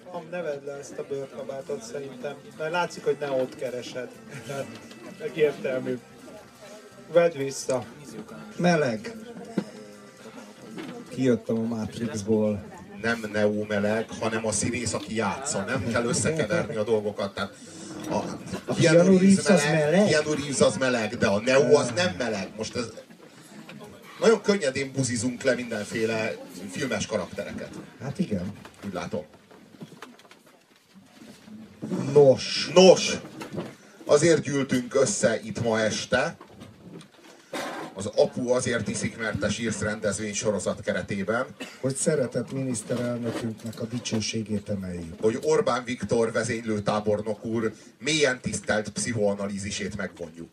Ne vedd le ezt a bőrkabátot szerintem, mert látszik, hogy ne ott keresed. Tehát egyértelmű. Vedd vissza. Meleg. Kijöttem a Matrixból. Nem Neo meleg, hanem a színész, aki játsza. Nem kell összekeverni a dolgokat. Tehát a Keanu Reeves az meleg? Keanu Reeves az meleg, de a Neo az nem meleg. Most ez... Nagyon könnyedén buzizunk le mindenféle filmes karaktereket. Hát igen. Úgy látom. Nos. Azért gyűltünk össze itt ma este, az Apu azért iszik, mert te sírsz rendezvény sorozat keretében. Hogy szeretett miniszterelnökünknek a dicsőségét emeljük. Hogy Orbán Viktor vezénylőtábornok úr mélyen tisztelt pszichoanalízisét megvonjuk.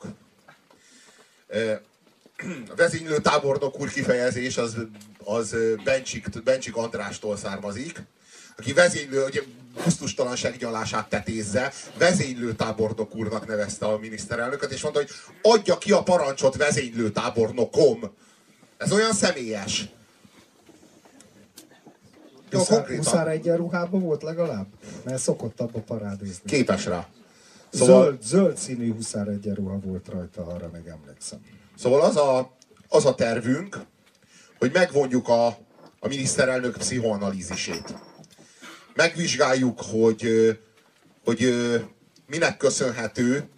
A vezénylőtábornok úr kifejezés az Bencsik Andrástól származik, aki gusztustalanság nyalását tetézze, vezénylőtábornok úrnak nevezte a miniszterelnököt, és mondta, hogy adja ki a parancsot, vezénylőtábornokom. Ez olyan személyes. Huszár egyenruhában volt legalább? Mert szokott abba parádézni. Képes rá. Szóval... Zöld színű huszár egyenruha volt rajta, arra meg emlékszem. Szóval az a tervünk, hogy megvonjuk a miniszterelnök pszichoanalízisét. Megvizsgáljuk, hogy minek köszönhető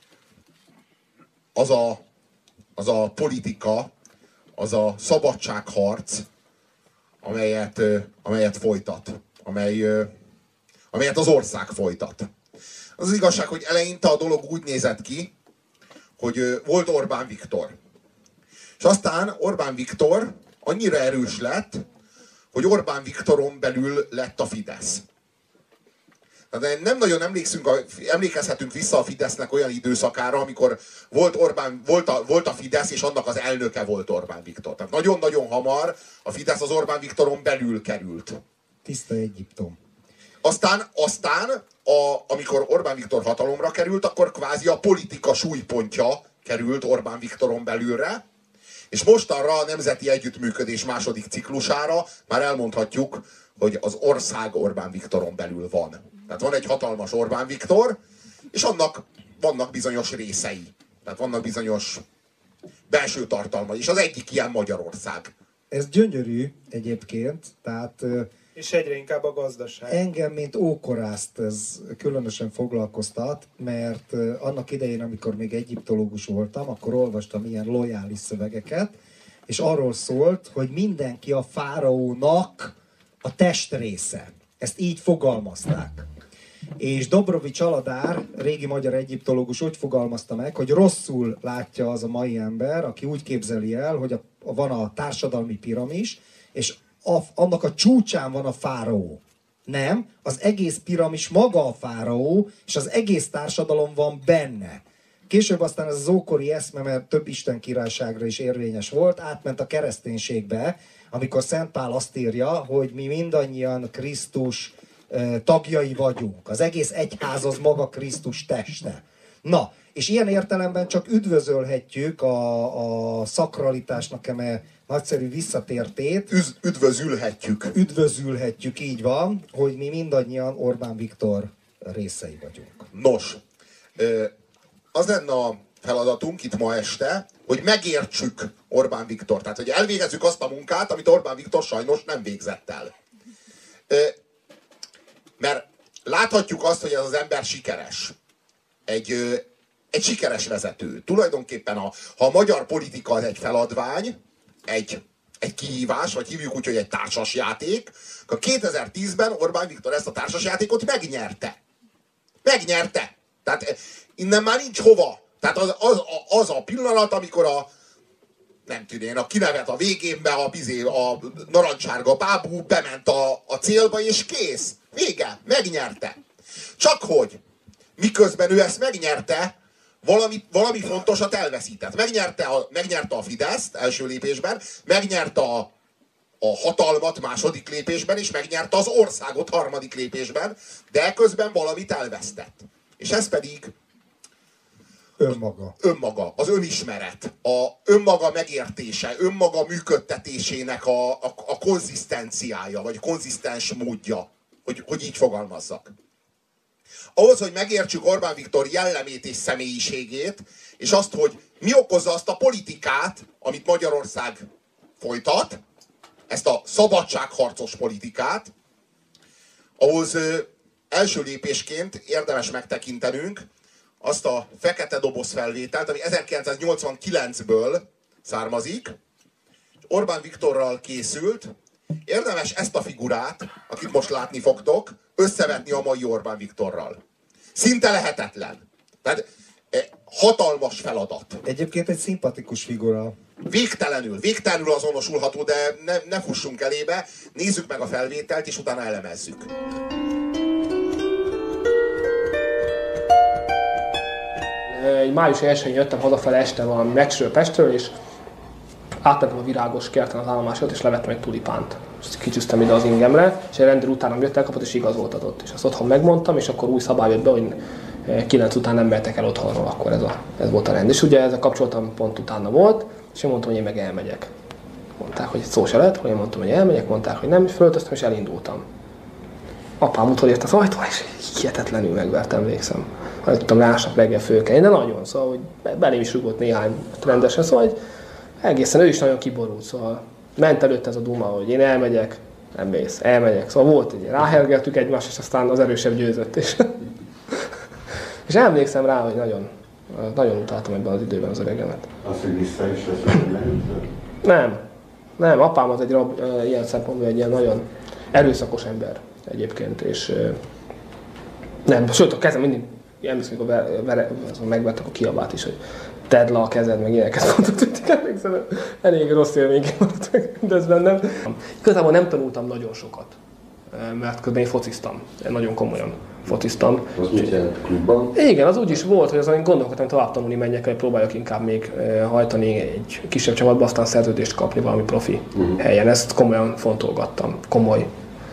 az a politika, az a szabadságharc, amelyet folytat, amelyet az ország folytat. Az igazság, hogy eleinte a dolog úgy nézett ki, hogy volt Orbán Viktor. És aztán Orbán Viktor annyira erős lett, hogy Orbán Viktoron belül lett a Fidesz. Tehát nem nagyon emlékezhetünk vissza a Fidesznek olyan időszakára, amikor volt a Fidesz, és annak az elnöke volt Orbán Viktor. Tehát nagyon-nagyon hamar a Fidesz az Orbán Viktoron belül került. Tiszta Egyiptom. Aztán amikor Orbán Viktor hatalomra került, akkor kvázi a politika súlypontja került Orbán Viktoron belülre, és mostanra a nemzeti együttműködés második ciklusára már elmondhatjuk, hogy az ország Orbán Viktoron belül van. Tehát van egy hatalmas Orbán Viktor, és annak vannak bizonyos részei. Tehát vannak bizonyos belső tartalmai, és az egyik ilyen Magyarország. Ez gyönyörű egyébként, tehát... És egyre inkább a gazdaság. Engem, mint ókorászt ez különösen foglalkoztat, mert annak idején, amikor még egyiptológus voltam, akkor olvastam ilyen lojális szövegeket, és arról szólt, hogy mindenki a fáraónak a testrésze. Ezt így fogalmazták. És Dobrovics Aladár, régi magyar egyiptológus úgy fogalmazta meg, hogy rosszul látja az a mai ember, aki úgy képzeli el, hogy van a társadalmi piramis, és annak a csúcsán van a fáraó. Nem, az egész piramis maga a fáraó, és az egész társadalom van benne. Később aztán ez az ókori eszme, mert több Isten királyságra is érvényes volt, átment a kereszténységbe, amikor Szent Pál azt írja, hogy mi mindannyian Krisztus tagjai vagyunk. Az egész egyház az maga Krisztus teste. Na, és ilyen értelemben csak üdvözölhetjük a szakralitásnak eme nagyszerű visszatértét. Üdvözülhetjük, így van, hogy mi mindannyian Orbán Viktor részei vagyunk. Nos, az lenne a feladatunk itt ma este, hogy megértsük Orbán Viktor. Tehát, hogy elvégezzük azt a munkát, amit Orbán Viktor sajnos nem végzett el. Mert láthatjuk azt, hogy ez az ember sikeres. Egy sikeres vezető. Ha a magyar politika az egy feladvány, egy kihívás, vagy hívjuk úgy, hogy egy társasjáték, akkor 2010-ben Orbán Viktor ezt a társasjátékot megnyerte. Megnyerte! Tehát innen már nincs hova. Tehát az a pillanat, amikor nem tudom, a kinevet a végén be a narancsárga bábú bement a célba, és kész. Vége. Megnyerte. Csak hogy miközben ő ezt megnyerte, valami fontosat elveszített. Megnyerte a Fideszt első lépésben, megnyerte a hatalmat második lépésben, és megnyerte az országot harmadik lépésben, de közben valamit elvesztett. És ez pedig önmaga, az önismeret, a önmaga megértése, önmaga működtetésének a konzisztenciája, vagy konzisztens módja. hogy így fogalmazzak. Ahhoz, hogy megértsük Orbán Viktor jellemét és személyiségét, és azt, hogy mi okozza azt a politikát, amit Magyarország folytat, ezt a szabadságharcos politikát, ahhoz első lépésként érdemes megtekintenünk azt a fekete doboz felvételt, ami 1989-ből származik, Orbán Viktorral készült. Érdemes ezt a figurát, akit most látni fogtok, összevetni a mai Orbán Viktorral. Szinte lehetetlen. Tehát hatalmas feladat. Egyébként egy szimpatikus figura. Végtelenül azonosulható, de ne fussunk elébe. Nézzük meg a felvételt, és utána elemezzük. Május 1-én jöttem hazafele este valami meccsről Pestről, és átmentem a Virágos kerten az állomásot, és levettem egy tulipánt. És kicsúsztam ide az ingemre, és egy rendőr utánam jött, elkapott, és igazoltatott. És azt otthon megmondtam, és akkor új szabály jött be, hogy 9 után nem mehetek el otthonról, akkor ez volt a rend. És ugye ezzel kapcsolatom pont utána volt, és én mondtam, hogy én meg elmegyek. Mondták, hogy szó se lett, hogy én mondtam, hogy elmegyek, mondták, hogy nem, és fölöltöztem, és elindultam. Apám utolért az ajtó, és hihetetlenül megvertem, emlékszem. Nem tudtam másnap reggel fölkelni, de nagyon, szóval, hogy belém is rúgott néhány rendesen, szóval, hogy egészen ő is nagyon kiborult, szóval ment előtt ez a duma, hogy én elmegyek, nem mész, elmegyek. Szóval volt egy, ráhergeltük egymást, és aztán az erősebb győzött. És emlékszem rá, hogy nagyon utáltam ebben az időben az öregemet. Az, hogy vissza is lesz, Nem, apám az egy ilyen szempontból egy ilyen nagyon erőszakos ember egyébként, és nem, sőt a kezem mindig, emlékszem, amikor megvertek a kiabát is, hogy tedd le a kezed, meg ilyeneket mondott, hogy emlékszem, elég rossz élményként maradt meg mindez bennem. Igazából nem tanultam nagyon sokat, mert közben én fociztam, nagyon komolyan fociztam. Az mit jelent klubban? Igen, az úgy is volt, hogy azon gondolkodtam, hogy tovább tanulni menjek, hogy próbáljak inkább még hajtani egy kisebb csapatba, aztán szerződést kapni valami profi helyen. Ezt komolyan fontolgattam, komoly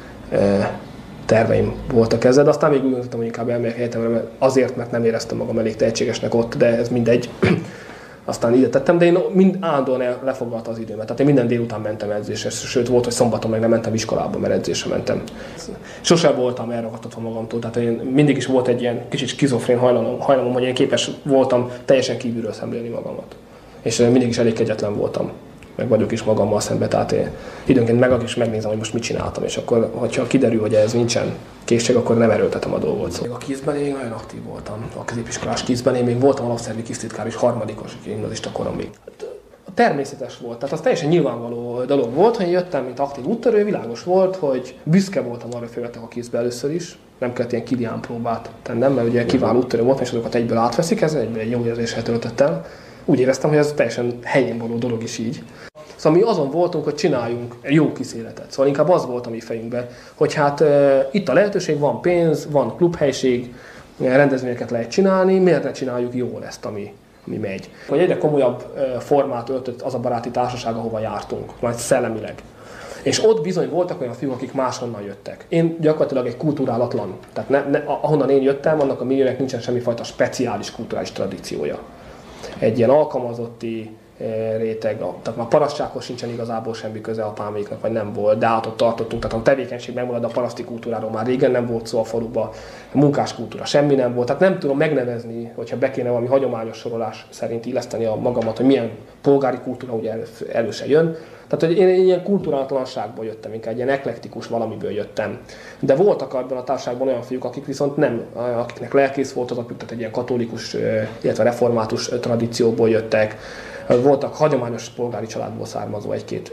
terveim voltak ezzel, de aztán még úgy gondoltam, hogy inkább elmegyek egyetemre, azért, mert nem éreztem magam elég tehetségesnek ott, de ez mindegy. Aztán ide tettem, de én állandóan lefoglalta az időmet. Tehát én minden délután mentem edzésre, sőt volt, hogy szombaton meg nem mentem iskolába, mert edzésre mentem. Sosem voltam elragadtatva magamtól, tehát én mindig is volt egy ilyen kicsit skizofrén hajlamom, hogy én képes voltam teljesen kívülről szemlélni magamat. És mindig is elég kegyetlen voltam, meg vagyok is magammal szemben, tehát én időnként megnézem, hogy most mit csináltam, és akkor, hogyha kiderül, hogy ez nincsen készség, akkor nem erőltetem a dolgot. Szóval a KISZ-ben én nagyon aktív voltam, a középiskolás KISZ-ben én még voltam alapszervi KISZ-titkár is, harmadikos gimnazista koromig. Természetes volt, tehát az teljesen nyilvánvaló dolog volt, hogy jöttem, mint aktív úttörő, világos volt, hogy büszke voltam arra, hogy fölvettek a KISZ-be először is, nem kellett ilyen Kilián próbát tennem, mert ugye kiváló úttörő volt, és azokat egyből átveszik, ez egyből egy jó érzéssel töltött el. Úgy éreztem, hogy ez teljesen helyén való dolog is így. Szóval mi azon voltunk, hogy csináljunk jó KISZ életet. Szóval inkább az volt a mi fejünkben, hogy hát itt a lehetőség, van pénz, van klubhelység, rendezvényeket lehet csinálni, miért ne csináljuk jól ezt, ami megy. Hogy egyre komolyabb formát öltött az a baráti társaság, ahova jártunk, majd szellemileg. És ott bizony voltak olyan fiúk, akik máshonnan jöttek. Én gyakorlatilag egy kulturálatlan, tehát ahonnan én jöttem, annak a milliónek nincsen semmifajta speciális kulturális tradíciója. Egy ilyen alkalmazotti réteg, tehát már parasztsághoz sincsen igazából semmi köze apáméknak, vagy nem volt, de ott tartottunk, tehát a tevékenység megmarad, a paraszti kultúráról már régen nem volt szó a faluba, a munkáskultúra semmi nem volt, tehát nem tudom megnevezni, hogyha be kéne valami hagyományos sorolás szerint illeszteni a magamat, hogy milyen polgári kultúra ugye elő se jön. Tehát, hogy én ilyen kulturálatlanságból jöttem, inkább egy ilyen eklektikus valamiből jöttem. De voltak ebben a társaságban olyan fiúk, akik viszont nem, akiknek lelkész volt az apjuk, tehát egy ilyen katolikus, illetve református tradícióból jöttek. Voltak hagyományos polgári családból származó egy-két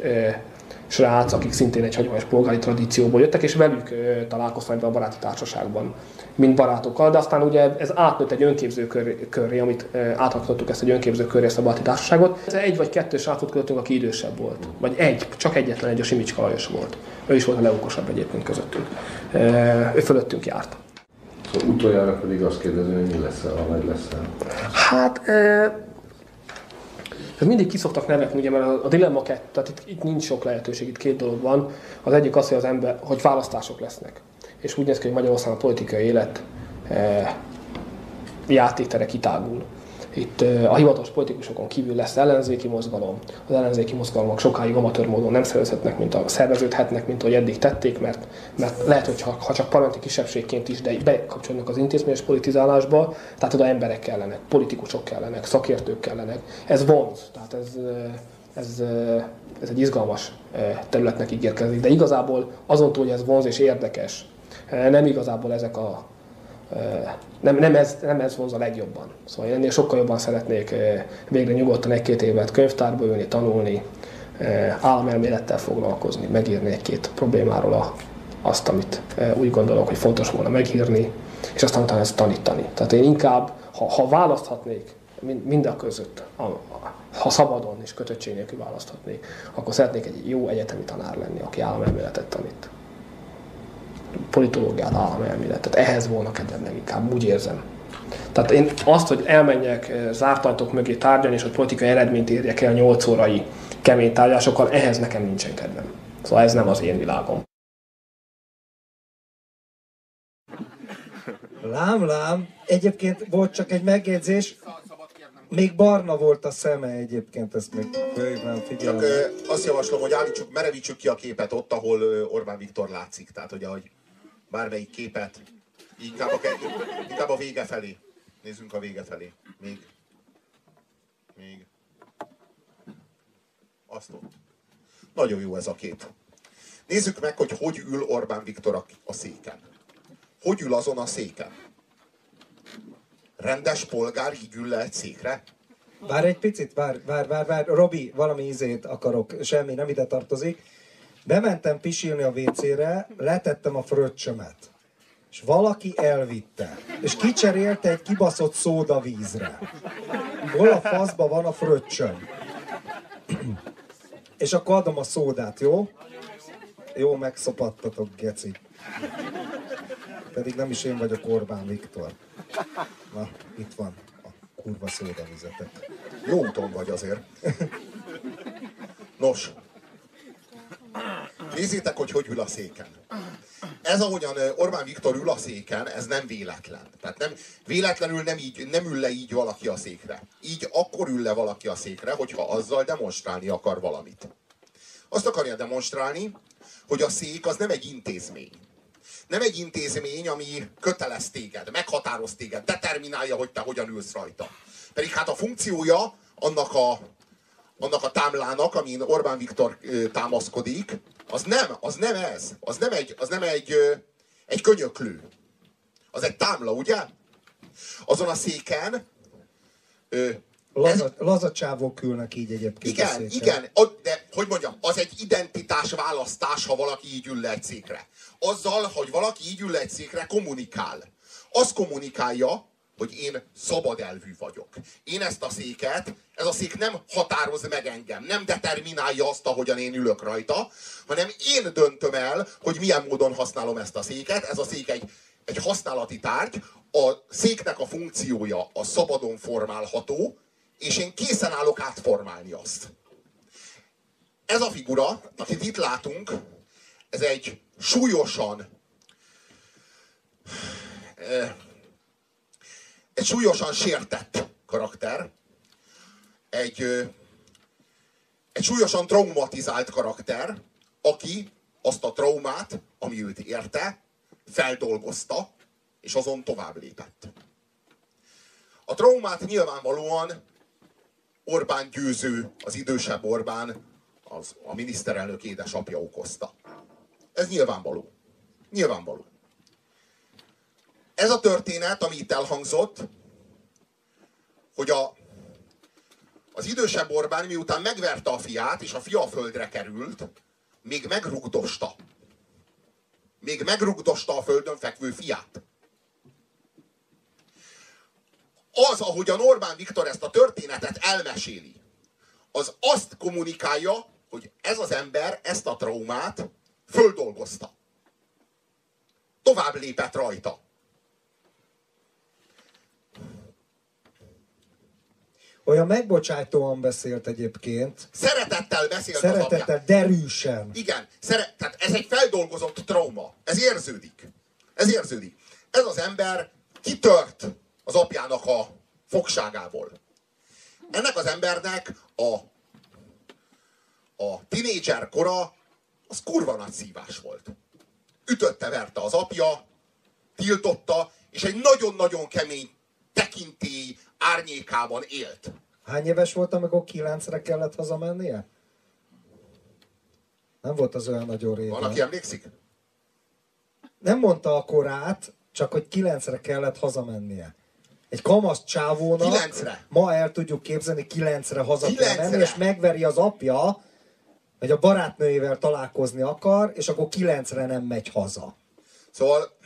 srác, akik szintén egy hagyományos polgári tradícióból jöttek, és velük találkoztam ebben a baráti társaságban, mint barátokkal, de aztán ugye ez átnőtt egy önképző körré, amit átalakítottuk ezt egy önképző körré, ezt a baráti társaságot. Egy vagy kettő srácot közöttünk, aki idősebb volt, vagy csak egyetlen egy, a Simicska Lajos volt. Ő is volt a leokosabb egyébként közöttünk. Ő fölöttünk járt. Szóval utoljára pedig azt kérdezem, hogy mi lesz, ha nagy lesz. Hát... mindig kiszoktak nevetni, ugye, mert a dilemma tehát itt nincs sok lehetőség, itt két dolog van. Az egyik az, hogy választások lesznek. És úgy néz ki, hogy Magyarországon a politikai élet játéktere kitágul. Itt a hivatalos politikusokon kívül lesz ellenzéki mozgalom. Az ellenzéki mozgalmak sokáig amatőr módon nem szerveződhetnek, mint ahogy eddig tették, mert lehet, hogy ha csak parlamenti kisebbségként is, de bekapcsolnak az intézményes politizálásba, tehát oda emberek kellenek, politikusok kellenek, szakértők kellenek. Ez vonz, tehát ez egy izgalmas területnek ígérkezik, de igazából azon túl, hogy ez vonz és érdekes, nem igazából ezek a nem ez vonz a legjobban. Szóval én ennél sokkal jobban szeretnék végre nyugodtan 1-2 évet könyvtárba ülni, tanulni, államelmélettel foglalkozni, megírni 1-2 problémáról azt, amit úgy gondolok, hogy fontos volna megírni, és aztán utána ezt tanítani. Tehát én inkább, ha választhatnék minden között, ha szabadon és kötöttség nélkül választhatnék, akkor szeretnék egy jó egyetemi tanár lenni, aki államelméletet tanít. Politológiát, államelméletet. Ehhez volna kedvem leginkább, úgy érzem. Tehát én azt, hogy elmenjek zárt ajtók mögé tárgyalni, és hogy politikai eredményt érjek el 8 órai kemény tárgyalásokkal, ehhez nekem nincsen kedvem. Szóval ez nem az én világom. Lám. Egyébként volt csak egy megjegyzés. Még barna volt a szeme egyébként, ezt még nem figyelem. Csak azt javaslom, hogy merevítsük ki a képet ott, ahol Orbán Viktor látszik. Tehát, hogy ahogy bármelyik képet, inkább a vége felé. Nézzünk a vége felé. Még. Azt ott. Nagyon jó ez a kép. Nézzük meg, hogy ül Orbán Viktor a széken. Hogy ül azon a széken? Rendes polgár így ül le egy székre? Várj egy picit, várj. Robi, valami ízét akarok, semmi, nem ide tartozik. Bementem pisilni a WC-re, letettem a fröccsömet. És valaki elvitte. És kicserélte egy kibaszott szódavízre. Hol a faszba van a fröccsöm? És akkor adom a szódát, jó? Jó, megszopattatok, geci. Pedig nem is én vagyok Orbán Viktor. Na, itt van a kurva szódavizetek. Jó úton vagy azért. Nos, nézzétek, hogy ül a széken. Ez, ahogyan Orbán Viktor ül a széken, ez nem véletlen. Tehát nem, véletlenül nem ül le így valaki a székre. Így akkor ül le valaki a székre, hogyha azzal demonstrálni akar valamit. Azt akarja demonstrálni, hogy a szék az nem egy intézmény. Nem egy intézmény, ami kötelez téged, meghatároz téged, determinálja, hogy te hogyan ülsz rajta. Pedig hát a funkciója annak a támlának, amin Orbán Viktor támaszkodik, az nem ez. Az nem egy könyöklő. Az egy támla, ugye? Azon a széken... Lazacsávok ülnek így egyébként. Igen, de hogy mondjam, az egy identitásválasztás, ha valaki így ül le egy székre. Azzal, hogy valaki így ül le egy székre, kommunikál. Az kommunikálja, hogy én szabad elvű vagyok. Én ezt a széket, ez a szék nem határoz meg engem, nem determinálja azt, ahogyan én ülök rajta, hanem én döntöm el, hogy milyen módon használom ezt a széket. Ez a szék egy használati tárgy, a széknek a funkciója a szabadon formálható, és én készen állok átformálni azt. Ez a figura, akit itt látunk, ez egy súlyosan sértett karakter, egy súlyosan traumatizált karakter, aki azt a traumát, ami őt érte, feldolgozta, és azon tovább lépett. A traumát nyilvánvalóan Orbán Győző, az idősebb Orbán, a miniszterelnök édesapja okozta. Ez nyilvánvaló. Nyilvánvaló. Ez a történet, ami itt elhangzott, hogy az idősebb Orbán, miután megverte a fiát, és a fia a földre került, még megrugdosta. Még megrugdosta a földön fekvő fiát. Az, ahogyan Orbán Viktor ezt a történetet elmeséli, az azt kommunikálja, hogy ez az ember ezt a traumát földolgozta. Tovább lépett rajta. Olyan megbocsájtóan beszélt egyébként. Szeretettel beszélt az apját. Szeretettel, derűsen. Igen, tehát ez egy feldolgozott trauma. Ez érződik. Ez érződik. Ez az ember kitört az apjának a fogságából. ennek az embernek a tinédzser kora az kurva nagy szívás volt. Ütötte, verte az apja, tiltotta, és egy nagyon-nagyon kemény tekintély árnyékában élt. Hány éves volt, amikor 9-re kellett hazamennie? Nem volt az olyan nagyon régen. Van, aki emlékszik? Nem mondta a korát, csak hogy 9-re kellett hazamennie. Egy kamasz csávónak 9-re. ma el tudjuk képzelni, 9-re haza kell 9-re. menni, és megveri az apja, hogy a barátnőjével találkozni akar, és akkor 9-re nem megy haza. Szóval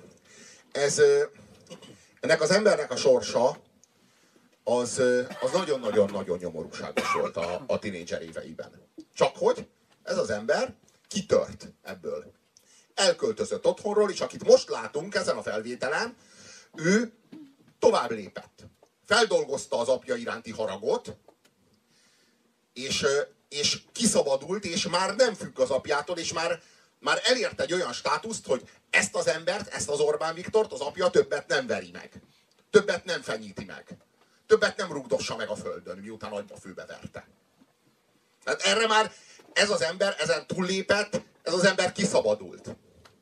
ennek az embernek a sorsa az nagyon-nagyon-nagyon nyomorúságos volt a tinédzser éveiben. Csak hogy ez az ember kitört ebből. Elköltözött otthonról, és akit most látunk ezen a felvételen, ő tovább lépett. Feldolgozta az apja iránti haragot, és kiszabadult, és már nem függ az apjától, és már elért egy olyan státuszt, hogy ezt az embert, ezt az Orbán Viktort az apja többet nem veri meg. Többet nem fenyíti meg. Többet nem rugdossa meg a földön, miután agyba főbe verte. Tehát erre már ez az ember, ezen túllépett, ez az ember kiszabadult.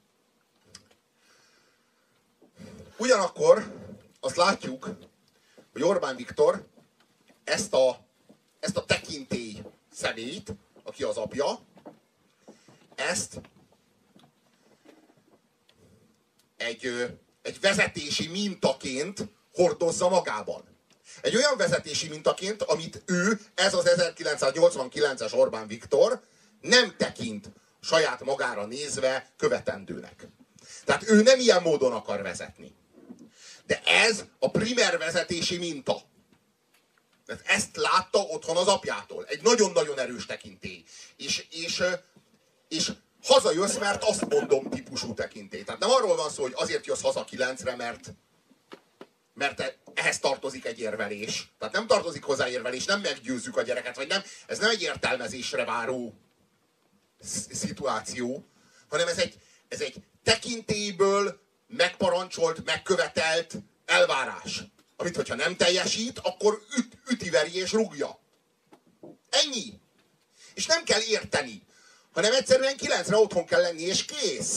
Ugyanakkor azt látjuk, hogy Orbán Viktor ezt a tekintély személyt, aki az apja, ezt egy vezetési mintaként hordozza magában. Egy olyan vezetési mintaként, amit ő, ez az 1989-es Orbán Viktor nem tekint saját magára nézve követendőnek. Tehát ő nem ilyen módon akar vezetni. De ez a primer vezetési minta. Tehát ezt látta otthon az apjától. Egy nagyon-nagyon erős tekintély. És hazajössz, mert azt mondom típusú tekintély. Tehát nem arról van szó, hogy azért jössz haza 9-re, mert ehhez tartozik egy érvelés. Tehát nem tartozik hozzá érvelés, nem meggyőzzük a gyereket, vagy nem. Ez nem egy értelmezésre váró szituáció, hanem ez egy tekintélyből megparancsolt, megkövetelt elvárás. Amit, hogyha nem teljesít, akkor ütiveri és rúgja. Ennyi. És nem kell érteni, hanem egyszerűen 9-re otthon kell lenni, és kész.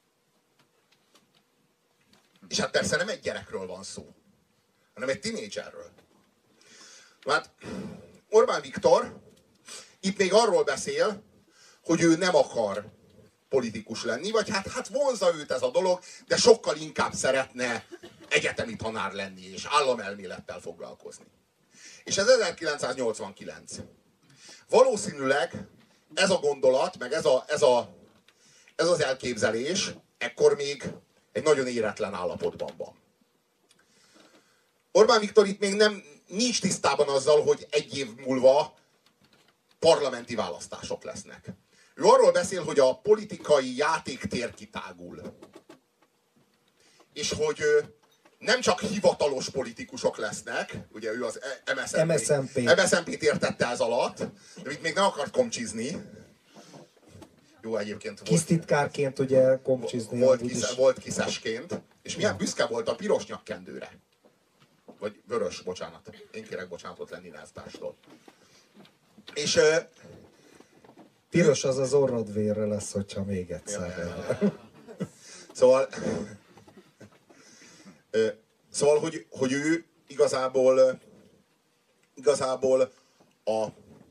És hát persze nem egy gyerekről van szó, hanem egy tinédzserről. Hát Orbán Viktor itt még arról beszél, hogy ő nem akar politikus lenni, vagy hát vonza őt ez a dolog, de sokkal inkább szeretne egyetemi tanár lenni, és államelmélettel foglalkozni. És ez 1989. Valószínűleg ez a gondolat, meg ez az elképzelés ekkor még egy nagyon éretlen állapotban van. Orbán Viktor itt még nincs tisztában azzal, hogy egy év múlva parlamenti választások lesznek. Ő arról beszél, hogy a politikai játéktér kitágul. És hogy nem csak hivatalos politikusok lesznek, ugye ő az MSZNP-t értette ez alatt, de itt még nem akart komcsizni. Jó, egyébként volt. Kis titkárként ugye komcsizni. Volt kiszesként. És milyen büszke volt a piros nyakkendőre. Vagy vörös, bocsánat. Én kérek bocsánatot Lenin elvtárstól. És... piros az az orrodvérre lesz, hogyha még egyszer. Ja. Szóval hogy ő igazából a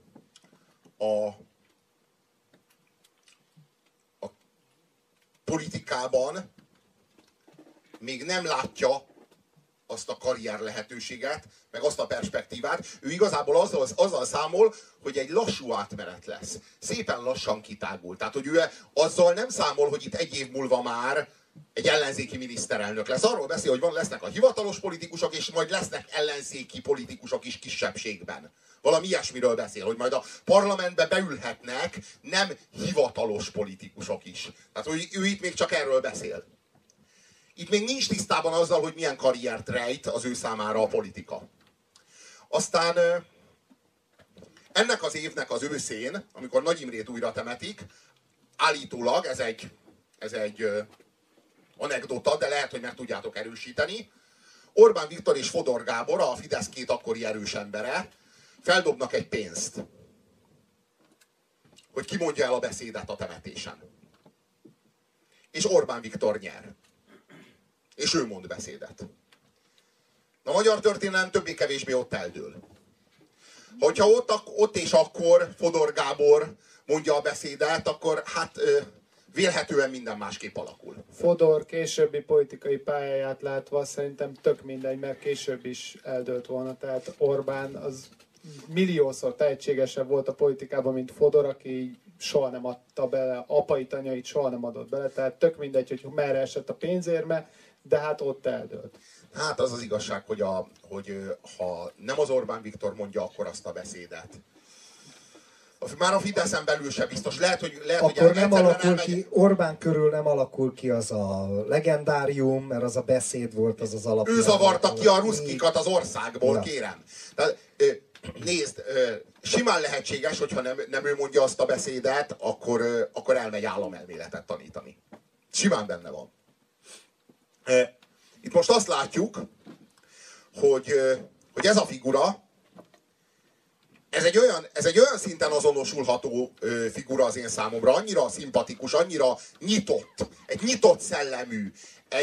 politikában még nem látja azt a karrier lehetőséget, meg azt a perspektívát. Ő igazából azzal számol, hogy egy lassú átmenet lesz. Szépen lassan kitágul. Tehát, hogy ő azzal nem számol, hogy itt egy év múlva már egy ellenzéki miniszterelnök lesz. Arról beszél, hogy lesznek a hivatalos politikusok, és majd lesznek ellenzéki politikusok is kisebbségben. Valami ilyesmiről beszél, hogy majd a parlamentbe beülhetnek nem hivatalos politikusok is. Tehát, hogy ő itt még csak erről beszél. Itt még nincs tisztában azzal, hogy milyen karriert rejt az ő számára a politika. Aztán ennek az évnek az őszén, amikor Nagy Imrét újra temetik, állítólag, ez egy anekdota, de lehet, hogy meg tudjátok erősíteni, Orbán Viktor és Fodor Gábor, a Fidesz két akkori erős embere, feldobnak egy pénzt, hogy ki mondja el a beszédet a temetésen. És Orbán Viktor nyer. És ő mond beszédet. A magyar történelem többé-kevésbé ott eldől. Hogyha ott és akkor Fodor Gábor mondja a beszédet, akkor hát vélhetően minden másképp alakul. Fodor későbbi politikai pályáját látva szerintem tök mindegy, mert később is eldőlt volna. Tehát Orbán az milliószor tehetségesebb volt a politikában, mint Fodor, aki soha nem adta bele, apai tanyait soha nem adott bele. Tehát tök mindegy, hogy merre esett a pénzérme, de hát ott eldőlt. Hát az az igazság, hogy ha nem az Orbán Viktor mondja akkor azt a beszédet, már a Fideszen belül sem biztos. Lehet, hogy akkor nem alakul ki, Orbán körül nem alakul ki az a legendárium, mert az a beszéd volt, az alapján. Ő zavarta ki a ruszkikat az országból, ja. Kérem. Tehát, nézd, simán lehetséges, hogyha nem ő mondja azt a beszédet, akkor elmegy államelméletet tanítani. Simán benne van. Itt most azt látjuk, hogy ez a figura, ez egy olyan szinten azonosulható figura az én számomra, annyira szimpatikus, annyira nyitott, egy nyitott szellemű,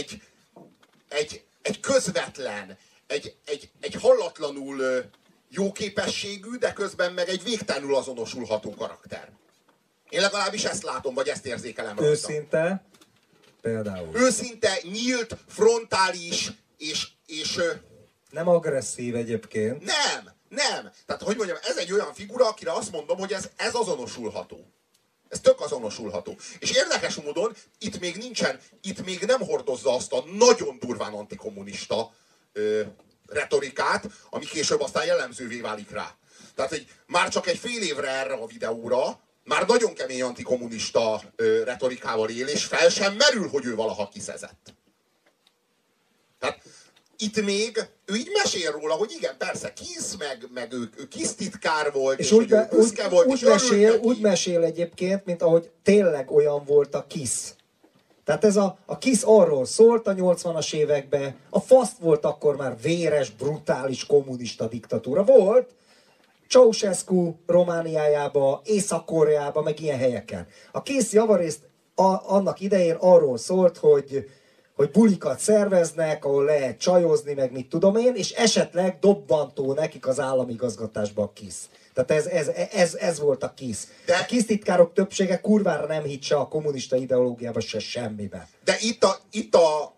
egy közvetlen, egy hallatlanul jó képességű, de közben meg egy végtelenül azonosulható karakter. Én legalábbis ezt látom, vagy ezt érzékelem rajta. Őszinte, például. Őszinte, nyílt, frontális, és nem agresszív egyébként. Nem. Tehát, hogy mondjam, ez egy olyan figura, akire azt mondom, hogy ez azonosulható. Ez tök azonosulható. És érdekes módon itt még nem hordozza azt a nagyon durván antikommunista retorikát, ami később aztán jellemzővé válik rá. Tehát, hogy már csak egy fél évre erre a videóra, már nagyon kemény antikommunista retorikával él, és fel sem merül, hogy ő valaha kiszezett. Tehát itt még ő így mesél róla, hogy igen, persze Kiss, meg ő Kiss titkár volt, és hogy ő büszke volt, úgy mesél egyébként, mint ahogy tényleg olyan volt a Kiss. Tehát ez a Kiss arról szólt a 80-as években, a FASZ volt akkor már véres, brutális kommunista diktatúra. Volt Ceausescu Romániájába, Észak-Koreába, meg ilyen helyeken. A Kiss javarészt annak idején arról szólt, hogy bulikat szerveznek, ahol lehet csajozni, meg mit tudom én, és esetleg dobbantó nekik az államigazgatásba a Kiss. Tehát ez volt a Kiss. De a Kiss titkárok többsége kurvára nem hitt se a kommunista ideológiába, se semmibe. De itt a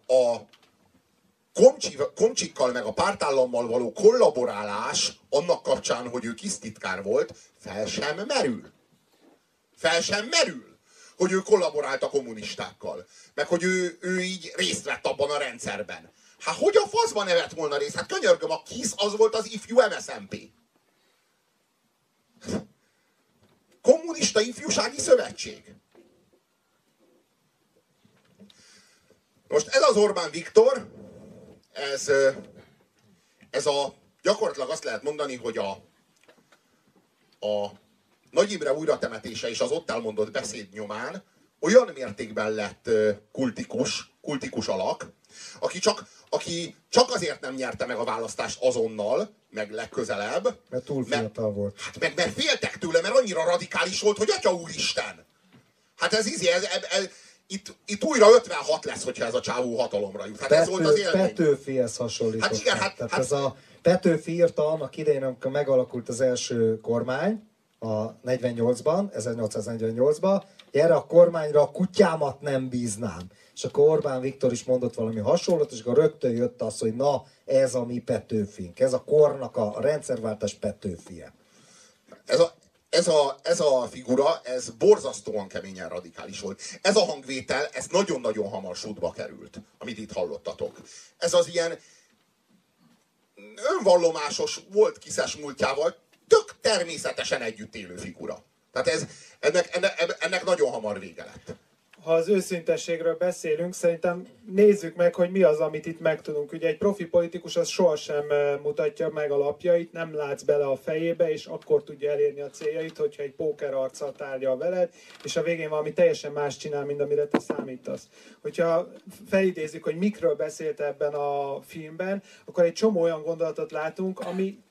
Komcsikkal meg a pártállammal való kollaborálás annak kapcsán, hogy ő Kiss titkár volt, fel sem merül, hogy ő kollaborált a kommunistákkal. Meg hogy ő így részt vett abban a rendszerben. Hát hogy a faszban ne vett volna részt? Hát könyörgöm, a Kiss az volt az ifjú MSZNP. Kommunista Ifjúsági Szövetség. Most ez az Orbán Viktor, gyakorlatilag azt lehet mondani, hogy a Nagy Imre újratemetése és az ott elmondott beszéd nyomán olyan mértékben lett kultikus alak, aki csak azért nem nyerte meg a választást azonnal, meg legközelebb. Mert túl fiatal volt. Hát mert féltek tőle, mert annyira radikális volt, hogy atya úristen! Hát itt újra 56 lesz, hogyha ez a csávó hatalomra jut. Hát ez volt az élmény. Petőfihez hasonlított. Hát igen, ez a Petőfi írta annak idején, amikor megalakult az első kormány, a 1848-ban, erre a kormányra a kutyámat nem bíznám. És akkor Orbán Viktor is mondott valami hasonlót, és akkor rögtön jött az, hogy na, ez a mi Petőfink. Ez a kornak a rendszerváltás Petőfie. Ez a figura, ez borzasztóan keményen radikális volt. Ez a hangvétel, ez nagyon-nagyon hamar sútba került, amit itt hallottatok. Ez az ilyen önvallomásos volt Kiszes múltjával, tök természetesen együtt élő figura. Tehát ennek nagyon hamar vége lett. ha az őszintességről beszélünk, szerintem nézzük meg, hogy mi az, amit itt megtudunk. Ugye egy profi politikus az sohasem mutatja meg a lapjait, nem látsz bele a fejébe, és akkor tudja elérni a céljait, hogyha egy póker arccal tárgyal veled, és a végén valami teljesen más csinál, mint amire te számítasz. Hogyha felidézzük, hogy mikről beszélt ebben a filmben, akkor egy csomó olyan gondolatot látunk, ami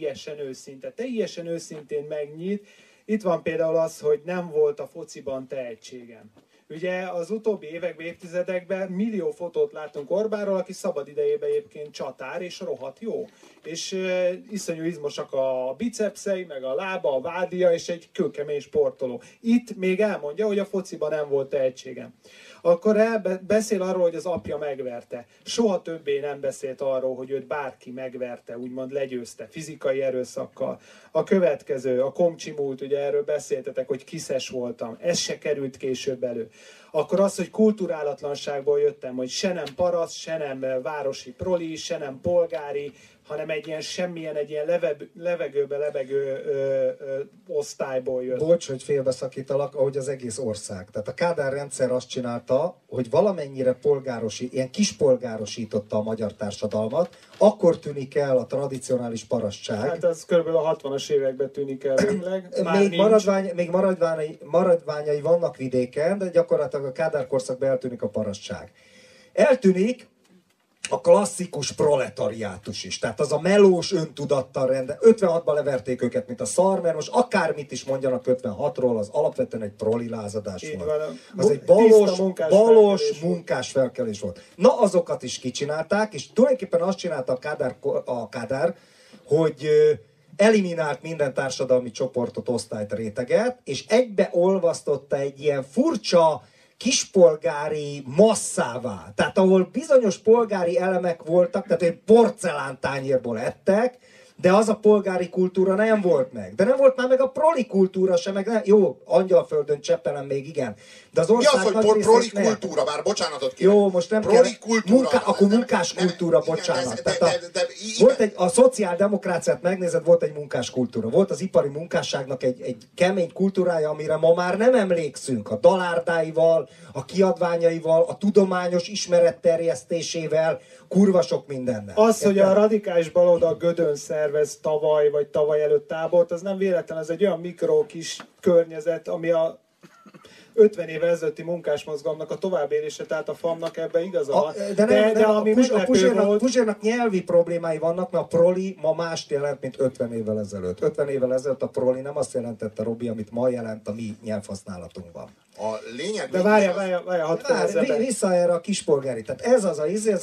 teljesen őszintén megnyit. Itt van például az, hogy nem volt a fociban tehetségem. Ugye az utóbbi években, évtizedekben millió fotót látunk Orbánról, aki szabad idejében egyébként csatár, és rohadt jó. És iszonyú izmosak a bicepszei, meg a lába, a vádia, és egy kőkemény sportoló. Itt még elmondja, hogy a fociban nem volt tehetségem. Akkor beszél arról, hogy az apja megverte. Soha többé nem beszélt arról, hogy őt bárki megverte, úgymond legyőzte, fizikai erőszakkal. A következő, a komcsi múlt, ugye erről beszéltetek, hogy kiszes voltam. Ez se került később elő. Akkor az, hogy kulturálatlanságból jöttem, hogy se nem paraszt, se nem városi proli, se nem polgári, hanem egy ilyen semmilyen, egy ilyen levegőbe lebegő osztályból jött. Bocs, hogy félbeszakítalak, ahogy az egész ország. Tehát a Kádár rendszer azt csinálta, hogy valamennyire ilyen kispolgárosította a magyar társadalmat, akkor tűnik el a tradicionális parasztság. Hát az kb. A 60-as években tűnik el végleg. Még maradványai vannak vidéken, de gyakorlatilag a Kádár korszakban eltűnik a parasztság. Eltűnik a klasszikus proletariátus is. Tehát az a melós öntudattal 56-ban leverték őket, mint a szar, mert most akármit is mondjanak 56-ról, az alapvetően egy prolilázadás volt. Az egy balos munkásfelkelés volt. Na, azokat is kicsinálták, és tulajdonképpen azt csinálta a Kádár, hogy eliminált minden társadalmi csoportot, osztályt, réteget, és egybeolvasztotta egy ilyen furcsa kispolgári masszává. Tehát ahol bizonyos polgári elemek voltak, tehát egy porcelántányérból ettek, de az a polgári kultúra nem volt meg. De nem volt már meg a proli kultúra sem, meg nem. Jó, Angyalföldön, Csepelen még igen. De az ország mi az, hogy proli kultúra? Bár bocsánatot kérek. Jó, most nem proli kultúra. Akkor munkás kultúra, bocsánat. Volt a szociáldemokráciát megnézed, volt egy munkás kultúra. Volt az ipari munkásságnak egy kemény kultúrája, amire ma már nem emlékszünk. A dalárdáival, a kiadványaival, a tudományos ismeret terjesztésével, kurva sok mindennel. Az, hogy a radikális baloldal Gödön szervez tavaly vagy tavaly előtt tábort, az nem véletlen, ez egy olyan mikro kis környezet, ami a 50 évvel ezelőtti munkásmozgalomnak a továbbélése, tehát a FAM-nak ebben igaza van. De ami meglepő volt... Puzsérnak nyelvi problémái vannak, mert a proli ma mást jelent, mint 50 évvel ezelőtt. 50 évvel ezelőtt a proli nem azt jelentette, Robi, amit ma jelent a mi nyelvhasználatunkban. A lényeg... De várja, vissza erre a kispolgári. Tehát ez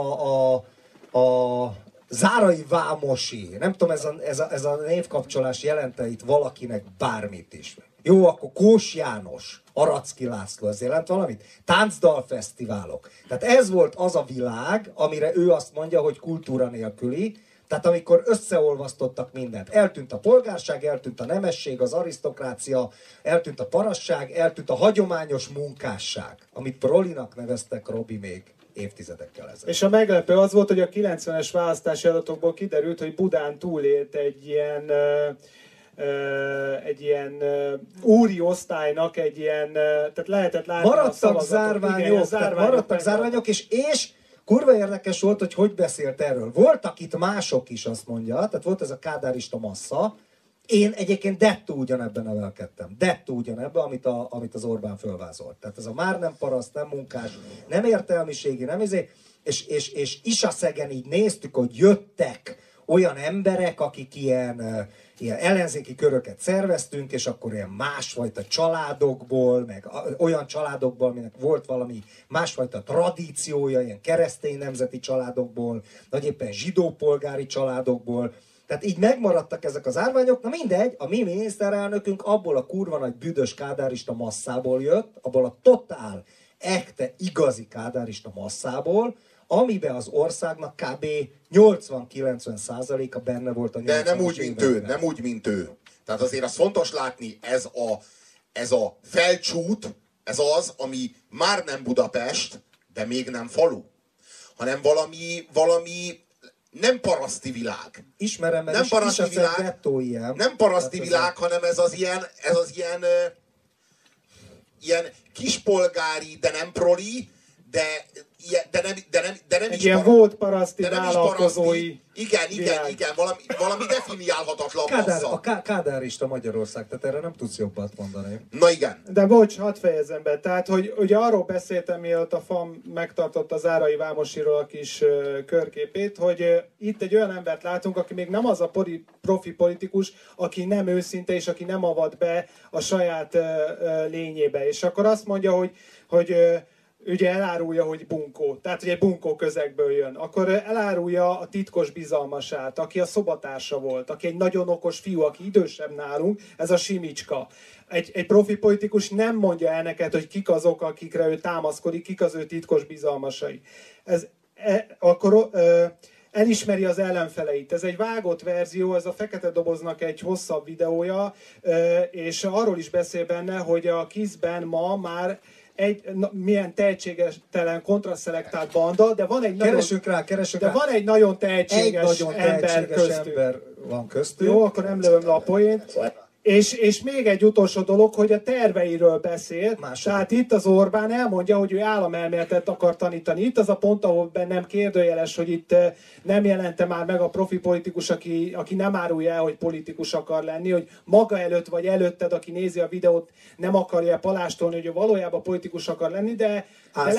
a zárai vámosi, nem tudom, ez a névkapcsolás jelente itt valakinek bármit is. Jó, akkor Kós János, Aracki László, ez jelent valamit? Táncdalfesztiválok. Tehát ez volt az a világ, amire ő azt mondja, hogy kultúra nélküli. Tehát amikor összeolvasztottak mindent. Eltűnt a polgárság, eltűnt a nemesség, az arisztokrácia, eltűnt a parasság, eltűnt a hagyományos munkásság, amit prolinak neveztek, Robi, még évtizedekkel ezelőtt. És a meglepő az volt, hogy a 90-es választási adatokból kiderült, hogy Budán túlélt egy ilyen úri osztálynak, tehát lehetett látni maradtak zárványok, és kurva érdekes volt, hogy beszélt erről. Voltak itt mások is, azt mondja, tehát volt ez a kádárista massza. Én egyébként dettó ugyanebben nevelkedtem. Dettó ugyanebben, amit az Orbán fölvázolt. Tehát ez a már nem paraszt, nem munkás, nem értelmiségi, nem és Isaszegen így néztük, hogy jöttek olyan emberek, akik ilyen ellenzéki köröket szerveztünk, és akkor ilyen másfajta családokból, meg olyan családokból, aminek volt valami másfajta tradíciója, ilyen keresztény nemzeti családokból, vagy éppen zsidó polgári családokból. Tehát így megmaradtak ezek az árványok. Na mindegy, a mi miniszterelnökünk abból a kurva nagy büdös kádárista masszából jött, abból a totál, ekte, igazi kádárista masszából, amiben az országnak kb. 80-90%-a benne volt a 80-as De nem úgy, mint ő. Tehát azért az fontos látni, ez a felcsút, ez az, ami már nem Budapest, de még nem falu, hanem valami nem paraszti világ. Ismerem, mert nem paraszti világ, gettó ilyen. Nem paraszti világ, hanem ez az ilyen ilyen kispolgári, de nem proli, de nem egy is ilyen volt paraszti vállalkozói. Igen, valami definiálhatatlan massza. A kádárista Magyarország, tehát erre nem tudsz jobbat mondani. Na igen. De bocs, hadd fejezem be. Tehát, hogy ugye arról beszéltem, mielőtt a FAM megtartott az Árai Vámosiról a kis körképét, hogy itt egy olyan embert látunk, aki még nem az a profi politikus, aki nem őszinte, és aki nem avat be a saját lényébe. És akkor azt mondja, hogy ugye elárulja, hogy bunkó, tehát hogy egy bunkó közegből jön. Akkor elárulja a titkos bizalmasát, aki a szobatársa volt, aki egy nagyon okos fiú, aki idősebb nálunk, ez a Simicska. Egy profi politikus nem mondja el neked, hogy kik azok, akikre ő támaszkodik, kik az ő titkos bizalmasai. Akkor elismeri az ellenfeleit. Ez egy vágott verzió, ez a Fekete Doboznak egy hosszabb videója, és arról is beszél benne, hogy a KISZ-ben ma már milyen tehetségtelen kontraszelektált banda, de van egy van egy nagyon tehetséges, ember van köztük. Jó, akkor nem lövöm le a poént. És még egy utolsó dolog, hogy a terveiről beszél. Tehát itt az Orbán elmondja, hogy ő államelméletet akar tanítani. Itt az a pont, ahol bennem kérdőjeles, hogy itt nem jelente már meg a profi politikus, aki nem árulja el, hogy politikus akar lenni, hogy maga előtt vagy előtted, aki nézi a videót, nem akarja palástolni, hogy ő valójában politikus akar lenni, de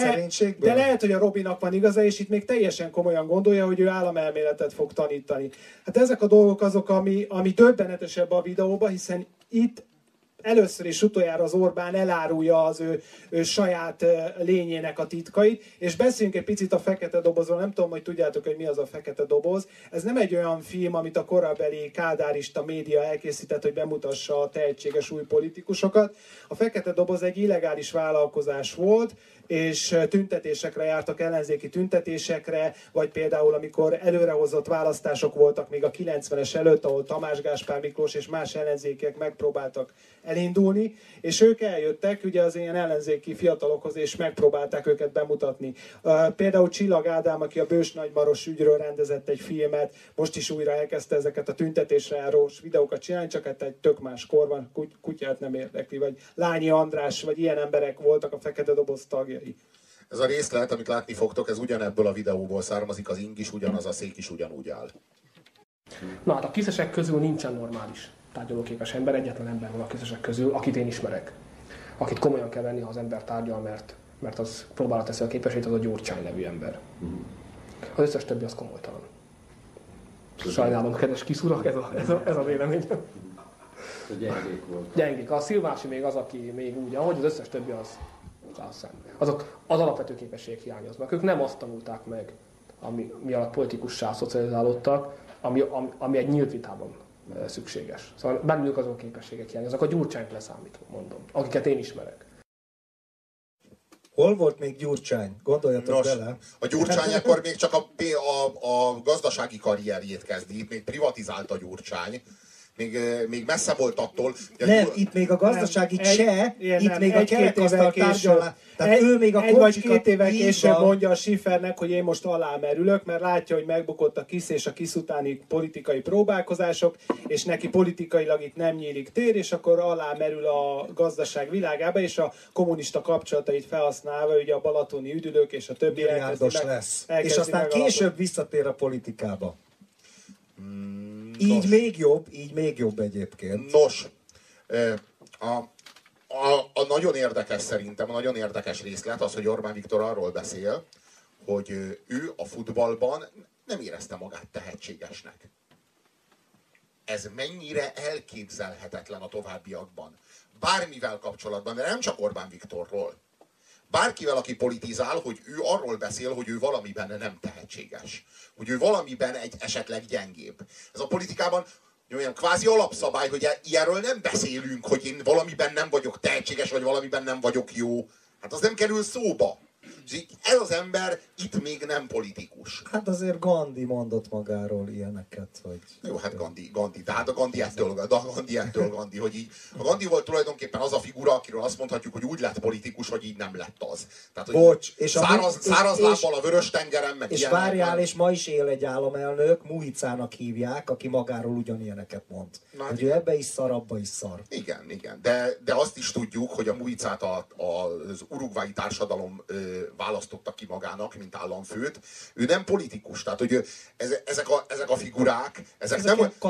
lehet, hogy a Robinak van igaza, és itt még teljesen komolyan gondolja, hogy ő államelméletet fog tanítani. Hát ezek a dolgok azok, ami döbbenetesebb a videóban, hiszen itt először és utoljára az Orbán elárulja az ő saját lényének a titkait, és beszéljünk egy picit a Fekete Dobozról, nem tudom, hogy tudjátok, hogy mi az a Fekete Doboz. Ez nem egy olyan film, amit a korabeli kádárista média elkészített, hogy bemutassa a tehetséges új politikusokat. A Fekete Doboz egy illegális vállalkozás volt, és tüntetésekre jártak, ellenzéki tüntetésekre, vagy például amikor előrehozott választások voltak még a 90-es előtt, ahol Tamás Gáspár Miklós és más ellenzékiek megpróbáltak elindulni, és ők eljöttek ugye az ilyen ellenzéki fiatalokhoz, és megpróbálták őket bemutatni. Például Csillag Ádám, aki a Bős Nagymaros ügyről rendezett egy filmet, most is újra elkezdte ezeket a tüntetésre járós videókat csinálni, csak hát egy tök más korban, kutyát nem érdekli, vagy Lányi András, vagy ilyen emberek voltak a Fekete Doboz tagjai. Ez a részlet, amit látni fogtok, ez ugyanebből a videóból származik, az ing is ugyanaz, a szék is ugyanúgy áll. Na hát a kiszesek közül nincsen normális tárgyalóképes ember, egyetlen ember van a kiszesek közül, akit én ismerek. Akit komolyan kell venni, ha az ember tárgyal, mert az próbálat teszi a képességét, az a Gyurcsány nevű ember. Az összes többi az komolytalan. Sajnálom, kedves kiszúrak, ez a véleményem. Gyengék volt. Gyengék. A Szilvási még az, aki még úgy, ahogy az összes többi az azok az alapvető képességek hiányoznak. Ők nem azt tanulták meg, mi alatt politikussá szocializálódtak, ami egy nyílt vitában szükséges. Szóval bennük azon képességek hiányoznak. A Gyurcsányt leszámítva, mondom, akiket én ismerek. Hol volt még Gyurcsány? Gondoljatok bele. A Gyurcsány akkor még csak a gazdasági karrierjét kezdi, itt még privatizált a Gyurcsány. Még messze volt attól. Nem, itt még a gazdasági itt még a kerekasztal tárgyalás. Tehát ő még a egy vagy két évvel később mondja a Schiffernek, hogy én most alámerülök, mert látja, hogy megbukott a KISZ és a KISZ utáni politikai próbálkozások, és neki politikailag itt nem nyílik tér, és akkor alámerül a gazdaság világába, és a kommunista kapcsolatait felhasználva, ugye a balatoni üdülők és a többi milliárdos lesz. És aztán később visszatér a politikába. Így még jobb egyébként. Nos, a nagyon érdekes szerintem, a nagyon érdekes részlet az, hogy Orbán Viktor arról beszél, hogy ő a futballban nem érezte magát tehetségesnek. Ez mennyire elképzelhetetlen a továbbiakban. Bármivel kapcsolatban, de nem csak Orbán Viktorról. Bárkivel, aki politizál, hogy ő arról beszél, hogy ő valamiben nem tehetséges. Hogy ő valamiben esetleg gyengébb. Ez a politikában olyan kvázi alapszabály, hogy ilyenről nem beszélünk, hogy én valamiben nem vagyok tehetséges, vagy valamiben nem vagyok jó. Hát az nem kerül szóba. Ez az ember itt még nem politikus. Hát azért Gandhi mondott magáról ilyeneket, hogy... Jó, hát Gandhi. De hát a Gandhi ettől Gandhi, hogy így. A Gandhi volt tulajdonképpen az a figura, akiről azt mondhatjuk, hogy úgy lett politikus, hogy így nem lett az. Tehát, hogy Bocs, száraz lábbal a Vörös-tengeren, meg és ilyenek. várjál, és ma is él egy államelnök, Muhicának hívják, aki magáról ugyanilyeneket mond. Hogy ő ebbe is szar, abba is szar. Igen. De azt is tudjuk, hogy a Muhicát az urugvái társadalom választotta ki magának, mint államfőt. Ő nem politikus. Tehát, hogy ezek a figurák, ezek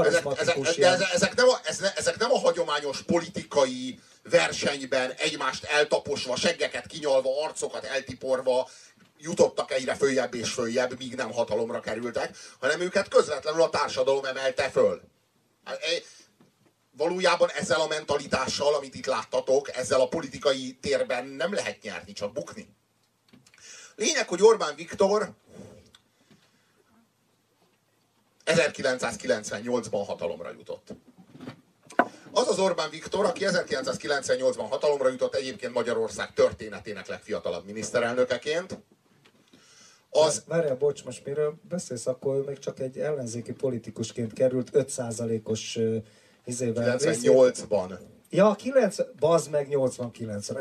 nem a hagyományos politikai versenyben egymást eltaposva, seggeket kinyalva, arcokat eltiporva jutottak egyre följebb és följebb, míg nem hatalomra kerültek, hanem őket közvetlenül a társadalom emelte föl. Valójában ezzel a mentalitással, amit itt láttatok, ezzel a politikai térben nem lehet nyerni, csak bukni. Lényeg, hogy Orbán Viktor 1998-ban hatalomra jutott. Az az Orbán Viktor, aki 1998-ban hatalomra jutott, egyébként Magyarország történetének legfiatalabb miniszterelnökeként, az... Várjál, bocs, most miről beszélsz, akkor ő még csak egy ellenzéki politikusként került 5%-os 98-ban. Ja, 90, bazd meg 89-re.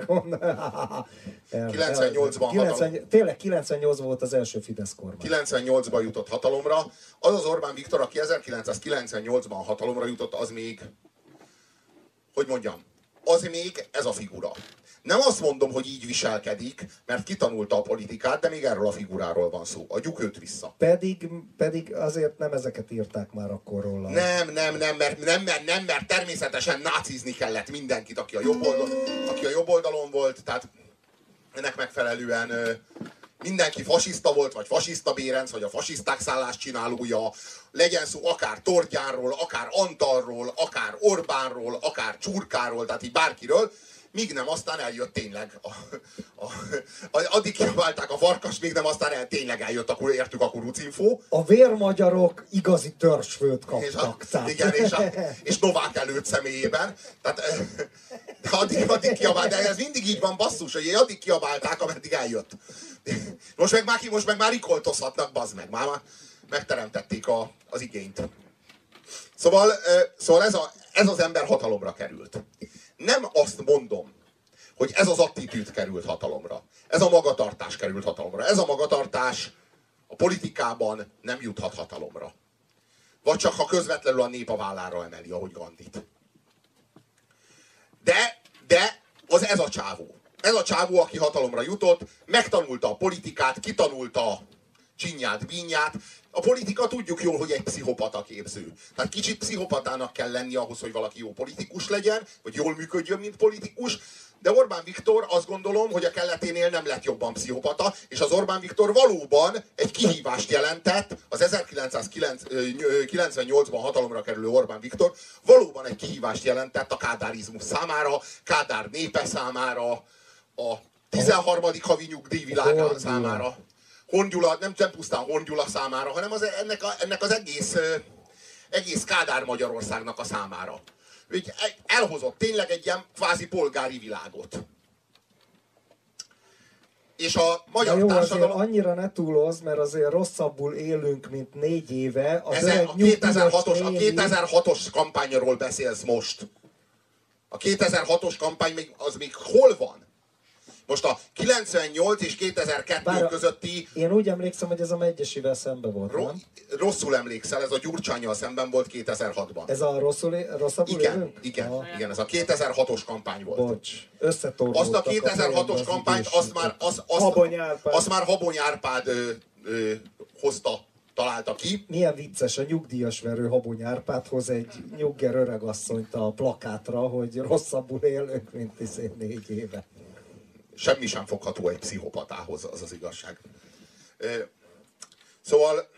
98-ban tényleg 98 volt az első Fidesz kormány. 98-ban jutott hatalomra. Az az Orbán Viktor, aki 1998-ban hatalomra jutott, az még, hogy mondjam, az még ez a figura. Nem azt mondom, hogy így viselkedik, mert kitanulta a politikát, de még erről a figuráról van szó. Adjuk őt vissza. Pedig azért nem ezeket írták már akkor róla. Nem, mert természetesen nácizni kellett mindenkit, aki a jobb oldalon volt, tehát ennek megfelelően mindenki fasiszta volt, vagy fasiszta bérenc, vagy a fasiszták szálláscsinálója, legyen szó akár Tordjánról, akár Antalról, akár Orbánról, akár Csurkáról, tehát így bárkiről, míg nem aztán eljött tényleg. Addig kiabálták a farkas, még nem aztán tényleg eljött, értük a kurucinfó. A vérmagyarok igazi törzsfőt kaptak. És Novák előtt személyében. Tehát, de addig kiabálták, de ez mindig így van, basszus, hogy addig kiabálták, ameddig eljött. Most meg már rikoltozhatnak, bazd meg. Már megteremtették az igényt. Szóval ez az ember hatalomra került. Nem azt mondom, hogy ez az attitűd került hatalomra. Ez a magatartás került hatalomra. Ez a magatartás a politikában nem juthat hatalomra. Vagy csak ha közvetlenül a nép a vállára emeli, ahogy Gandhit. De ez a csávó. Ez a csávó, aki hatalomra jutott, megtanulta a politikát, kitanulta csinyát, bínyát. A politika tudjuk jól, hogy egy pszichopata képző. Tehát kicsit pszichopatának kell lenni ahhoz, hogy valaki jó politikus legyen, vagy jól működjön, mint politikus. De Orbán Viktor azt gondolom, hogy a kelleténél nem lett jobban pszichopata, és az Orbán Viktor valóban egy kihívást jelentett, az 1998-ban hatalomra kerülő Orbán Viktor valóban egy kihívást jelentett a kádárizmus számára, Kádár népe számára, a 13. havi nyugdíjvilág számára. Hongyula, nem pusztán Hongyula számára, hanem ennek az egész Kádár Magyarországnak a számára. Úgy elhozott tényleg egy ilyen kvázi polgári világot. És a magyar társadalom... annyira ne túlozz, mert azért rosszabbul élünk, mint 4 éve. A 2006-os kampányról beszélsz most. A 2006-os kampány az még hol van? Most a 98 és 2002 közötti... Én úgy emlékszem, hogy ez a Megyesivel szemben volt, nem? Rosszul emlékszel, ez a Gyurcsánnyal szemben volt 2006-ban. Ez a rosszabbul élünk? Igen, ez a 2006-os kampány volt. Bocs, összetorgultak. Azt a 2006-os kampányt, azt már Habony Árpád hozta, találta ki. Milyen vicces, a nyugdíjas verő Habony Árpád hoz egy nyugger öregasszonyt a plakátra, hogy rosszabbul élünk, mint 4 éve. Semmi sem fogható egy pszichopatához, az az igazság. Szóval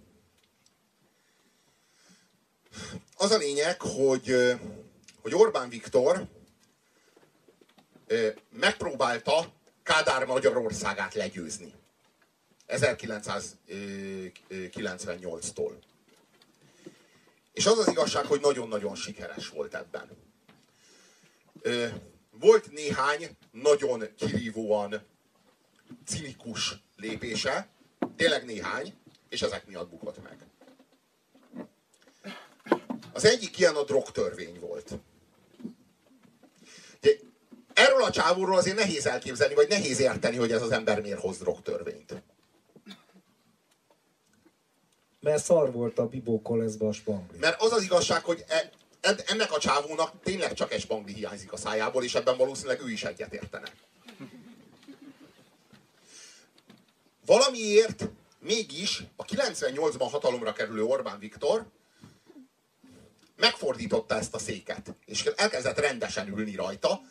az a lényeg, hogy Orbán Viktor megpróbálta Kádár Magyarországát legyőzni 1998-tól. És az az igazság, hogy nagyon-nagyon sikeres volt ebben. Volt néhány nagyon kirívóan cinikus lépése, tényleg néhány, és ezek miatt bukott meg. Az egyik ilyen a drogtörvény volt. Ugye, erről a csávóról azért nehéz elképzelni, vagy nehéz érteni, hogy ez az ember miért hoz drogtörvényt. Mert szar volt a Bibó Koleszbe a spangli. Mert az az igazság, hogy ennek a csávónak tényleg csak egy spangli hiányzik a szájából, és ebben valószínűleg ő is egyetértene. Valamiért mégis a 98-ban hatalomra kerülő Orbán Viktor megfordította ezt a széket, és elkezdett rendesen ülni rajta,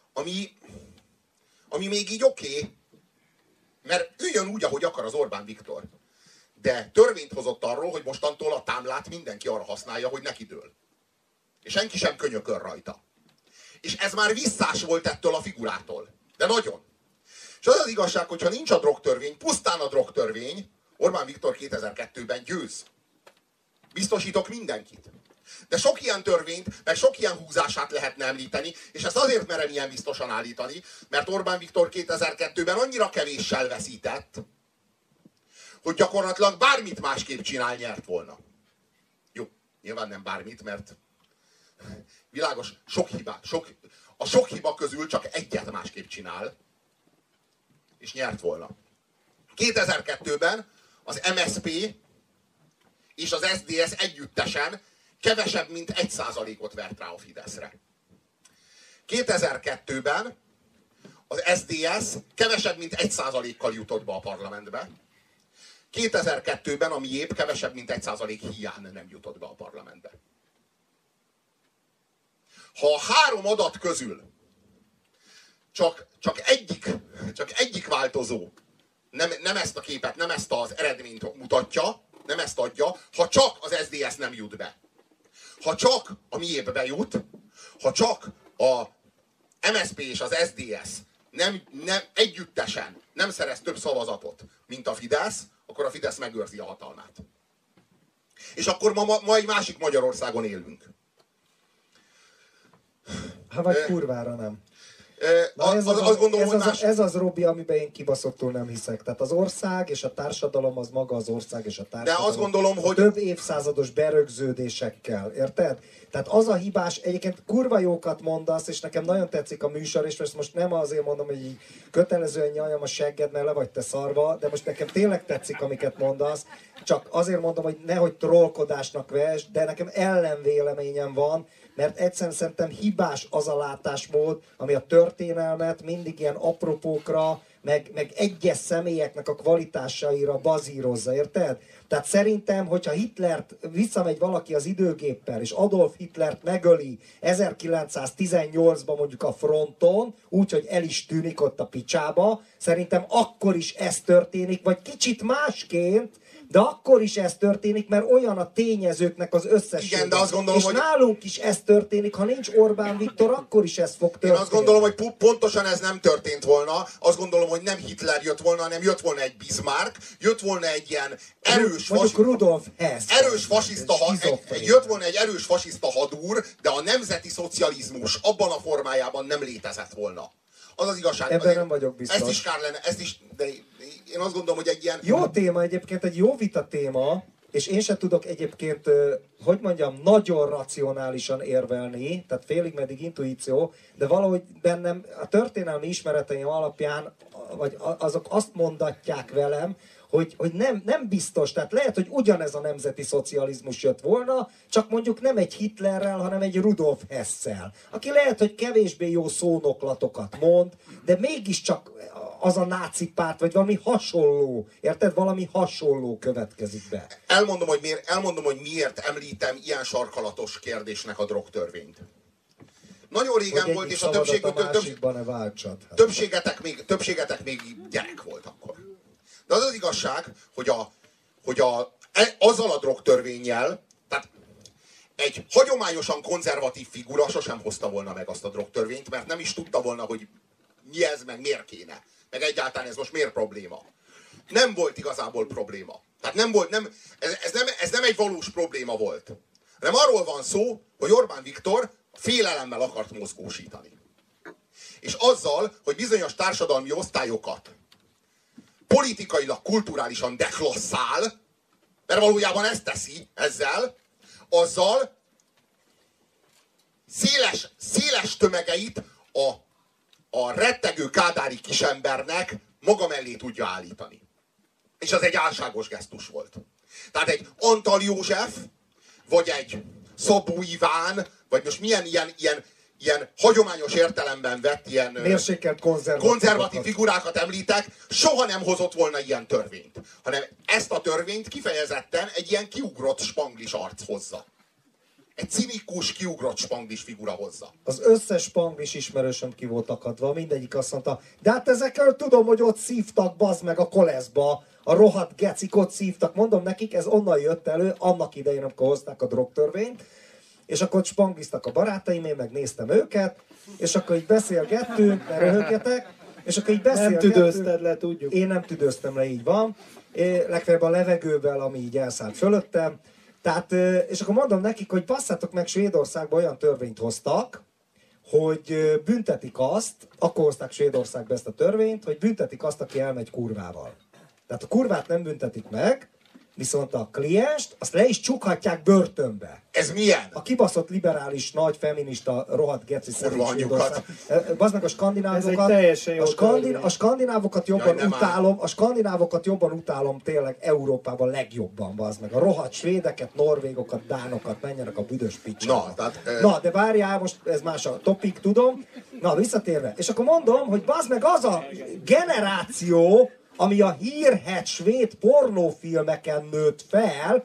ami még így oké, mert üljön úgy, ahogy akar az Orbán Viktor. De törvényt hozott arról, hogy mostantól a támlát mindenki arra használja, hogy neki dől. És senki sem könyököl rajta. És ez már visszás volt ettől a figurától. De nagyon. És az az igazság, hogyha nincs a drogtörvény, pusztán a drogtörvény, Orbán Viktor 2002-ben győz. Biztosítok mindenkit. De sok ilyen törvényt, meg sok ilyen húzását lehetne említeni, és ezt azért merem ilyen biztosan állítani, mert Orbán Viktor 2002-ben annyira kevéssel veszített, hogy gyakorlatilag bármit másképp csinál, nyert volna. Jó, nyilván nem bármit, mert világos, a sok hiba közül csak egyet másképp csinál, és nyert volna. 2002-ben az MSZP és az SZDSZ együttesen kevesebb, mint 1%-ot vert rá a Fideszre. 2002-ben az SZDSZ kevesebb, mint 1%-kal jutott be a parlamentbe. 2002-ben a miép kevesebb, mint 1% hiány nem jutott be a parlamentbe. Ha a három adat közül csak egyik változó nem ezt a képet, nem ezt az eredményt mutatja, nem ezt adja, ha csak az SZDSZ nem jut be. Ha csak a miép bejut, ha csak a MSZP és az SZDSZ nem együttesen nem szerez több szavazatot, mint a Fidesz, akkor a Fidesz megőrzi a hatalmát. És akkor ma egy másik Magyarországon élünk. Hát vagy kurvára nem. Ez az, Robi, amiben én kibaszottul nem hiszek. Tehát az ország és a társadalom az maga az ország és a társadalom. De azt gondolom, hogy több évszázados berögződésekkel, érted? Tehát az a hibás, egyébként kurva jókat mondasz, és nekem nagyon tetszik a műsor, és most nem azért mondom, hogy így kötelezően nyaljam a segged, mert le vagy te szarva, de most nekem tényleg tetszik, amiket mondasz. Csak azért mondom, hogy nehogy trollkodásnak vess, de nekem ellenvéleményem van, mert egyszerűen szerintem hibás az a látásmód, ami a történelmet mindig ilyen apropókra, meg egyes személyeknek a kvalitásaira bazírozza, érted? Tehát szerintem, hogyha Hitlert visszamegy valaki az időgéppel, és Adolf Hitlert megöli 1918-ban mondjuk a fronton, úgyhogy el is tűnik ott a picsába, szerintem akkor is ez történik, vagy kicsit másként, de akkor is ez történik, mert olyan a tényezőknek az összessége. Igen, de azt gondolom, és hogy nálunk is ez történik, ha nincs Orbán Viktor, akkor is ez fog történni. Én azt gondolom, hogy pontosan ez nem történt volna. Azt gondolom, hogy nem Hitler jött volna, hanem jött volna egy Bismarck, jött volna egy ilyen erős Rudolf Hess. Jött volna egy erős fasiszta hadúr, de a nemzeti szocializmus abban a formájában nem létezett volna. Az az igazság. Ebben nem vagyok biztos. Ezt is kár lenne, de én azt gondolom, hogy egy ilyen... Jó téma egyébként, egy jó vita téma, és én sem tudok egyébként, hogy mondjam, nagyon racionálisan érvelni, tehát félig meddig intuíció, de valahogy bennem a történelmi ismereteim alapján, vagy azok azt mondatják velem, hogy nem biztos, tehát lehet, hogy ugyanez a nemzeti szocializmus jött volna, csak mondjuk nem egy Hitlerrel, hanem egy Rudolf Hessel, aki lehet, hogy kevésbé jó szónoklatokat mond, de mégiscsak az a náci párt, vagy valami hasonló, érted? Valami hasonló következik be. Elmondom, hogy miért említem ilyen sarkalatos kérdésnek a drogtörvényt. Nagyon régen volt, és a többségetek még gyerek volt akkor. De az az igazság, hogy azzal a drogtörvénnyel, tehát egy hagyományosan konzervatív figura sosem hozta volna meg azt a drogtörvényt, mert nem is tudta volna, hogy mi ez, meg miért kéne. Meg egyáltalán ez most miért probléma. Nem volt igazából probléma. Tehát ez nem egy valós probléma volt. Hanem arról van szó, hogy Orbán Viktor félelemmel akart mozgósítani. És azzal, hogy bizonyos társadalmi osztályokat politikailag, kulturálisan deklasszál, mert valójában ezt teszi ezzel, azzal széles tömegeit a rettegő kádári kisembernek maga mellé tudja állítani. És az egy álságos gesztus volt. Tehát egy Antal József, vagy egy Szabó Iván, vagy most milyen ilyen hagyományos értelemben vett ilyen mérsékelt konzervatív figurákat említek, soha nem hozott volna ilyen törvényt. Hanem ezt a törvényt kifejezetten egy ilyen kiugrott spanglis arc hozza. Egy cinikus, kiugrott spanglis figura hozza. Az összes spanglis ismerősöm ki volt akadva, mindegyik azt mondta, de hát ezekről tudom, hogy ott szívtak, bazd meg a koleszba, a rohadt gecik ott szívtak, mondom nekik, ez onnan jött elő, annak idején, amikor hozták a drogtörvényt, és akkor spangliztak a barátaim, én megnéztem őket, és akkor így beszélgettünk, ne röhögjetek, és akkor így beszélgettünk. Nem tüdőzted le, tudjuk. Én nem tüdőztem le, így van. Legfeljebb a levegővel, ami így elszállt fölöttem. Tehát, és akkor mondom nekik, hogy basszátok meg, Svédországban olyan törvényt hoztak, hogy büntetik azt, akkor hozták Svédországba ezt a törvényt, hogy büntetik azt, aki elmegy kurvával. Tehát a kurvát nem büntetik meg, viszont a klienst, azt le is csukhatják börtönbe. Ez milyen? A kibaszott liberális, nagy feminista, rohadt geci szerint Svédország. Bazd meg a skandinávokat. A skandinávokat jobban utálom, a skandinávokat jobban utálom tényleg Európában legjobban, bazd meg. A rohadt svédeket, norvégokat, dánokat, menjenek a büdös picsába. Na, de várjál, most ez más a topik, tudom. Na, visszatérve. És akkor mondom, hogy bazd meg az a generáció, ami a hírhedt svéd pornófilmeken nőtt fel,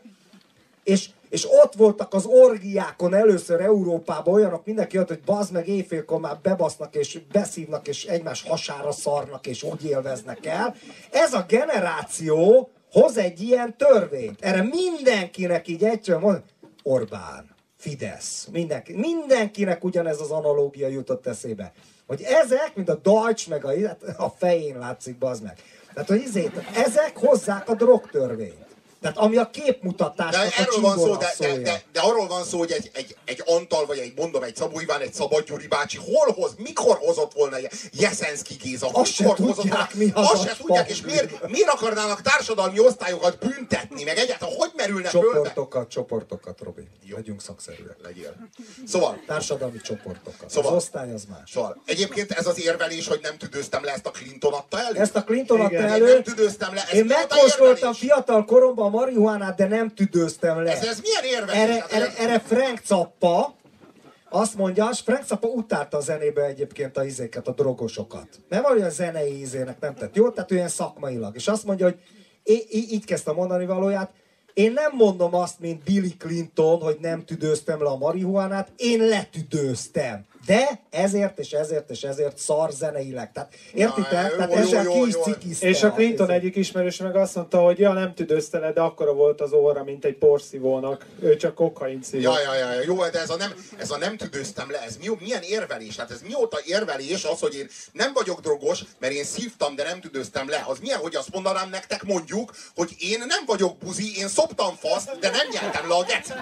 és ott voltak az orgiákon először Európában olyanok, mindenki jött, hogy bazd meg éjfélkor már bebasznak és beszívnak és egymás hasára szarnak és úgy élveznek el. Ez a generáció hoz egy ilyen törvényt. Erre mindenkinek így egyszerűen mond, Orbán, Fidesz, mindenkinek ugyanez az analógia jutott eszébe. Hogy ezek, mint a Deutsch, meg a fején látszik, bazd meg. Tehát, hogy ezek hozzák a drogtörvényt. Tehát ami a képmutatásnak a csingorasszója. De arról van szó, hogy egy Antal, vagy egy Szabó Iván, egy Szabad Gyuri bácsi mikor hozott volna Jeszenszky Géza? Azt se tudják, mi az azt se tudják, és miért akarnának társadalmi osztályokat büntetni, meg egyáltalán hogy merülnek Csoportokat, Robi. Jó. Legyünk szakszerűek. Legyél. Szóval. Társadalmi csoportokat. Szóval, az osztály az más. Szóval. Egyébként ez az érvelés, hogy nem tüdőztem le, ezt a Clinton adta elő? Ezt a Clinton adta elő. Én nem tüdőztem le. Én megkóstoltam fiatal koromban a marihuánát, de nem tüdőztem le. Ez milyen érvelés? Erre Frank Zappa azt mondja, és Frank Zappa utálta a zenébe egyébként a drogosokat. Mert valami a zenei ízének nem tett jó, tehát olyan szakmailag. És azt mondja, hogy így kezdte mondani valóját, én nem mondom azt, mint Billy Clinton, hogy nem tüdőztem le a marihuánát, én letüdőztem. De ezért szar zeneileg. Tehát értitek? Tehát ezzel ki is cikizte. És a Clinton egyik ismerős meg azt mondta, hogy ja, nem tüdőzte le, de akkora volt az óra, mint egy porszívónak. Ő csak kokain szívott. Ja. Jó, de ez a nem tüdőztem le, ez milyen érvelés? Hát ez mióta érvelés az, hogy én nem vagyok drogos, mert én szívtam, de nem tüdőztem le. Az milyen, hogy azt mondanám nektek mondjuk, hogy én nem vagyok buzi, én szoptam faszt, de nem nyeltem le a gecit.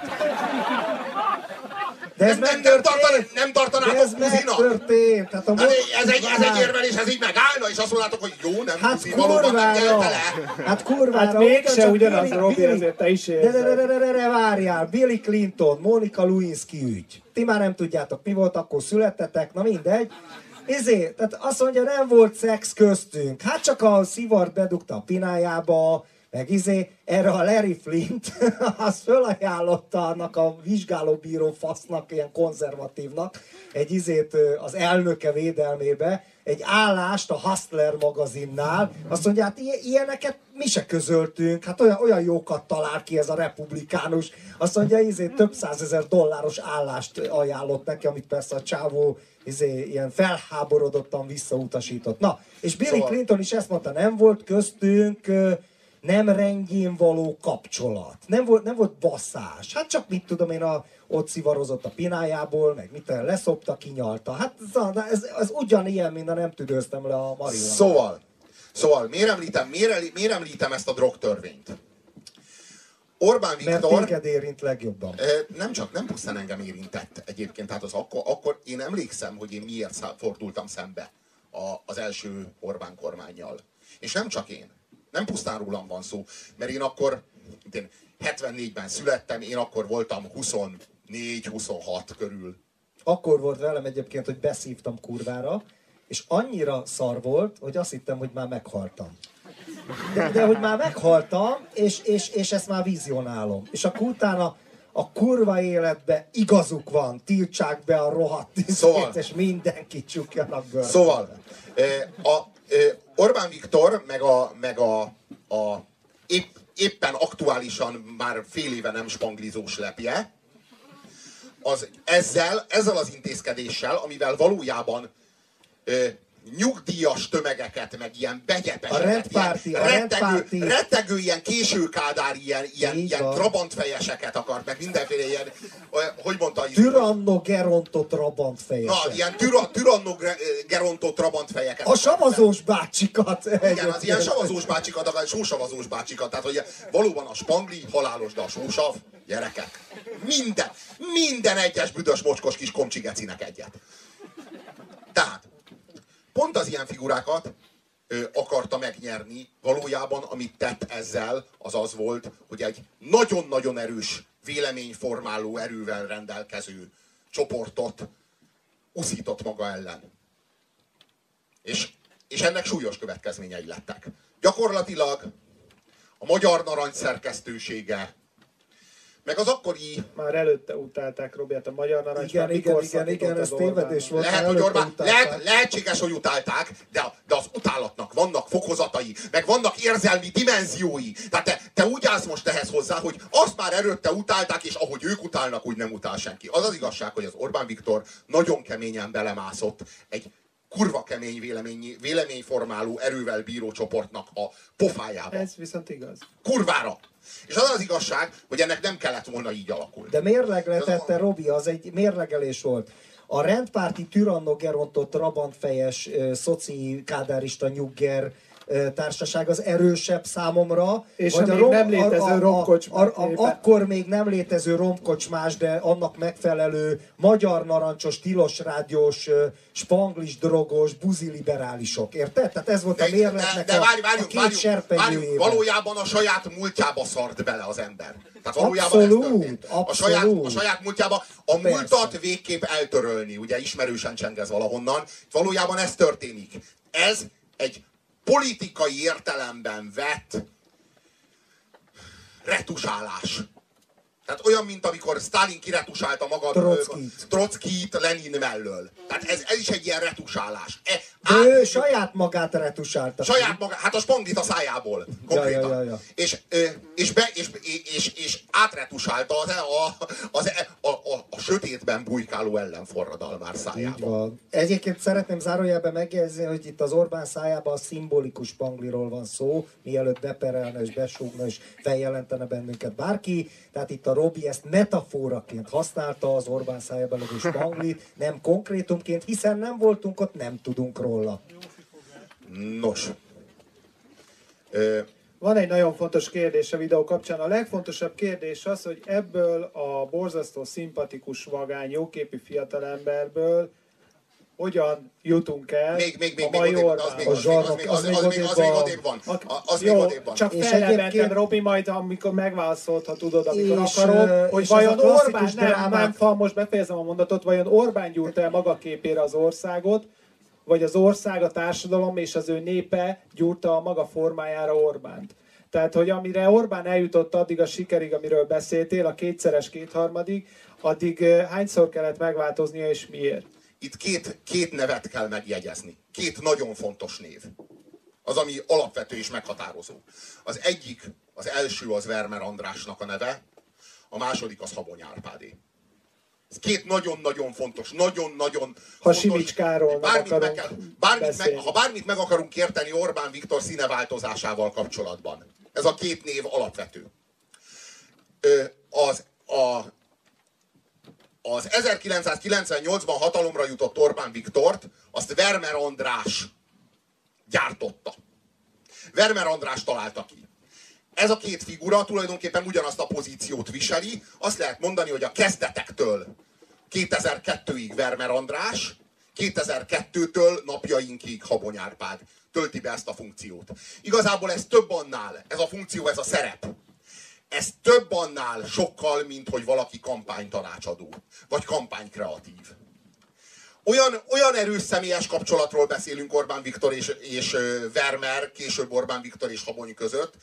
De ez nem tartanátok buzinak? Tehát ez egy érvelés, ez így megállna, és azt mondnátok, hogy jó, nem buzi, valóban nem nyelte le. Hát kurvára. Hát mégse ugyanaz, Robi, ezért te is érzed. De várjál, Billy Clinton, Monica Lewinsky ügy. Ti már nem tudjátok, mi volt, akkor születtetek, na mindegy. Tehát azt mondja, nem volt szex köztünk. Hát csak a szivart bedugta a pinájába, meg erre a Larry Flint, az fölajánlotta annak a vizsgálóbíró fasznak, ilyen konzervatívnak, az elnöke védelmébe, egy állást a Hustler magazinnál. Azt mondja, hát ilyeneket mi se közöltünk, hát olyan jókat talál ki ez a republikánus. Azt mondja, több $100,000 állást ajánlott neki, amit persze a csávó ilyen felháborodottan visszautasított. Na, és Billy Clinton is ezt mondta, nem volt köztünk nem rendjén való kapcsolat. Nem volt basszás. Hát csak mit tudom én, ott szivarozott a pinájából, meg leszopta, kinyalta. Hát ez ugyanilyen, mint a nem tüdőztem le a marihuánát. Szóval miért említem ezt a drogtörvényt? Orbán Viktor... Mert téged érint legjobban. Nem pusztán engem érintett egyébként. Tehát akkor én emlékszem, hogy én miért fordultam szembe az első Orbán kormánnyal. És nem csak én. Nem pusztán rólam van szó, mert én akkor, én 74-ben születtem, én akkor voltam 24-26 körül. Akkor volt velem egyébként, hogy beszívtam kurvára, és annyira szar volt, hogy azt hittem, hogy már meghaltam. De hogy már meghaltam, és ezt már vizionálom. És akkor utána a kurva életbe igazuk van, tiltsák be a rohadt Szóval, és mindenki csukjanak bőrbe. Szóval, Orbán Viktor, meg éppen aktuálisan már fél éve nem spanglizós lepje, ezzel az intézkedéssel, amivel valójában nyugdíjas tömegeket, meg ilyen begyepeseket, rettegő ilyen későkádár, ilyen trabantfejeseket akart, meg mindenféle ilyen, hogy mondta? Tyrannogerontot trabantfejesek. Na, ilyen tyrannogerontot trabantfejeket. A savazós bácsikat. Igen, az ilyen savazós bácsikat, a sósavazós bácsikat. Tehát, hogy valóban a spangli halálos, de a sósav, gyerekek. Minden egyes büdös mocskos kis komcsigecinek egyet. Tehát, pont az ilyen figurákat akarta megnyerni, valójában amit tett ezzel, az volt, hogy egy nagyon-nagyon erős véleményformáló erővel rendelkező csoportot uszított maga ellen. És ennek súlyos következményei lettek. Gyakorlatilag a Magyar Narancs szerkesztősége, meg az akkori... Már előtte utálták Robiát, a Magyar Narancs. Igen, ez tévedés volt. Lehetséges, hogy utálták, de az utálatnak vannak fokozatai, meg vannak érzelmi dimenziói. Tehát te úgy állsz most ehhez hozzá, hogy azt már előtte utálták, és ahogy ők utálnak, úgy nem utál senki. Az az igazság, hogy az Orbán Viktor nagyon keményen belemászott egy kurva kemény véleményformáló erővel bíró csoportnak a pofájába. Ez viszont igaz. Kurvára! És az az igazság, hogy ennek nem kellett volna így alakulni. De mérlegletette, Robi, az egy mérlegelés volt. A rendpárti tyrannogerontot trabantfejes szoci kádárista nyugger társaság az erősebb számomra. És vagy a nem létező romkocsmás. Akkor még nem létező romkocsmás, de annak megfelelő magyar narancsos, tilos rádiós, spanglis drogos, buziliberálisok. Érted? Tehát ez volt a mérletnek a két serpenyőjében. Valójában a saját múltjába szart bele az ember. Tehát abszolút. A saját múltjába a múltat végképp eltörölni, ugye ismerősen csengez valahonnan. Valójában ez történik. Ez egy politikai értelemben vett retusálás. Tehát olyan, mint amikor Sztálin kiretusálta maga Trockit Lenin mellől. Tehát ez is egy ilyen retusálás. Ő saját magát retusálta. Saját magát, hát a spanglit a szájából. Konkrétan. Ja. És átretusálta a sötétben bujkáló ellenforradalmár szájából. Egyébként szeretném zárójelben megjegyezni, hogy itt az Orbán szájában a szimbolikus spangliról van szó, mielőtt beperelne és besúgna és feljelentene bennünket bárki. Tehát itt a Robi ezt metaforaként használta, az Orbán szájában levő spanglit, nem konkrétumként, hiszen nem voltunk ott, nem tudunk róla. Nos. Van egy nagyon fontos kérdés a videó kapcsán. A legfontosabb kérdés az, hogy ebből a borzasztó szimpatikus, vagány, jóképű fiatalemberből hogyan jutunk el a mai Orbánhoz. Az még odébb van. Jó, csak fellebentem, Robi, majd amikor megválaszolt, ha tudod, amikor akarod, hogy vajon Orbán, nem, most befejezem a mondatot, vajon Orbán gyúrt el maga képére az országot, vagy az ország, a társadalom és az ő népe gyúrta a maga formájára Orbánt. Tehát, hogy amire Orbán eljutott addig a sikerig, amiről beszéltél, a kétszeres kétharmadig, addig hányszor kellett megváltoznia és miért? Itt két nevet kell megjegyezni. Két nagyon fontos név. Az, ami alapvető és meghatározó. Az egyik, az első az Vermer Andrásnak a neve, a második az Habony Árpádé. Ez két nagyon-nagyon fontos, nagyon-nagyon fontos. Simics Károly ha bármit meg akarunk érteni Orbán Viktor színeváltozásával kapcsolatban. Ez a két név alapvető. Az 1998-ban hatalomra jutott Orbán Viktort, azt Vermer András gyártotta. Vermer András találta ki. Ez a két figura tulajdonképpen ugyanazt a pozíciót viseli. Azt lehet mondani, hogy a kezdetektől 2002-ig Vermer András, 2002-től napjainkig Habony Árpád. tölti be ezt a funkciót. Igazából ez több annál, ez a funkció, ez a szerep. Ez több annál sokkal, mint hogy valaki kampánytanácsadó, vagy kampánykreatív. Olyan erős személyes kapcsolatról beszélünk Orbán Viktor és Vermeer, később Orbán Viktor és Habony között,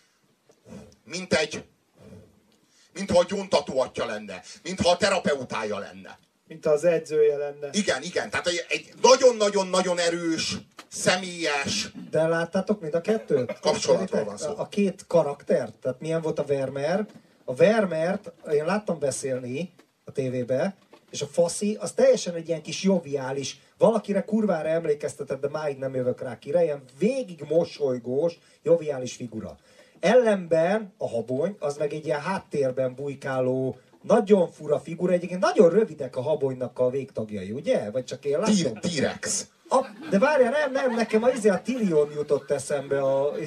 mintha a gyóntató atya lenne, mintha a terapeutája lenne. Mint az edzője lenne. Igen. Tehát egy nagyon-nagyon-nagyon erős, személyes... De láttátok mind a kettőt? Kapcsolatról van szó. A két karakter, tehát milyen volt a Vermeer. A Vermeert én láttam beszélni a tévébe, és a Faszi az teljesen egy ilyen kis joviális, valakire kurvára emlékeztetett, de máig nem jövök rá kire, ilyen végig mosolygós, joviális figura. Ellenben a Habony, az meg egy ilyen háttérben bujkáló, nagyon fura figura, egyébként nagyon rövidek a Habonynak a végtagjai, ugye? Vagy csak én látom? T-rex. De várjál, nem, nekem a Tyrion jutott eszembe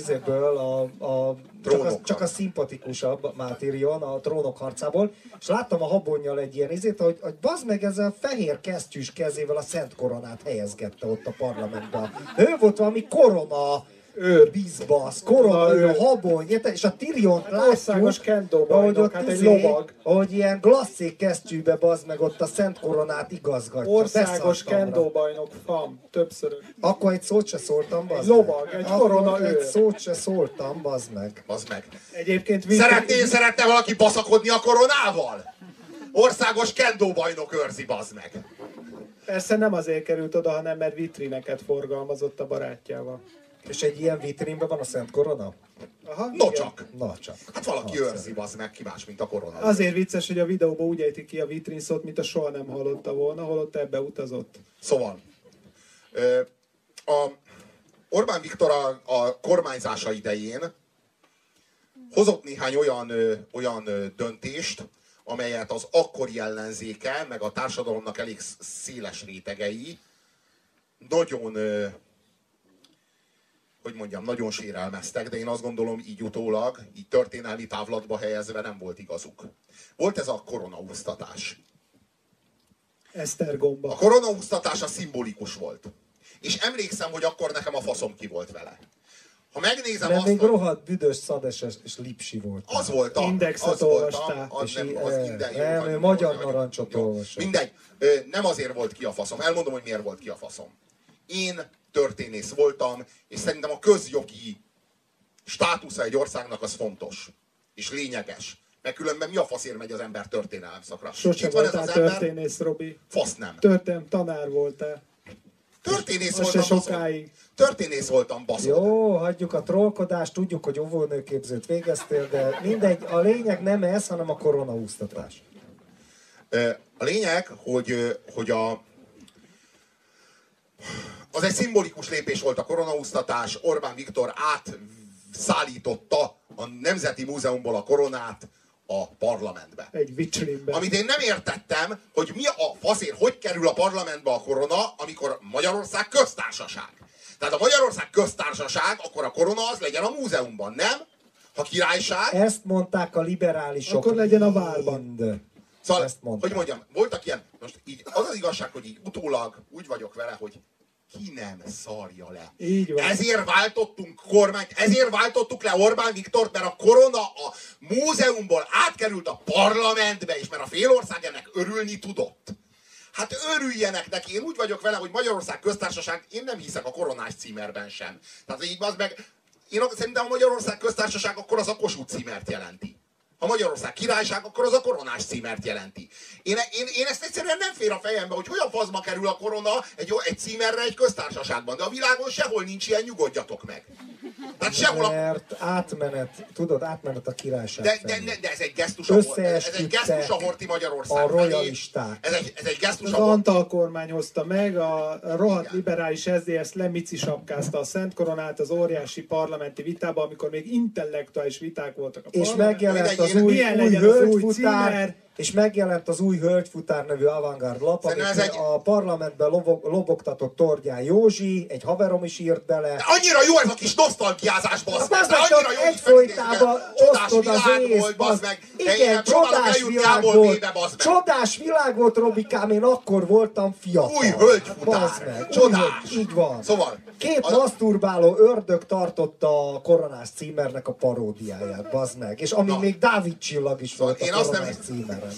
csak a szimpatikusabb már Tyrion a Trónok harcából, és láttam a Habonnyal egy ilyen hogy bazd meg ezzel a fehér kesztyűs kezével a Szent Koronát helyezgette ott a parlamentben. Ő volt valami korona bizbasz, korona Habony, és a Tyriont Országos kendóbajnok, hát egy lovag. Ahogy ilyen glasszék kesztyűbe bazd meg ott a Szent Koronát igazgatja. Országos kendóbajnok, fam, többször. Akkor egy szót se szóltam, bazd meg. Lovag, egy korona egy szót se szóltam, bazd meg. Bazd meg. Egyébként Szeretne valaki baszakodni a koronával? Országos kendóbajnok őrzi, bazd meg. Persze nem azért került oda, hanem mert vitrineket forgalmazott a barátjával. És egy ilyen vitrínben van a Szent Korona? Aha, No igen. csak. Hát valaki őrzi, bazd meg, ki más, mint a korona. Azért vicces, hogy a videóban úgy ejti ki a vitrin szót, mint a soha nem hallotta volna, holott ebbe utazott. Szóval, Orbán Viktor a kormányzása idején hozott néhány olyan döntést, amelyet az akkori ellenzéke, meg a társadalomnak elég széles rétegei nagyon, nagyon sérelmeztek, de én azt gondolom így utólag, így történelmi távlatba helyezve nem volt igazuk. Volt ez a koronaúsztatás. Esztergomba. A koronaúsztatás a szimbolikus volt. És emlékszem, hogy akkor nekem a faszom ki volt vele. Ha megnézem de azt, még rohadt büdös, szades és lipsi volt. Az voltam. Indexet olvastál. Nem, magyar narancsot olvastam. Mindegy. Nem azért volt ki a faszom. Elmondom, hogy miért volt ki a faszom. Én történész voltam, és szerintem a közjogi státusza egy országnak az fontos. És lényeges. Mert különben mi a faszért megy az ember történelem szakra? Sose voltál történész, Robi. Fasz nem. Tanár voltál. Történész voltam, baszod. Jó, hagyjuk a trollkodást, tudjuk, hogy óvónőképzőt végeztél, de mindegy, a lényeg nem ez, hanem a koronaúsztatás. A lényeg, hogy az egy szimbolikus lépés volt a koronaúsztatás. Orbán Viktor átszállította a Nemzeti Múzeumból a koronát a parlamentbe. Egy vitrínbe. Amit én nem értettem, hogy mi a faszért, hogy kerül a parlamentbe a korona, amikor Magyarország köztársaság. Tehát a Magyarország köztársaság, akkor a korona az legyen a múzeumban, nem? Ha királyság... Ezt mondták a liberálisok. Akkor legyen a várban. Szóval, hogy mondjam, voltak ilyen... Most így az igazság, hogy így utólag úgy vagyok vele, hogy ki nem szarja le. Így van. Ezért váltottunk kormányt, ezért váltottuk le Orbán Viktort, mert a korona a múzeumból átkerült a parlamentbe, és mert a félország ennek örülni tudott. Hát örüljenek neki. Én úgy vagyok vele, hogy Magyarország köztársaság, én nem hiszek a koronás címerben sem. Tehát így az meg, én szerintem a Magyarország köztársaság akkor az a Kossuth címert jelenti. Ha Magyarország királyság, akkor az a koronás címert jelenti. Én ezt egyszerűen nem fér a fejembe, hogy hogyan fazma kerül a korona egy címerre egy köztársaságban. De a világon sehol nincs ilyen, nyugodjatok meg. Tehát sehol Mert átmenet a királyság. De ez egy gesztus a horti Magyarország. A royalisták. Ez egy gesztus az a horti. Antal kormány hozta meg, a rohadt liberális SZDSZ lemici sapkázta a Szent Koronát az óriási parlamenti vitába, amikor még intellektuális viták voltak a és megjelent az új hölgyfutár, és megjelent az új Hölgyfutár nevű avantgárd lap, amit a parlamentben lobogtatott Tordján Józsi, egy haverom is írt bele. De annyira jó ez a kis nosztalgiázás, bazd meg! Annyira jó, egyfolytában osztod az ész, bazd meg! Igen, csodás világ volt! Csodás világ volt, Robikám, én akkor voltam fiatal. Új Hölgyfutár! Csodás! Így van. Szóval... Két maszturbáló ördög tartotta a Koronás címernek a paródiáját, bazd meg. És ami még Dávid csillag is volt a Koronás címeren.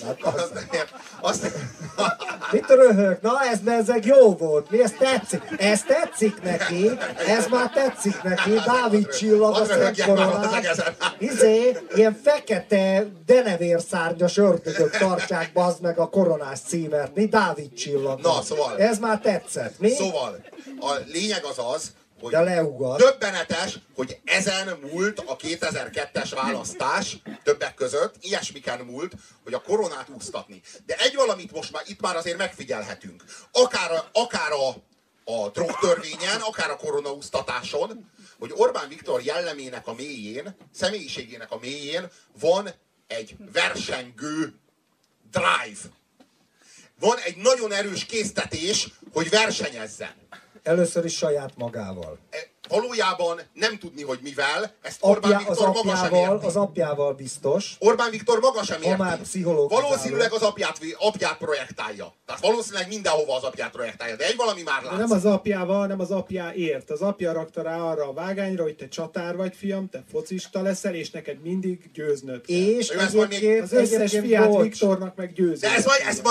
Mit röhög? Na, ez jó volt. Mi ez tetszik? Ez tetszik neki. Ez már tetszik neki. Dávid csillag, a Szent Koronás. Ilyen fekete, denevérszárnyas ördögök tartsák, bazd meg a Koronás címert. Mi Dávid csillag. Na, szóval. Ez már tetszett. Mi? Szóval, a lényeg az, hogy döbbenetes, hogy ezen múlt a 2002-es választás, többek között, ilyesmiken múlt, hogy a koronát úsztatni. De egy valamit most már itt már azért megfigyelhetünk. Akár a drogtörvényen, akár a koronaúsztatáson, hogy Orbán Viktor jellemének a mélyén, személyiségének a mélyén van egy versengő drive. Van egy nagyon erős késztetés, hogy versenyezzen. Először is saját magával. Valójában nem tudni, hogy mivel, ezt Orbán Viktor maga sem érti. Az apjával biztos. Orbán Viktor maga sem érti. Valószínűleg az apját projektálja. Tehát valószínűleg mindenhova az apját projektálja. De egy valami már látszik. Nem az apjával, nem az apjáért. Az apja rakta rá arra a vágányra, hogy te csatár vagy, fiam, te focista leszel, és neked mindig győznöd kell. És az összes fiát Viktornak meg győzni. De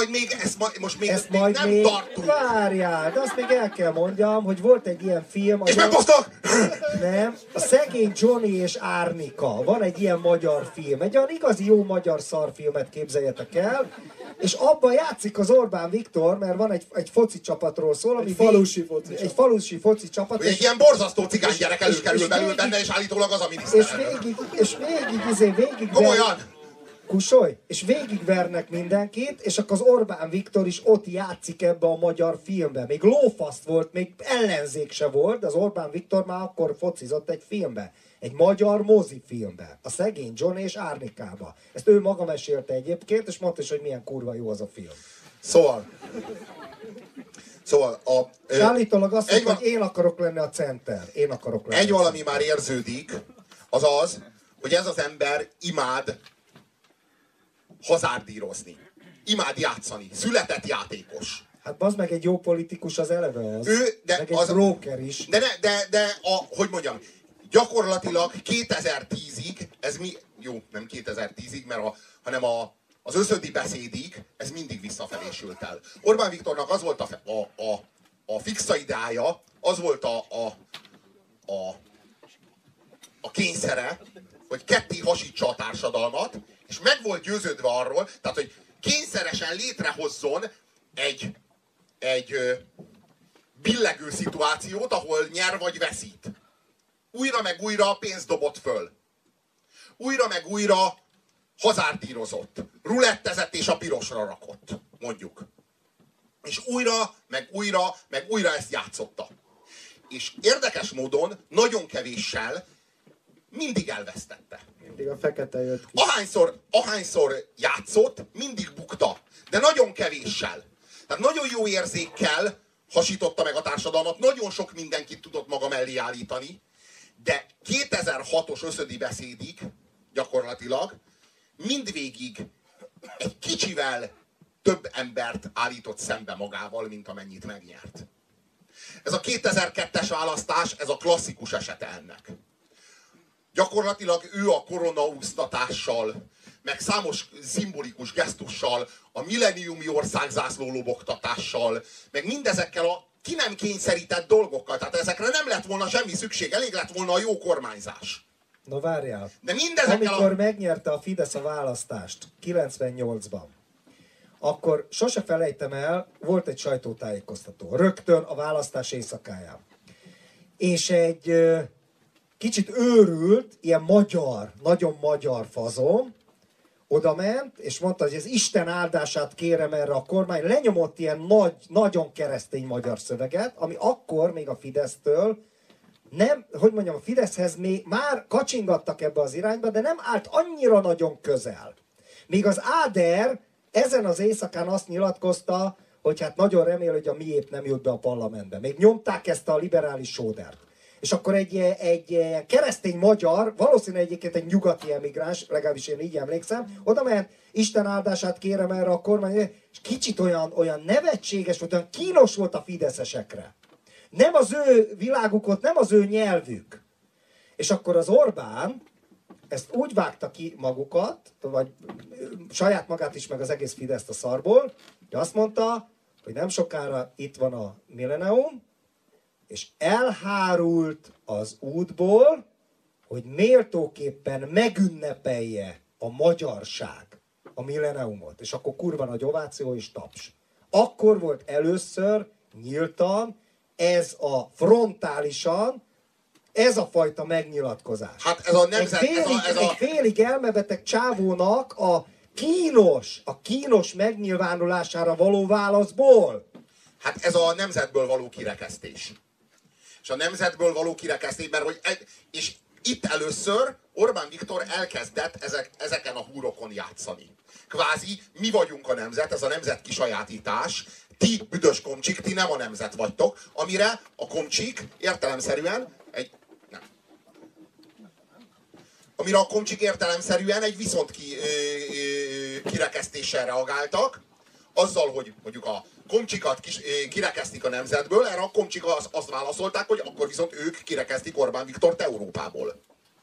ezt még nem tartunk. Várjál, de azt még el kell mondjam, hogy volt egy ilyen film. És megbosztok! Nem, a Szegény Johnny és Árnika. Van egy ilyen magyar film. Egy olyan igazi jó magyar szarfilmet képzeljetek el, és abban játszik az Orbán Viktor, mert van egy foci csapatról szól, ami egy falusi foci csapat. Egy ilyen borzasztó cigány gyerek előkerül belül benne, és állítólag az a miniszterelnök. És végig komolyan! Kusolj! És végigvernek mindenkit, és akkor az Orbán Viktor is ott játszik ebbe a magyar filmbe. Még lófaszt volt, még ellenzék se volt, de az Orbán Viktor már akkor focizott egy filmbe. Egy magyar mozifilmbe. A Szegény Johnny és Árnikába. Ezt ő maga mesélte egyébként, és mondta is, hogy milyen kurva jó az a film. Szóval állítólag azt mondta, hogy én akarok lenni a center. Egy valami már érződik, az, hogy ez az ember imád hazárdírozni. Imád játszani. Született játékos. Hát bazd meg, egy jó politikus az eleve az. Meg egy broker is. Hogy mondjam, gyakorlatilag 2010-ig, ez mi, jó, nem 2010-ig, hanem az összödi beszédig, ez mindig visszafelé sült el. Orbán Viktornak az volt a fixa ideája, az volt a kényszere, hogy ketté hasítsa a társadalmat, és meg volt győződve arról, tehát, hogy kényszeresen létrehozzon egy billegő szituációt, ahol nyer vagy veszít. Újra meg újra pénzt dobott föl. Újra meg újra hazárdírozott. Rulettezett és a pirosra rakott, mondjuk. És újra, meg újra ezt játszotta. És érdekes módon, nagyon kevéssel mindig elvesztette. Mindig a fekete jött ki. Ahányszor játszott, mindig bukta. De nagyon kevéssel. Tehát nagyon jó érzékkel hasította meg a társadalmat, nagyon sok mindenkit tudott maga mellé állítani, de 2006-os összödi beszédig gyakorlatilag mindvégig egy kicsivel több embert állított szembe magával, mint amennyit megnyert. Ez a 2002-es választás, ez a klasszikus esete ennek. Gyakorlatilag ő a koronaúsztatással, meg számos szimbolikus gesztussal, a milleniumi országzászló lobogtatással, meg mindezekkel a ki nem kényszerített dolgokkal. Tehát ezekre nem lett volna semmi szükség, elég lett volna a jó kormányzás. Na várjál. De mindezekkel amikor megnyerte a Fidesz a választást 98-ban, akkor sose felejtem el, volt egy sajtótájékoztató. Rögtön a választás éjszakáján. És egy kicsit őrült, ilyen magyar, nagyon magyar fazon, oda ment, és mondta, hogy az Isten áldását kérem erre a kormány. Lenyomott ilyen nagyon keresztény magyar szöveget, ami akkor még a Fidesztől nem, hogy mondjam, a Fideszhez még már kacsingattak ebbe az irányba, de nem állt annyira nagyon közel. Még az Áder ezen az éjszakán azt nyilatkozta, hogy hát nagyon remél, hogy a miép nem jut be a parlamentbe. Még nyomták ezt a liberális sódert. És akkor egy keresztény magyar, valószínűleg egyébként egy nyugati emigráns, legalábbis én így emlékszem, oda ment, Isten áldását kérem erre a kormány, és kicsit olyan nevetséges volt, olyan kínos volt a fideszesekre. Nem az ő világuk, nem az ő nyelvük. És akkor az Orbán ezt úgy vágta ki magukat, vagy saját magát is, meg az egész Fideszt a szarból, hogy azt mondta, hogy nem sokára itt van a millenium, és elhárult az útból, hogy méltóképpen megünnepelje a magyarság a milleniumot. És akkor kurva nagy ováció és taps. Akkor volt először nyíltan ez a frontálisan, ez a fajta megnyilatkozás. Hát ez a nemzet... Egy félig elmebeteg csávónak a kínos megnyilvánulására való válaszból. Hát ez a nemzetből való kirekesztés. És a nemzetből való kirekesztés, és itt először Orbán Viktor elkezdett ezeken a húrokon játszani. Kvázi mi vagyunk a nemzet, ez a nemzet kisajátítás, ti büdös komcsik, ti nem a nemzet vagytok, amire a komcsik értelemszerűen egy viszont kirekesztéssel reagáltak, azzal, hogy mondjuk a komcsikat kirekesztik a nemzetből, erre a komcsik azt válaszolták, hogy akkor viszont ők kirekesztik Orbán Viktort Európából.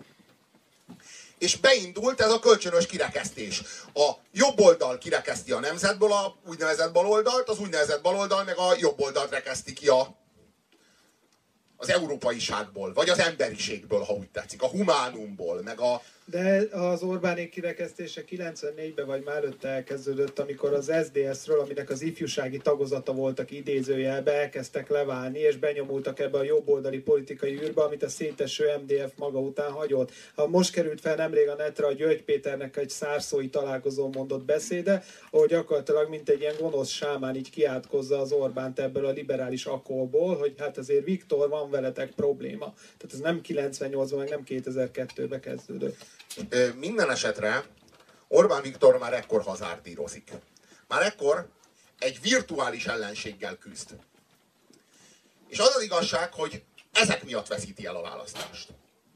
És beindult ez a kölcsönös kirekesztés. A jobb oldal kirekeszti a nemzetből a úgynevezett baloldalt, az úgynevezett baloldal meg a jobb oldalt rekeszti ki az európaiságból, vagy az emberiségből, ha úgy tetszik, a humánumból, meg a... De az Orbánék kirekesztése 94-ben vagy már előtte elkezdődött, amikor az SZDSZ-ről, aminek az ifjúsági tagozata voltak idézőjelbe, elkezdtek leválni, és benyomultak ebbe a jobboldali politikai űrbe, amit a széteső MDF maga után hagyott. Most került fel nemrég a netre a György Péternek egy szárszói találkozón mondott beszéde, ahol gyakorlatilag mint egy ilyen gonosz sámán így kiátkozza az Orbánt ebből a liberális akkolból, hogy hát azért Viktor, van veletek probléma. Tehát ez nem 98-ban, meg nem 2002-ben kezdődött. Minden esetre Orbán Viktor már ekkor hazárdírozik. Már ekkor egy virtuális ellenséggel küzd. És az az igazság, hogy ezek miatt veszíti el a választást.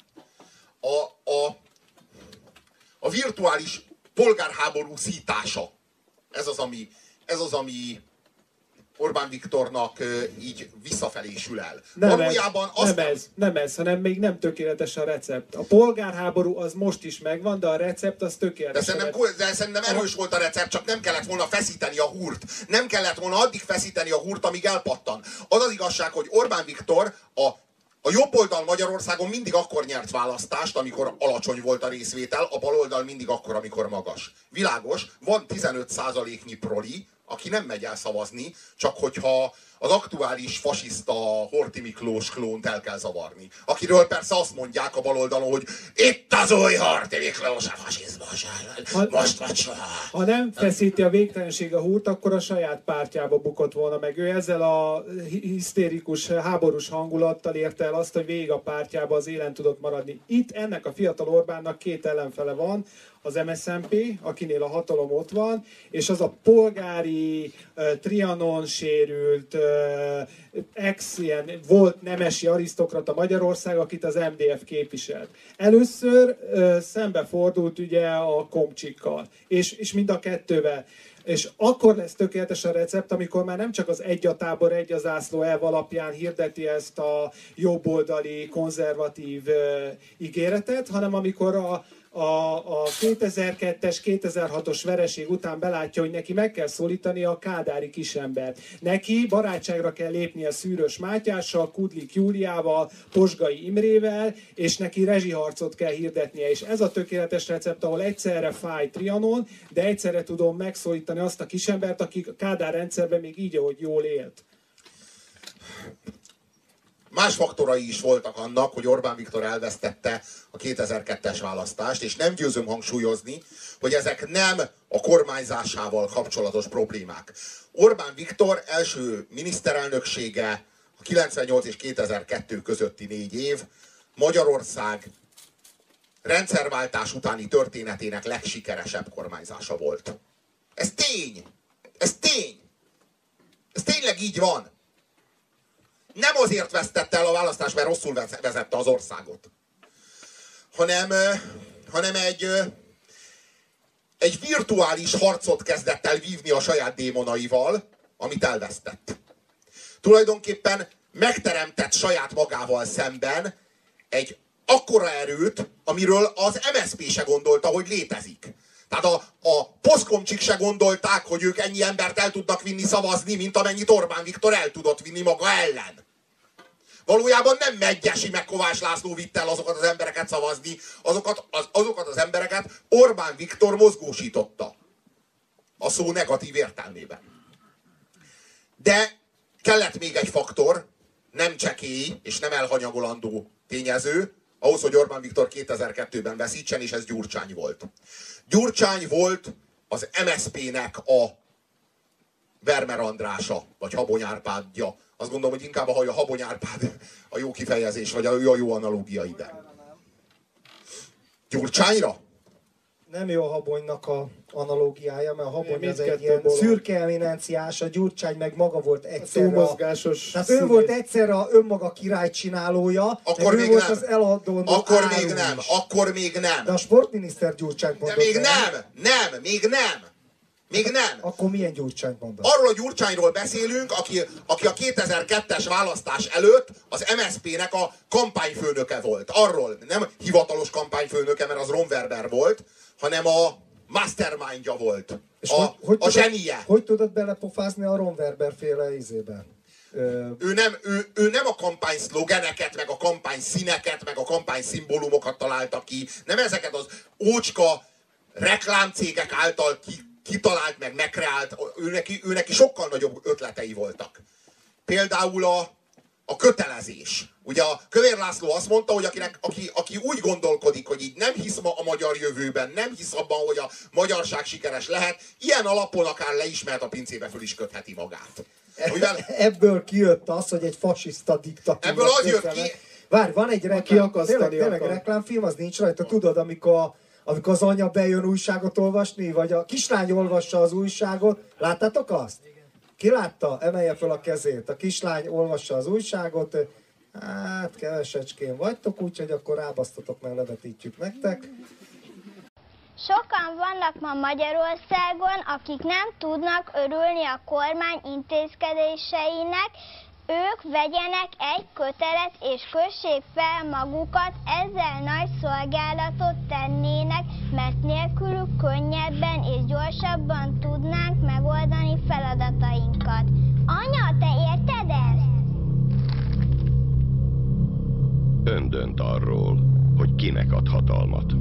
A virtuális polgárháború szítása. Ez az, ami Orbán Viktornak így visszafelé sül el. Nem ez, hanem még nem tökéletes a recept. A polgárháború az most is megvan, de a recept az tökéletes. De szerintem erős volt a recept, csak nem kellett volna feszíteni a húrt. Nem kellett volna addig feszíteni a húrt, amíg elpattan. Az az igazság, hogy Orbán Viktor a jobb oldal Magyarországon mindig akkor nyert választást, amikor alacsony volt a részvétel, a bal oldal mindig akkor, amikor magas. Világos, van 15%-nyi proli, aki nem megy el szavazni, csak hogyha az aktuális fasiszta Horthy Miklós klónt el kell zavarni. Akiről persze azt mondják a baloldalon, hogy itt az új Horthy Miklós a fasizmus ellen, most vagy soha. Ha nem feszíti a végtelenség a húrt, akkor a saját pártjába bukott volna meg. Ő ezzel a hisztérikus, háborús hangulattal érte el azt, hogy végig a pártjába az élen tudott maradni. Itt ennek a fiatal Orbánnak két ellenfele van, az MSZNP, akinél a hatalom ott van, és az a polgári, Trianon sérült, ilyen volt nemesi arisztokrata Magyarország, akit az MDF képviselt. Először szembefordult ugye a komcsikkal, és mind a kettővel. És akkor lesz tökéletes a recept, amikor már nem csak az egy a tábor, egy a zászló elv alapján hirdeti ezt a jobboldali, konzervatív ígéretet, hanem amikor a 2002-es, 2006-os vereség után belátja, hogy neki meg kell szólítani a kádári kisembert. Neki barátságra kell lépnie Szűrös Mátyással, Kudlik Júliával, Posgai Imrével, és neki rezsiharcot kell hirdetnie. És ez a tökéletes recept, ahol egyszerre fáj Trianon, de egyszerre tudom megszólítani azt a kisembert, aki a Kádár rendszerben még így, ahogy jól élt. Más faktorai is voltak annak, hogy Orbán Viktor elvesztette a 2002-es választást, és nem győzöm hangsúlyozni, hogy ezek nem a kormányzásával kapcsolatos problémák. Orbán Viktor első miniszterelnöksége a 98 és 2002 közötti 4 év Magyarország rendszerváltás utáni történetének legsikeresebb kormányzása volt. Ez tény. Ez tény. Ez tényleg így van. Nem azért vesztette el a választást, mert rosszul vezette az országot, hanem egy virtuális harcot kezdett el vívni a saját démonaival, amit elvesztett. Tulajdonképpen megteremtett saját magával szemben egy akkora erőt, amiről az MSZP se gondolta, hogy létezik. Tehát a poszkomcsik se gondolták, hogy ők ennyi embert el tudnak vinni szavazni, mint amennyit Orbán Viktor el tudott vinni maga ellen. Valójában nem Medgyessy meg Kovács László vitte el azokat az embereket szavazni, azokat az embereket Orbán Viktor mozgósította. A szó negatív értelmében. De kellett még egy faktor, nem csekély és nem elhanyagolandó tényező, ahhoz, hogy Orbán Viktor 2002-ben veszítsen, és ez Gyurcsány volt. Gyurcsány volt az MSZP-nek a Vermer Andrása, vagy Habony Árpádja. Azt gondolom, hogy inkább a Habony Árpád a jó kifejezés, vagy a jó analógia ide. Gyurcsányra? Nem jó a Habonynak a analógiája, mert a Habony az egy ilyen szürke eminenciás, a Gyurcsány meg maga volt egyszerre tehát ő volt egyszerre önmaga királycsinálója, akkor ő még volt nem. az eladóndó Akkor még nem. De a sportminiszter Gyurcsányt mondott. De még nem. Még nem. Akkor milyen Gyurcsányt mondott? Arról a Gyurcsányról beszélünk, aki a 2002-es választás előtt az MSZP-nek a kampányfőnöke volt. Arról, nem hivatalos kampányfőnöke, mert az Ron Werber volt, hanem a mastermindja volt. A zsenie. Hogy tudod belepofázni a Ron Werber féle izébe? Ő nem a kampány szlogeneket, meg a kampány színeket, meg a kampány szimbólumokat találta ki. Nem ezeket az ócska reklámcégek által kitalált, meg megkreált. Ő neki sokkal nagyobb ötletei voltak. Például a kötelezés. Ugye a Kövér László azt mondta, hogy aki úgy gondolkodik, hogy így nem hisz a magyar jövőben, nem hisz abban, hogy a magyarság sikeres lehet, ilyen alapon akár le is mehet a pincébe, föl is kötheti magát. Ebből kijött az, hogy egy fasiszta diktatúra. Ebből az jött ki. Várj, van egy tényleg reklámfilm, az nincs rajta, tudod, amikor az anya bejön újságot olvasni, vagy a kislány olvassa az újságot. Láttátok azt? Ki látta? Emelje fel a kezét. A kislány olvassa az újságot. Hát kevesecskén vagytok, úgyhogy akkor rábasztatok, mert levetítjük nektek. Sokan vannak ma Magyarországon, akik nem tudnak örülni a kormány intézkedéseinek, ők vegyenek egy kötelet és kössék fel magukat, ezzel nagy szolgálatot tennének, mert nélkülük könnyebben és gyorsabban tudnánk megoldani feladatainkat. Anya, te érted ezt? Ön dönt arról, hogy kinek ad hatalmat.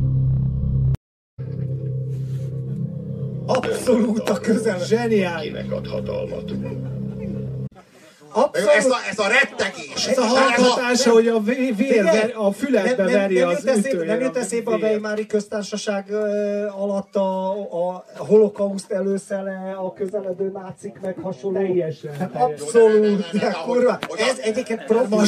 Abszolút a közel. Zseniális. Kinek ad hatalmat. Ez a rettegés. Ez a hallgatása, hogy a vér a füledbe veri az ütőjét. Nem jut eszébe a Weimári köztársaság alatt a holokauszt előszele, a közeledő nácik meg hasonló. Teljesen. Abszolút. Kurva. Ez egyébként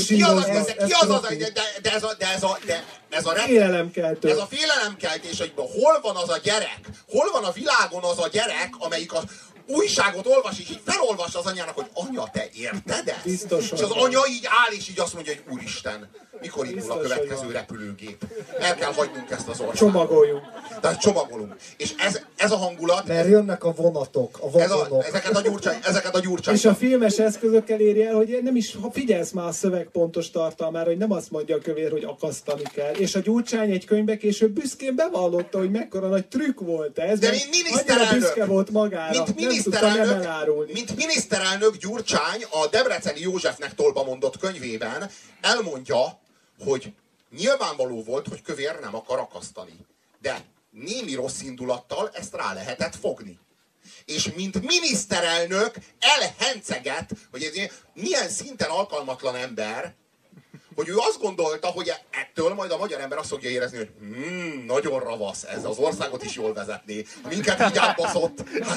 ez a félelemkeltő. Ez a félelemkeltés, hogy hol van az a gyerek, hol van a világon az a gyerek, amelyik az újságot olvas, és így felolvas az anyának, hogy anya, te érted ezt? Biztos, és az anya így áll, és így azt mondja, hogy úristen, mikor indul a következő repülőgép? El kell hagynunk ezt az országot. Csomagoljunk. Tehát csomagolunk. És ez a hangulat... Mert jönnek a vonatok, a vazonok. Ezeket a Gyurcsány. És a filmes eszközökkel éri el, hogy nem is figyelsz már a szöveg pontos tartalmára, hogy nem azt mondja a Kövér, hogy akasztani kell. És a Gyurcsány egy könyvbe később büszkén bevallotta, hogy mekkora nagy trükk volt ez. De mint miniszterelnök, büszke volt magára. mint miniszterelnök Gyurcsány a Debreceni Józsefnek tolba mondott könyvében elmondja, hogy nyilvánvaló volt, hogy Kövér nem akar akasztani. De némi rossz indulattal ezt rá lehetett fogni. És mint miniszterelnök elhenceget, hogy ez milyen szinten alkalmatlan ember, hogy ő azt gondolta, hogy ettől majd a magyar ember azt fogja érezni, hogy nagyon ravasz, ez az országot is jól vezetné. Minket így átbaszott.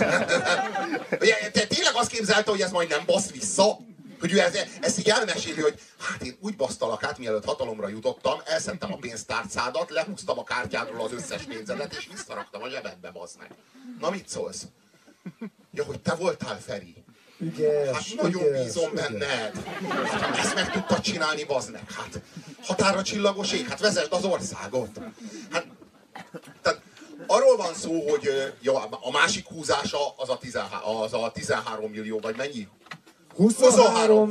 Tényleg azt képzelte, hogy ez majd nem basz vissza? Hogy ő ezt így elmeséli, hogy hát én úgy basztalak át, mielőtt hatalomra jutottam, elszedtem a pénztárcádat, lehúztam a kártyádról az összes pénzedet, és visszaraktam a zsebedbe, bazd meg. Na mit szólsz? Ja, hogy te voltál, Feri. Ügyes, Hát nagyon ügyes, bízom ügyes. benned. Ezt meg tudtad csinálni, bazd meg. Hát határa csillagos ég, hát vezesd az országot. Hát, tehát arról van szó, hogy jó, a másik húzása az a 13 millió, vagy mennyi? 23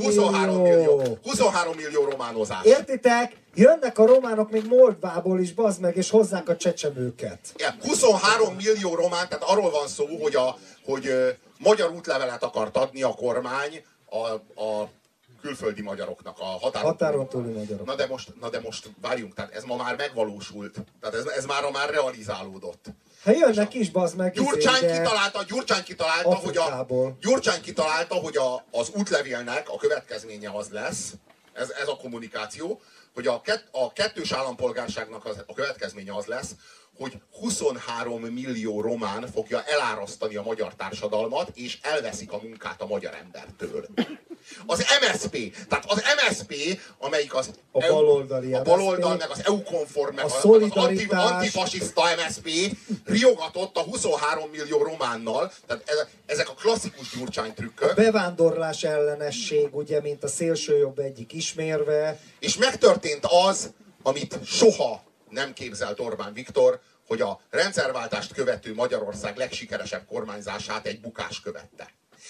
millió románozás. Értitek? Jönnek a románok még Moldvából is, bazd meg, és hozzák a csecsemőket. Igen, 23 millió román, tehát arról van szó, hogy magyar útlevelet akart adni a kormány a külföldi magyaroknak, a Határon túli magyarok. Na de most várjunk, tehát ez ma már megvalósult. Tehát ez már realizálódott. Hát jönnek is, bazd meg. Gyurcsány kitalálta, hogy az útlevélnek a következménye az lesz, ez a kommunikáció, hogy a kettős állampolgárságnak a következménye az lesz, hogy 23 millió román fogja elárasztani a magyar társadalmat, és elveszik a munkát a magyar embertől. Az MSZP, tehát az MSZP, amelyik a baloldal, meg az EU-konform, meg az antifasiszta MSZP riogatott a 23 millió románnal, tehát ezek a klasszikus Gyurcsány trükkök. A bevándorlás ellenesség, ugye, mint a szélsőjobb egyik ismérve. És megtörtént az, amit soha nem képzelt Orbán Viktor, hogy a rendszerváltást követő Magyarország legsikeresebb kormányzását egy bukás követte.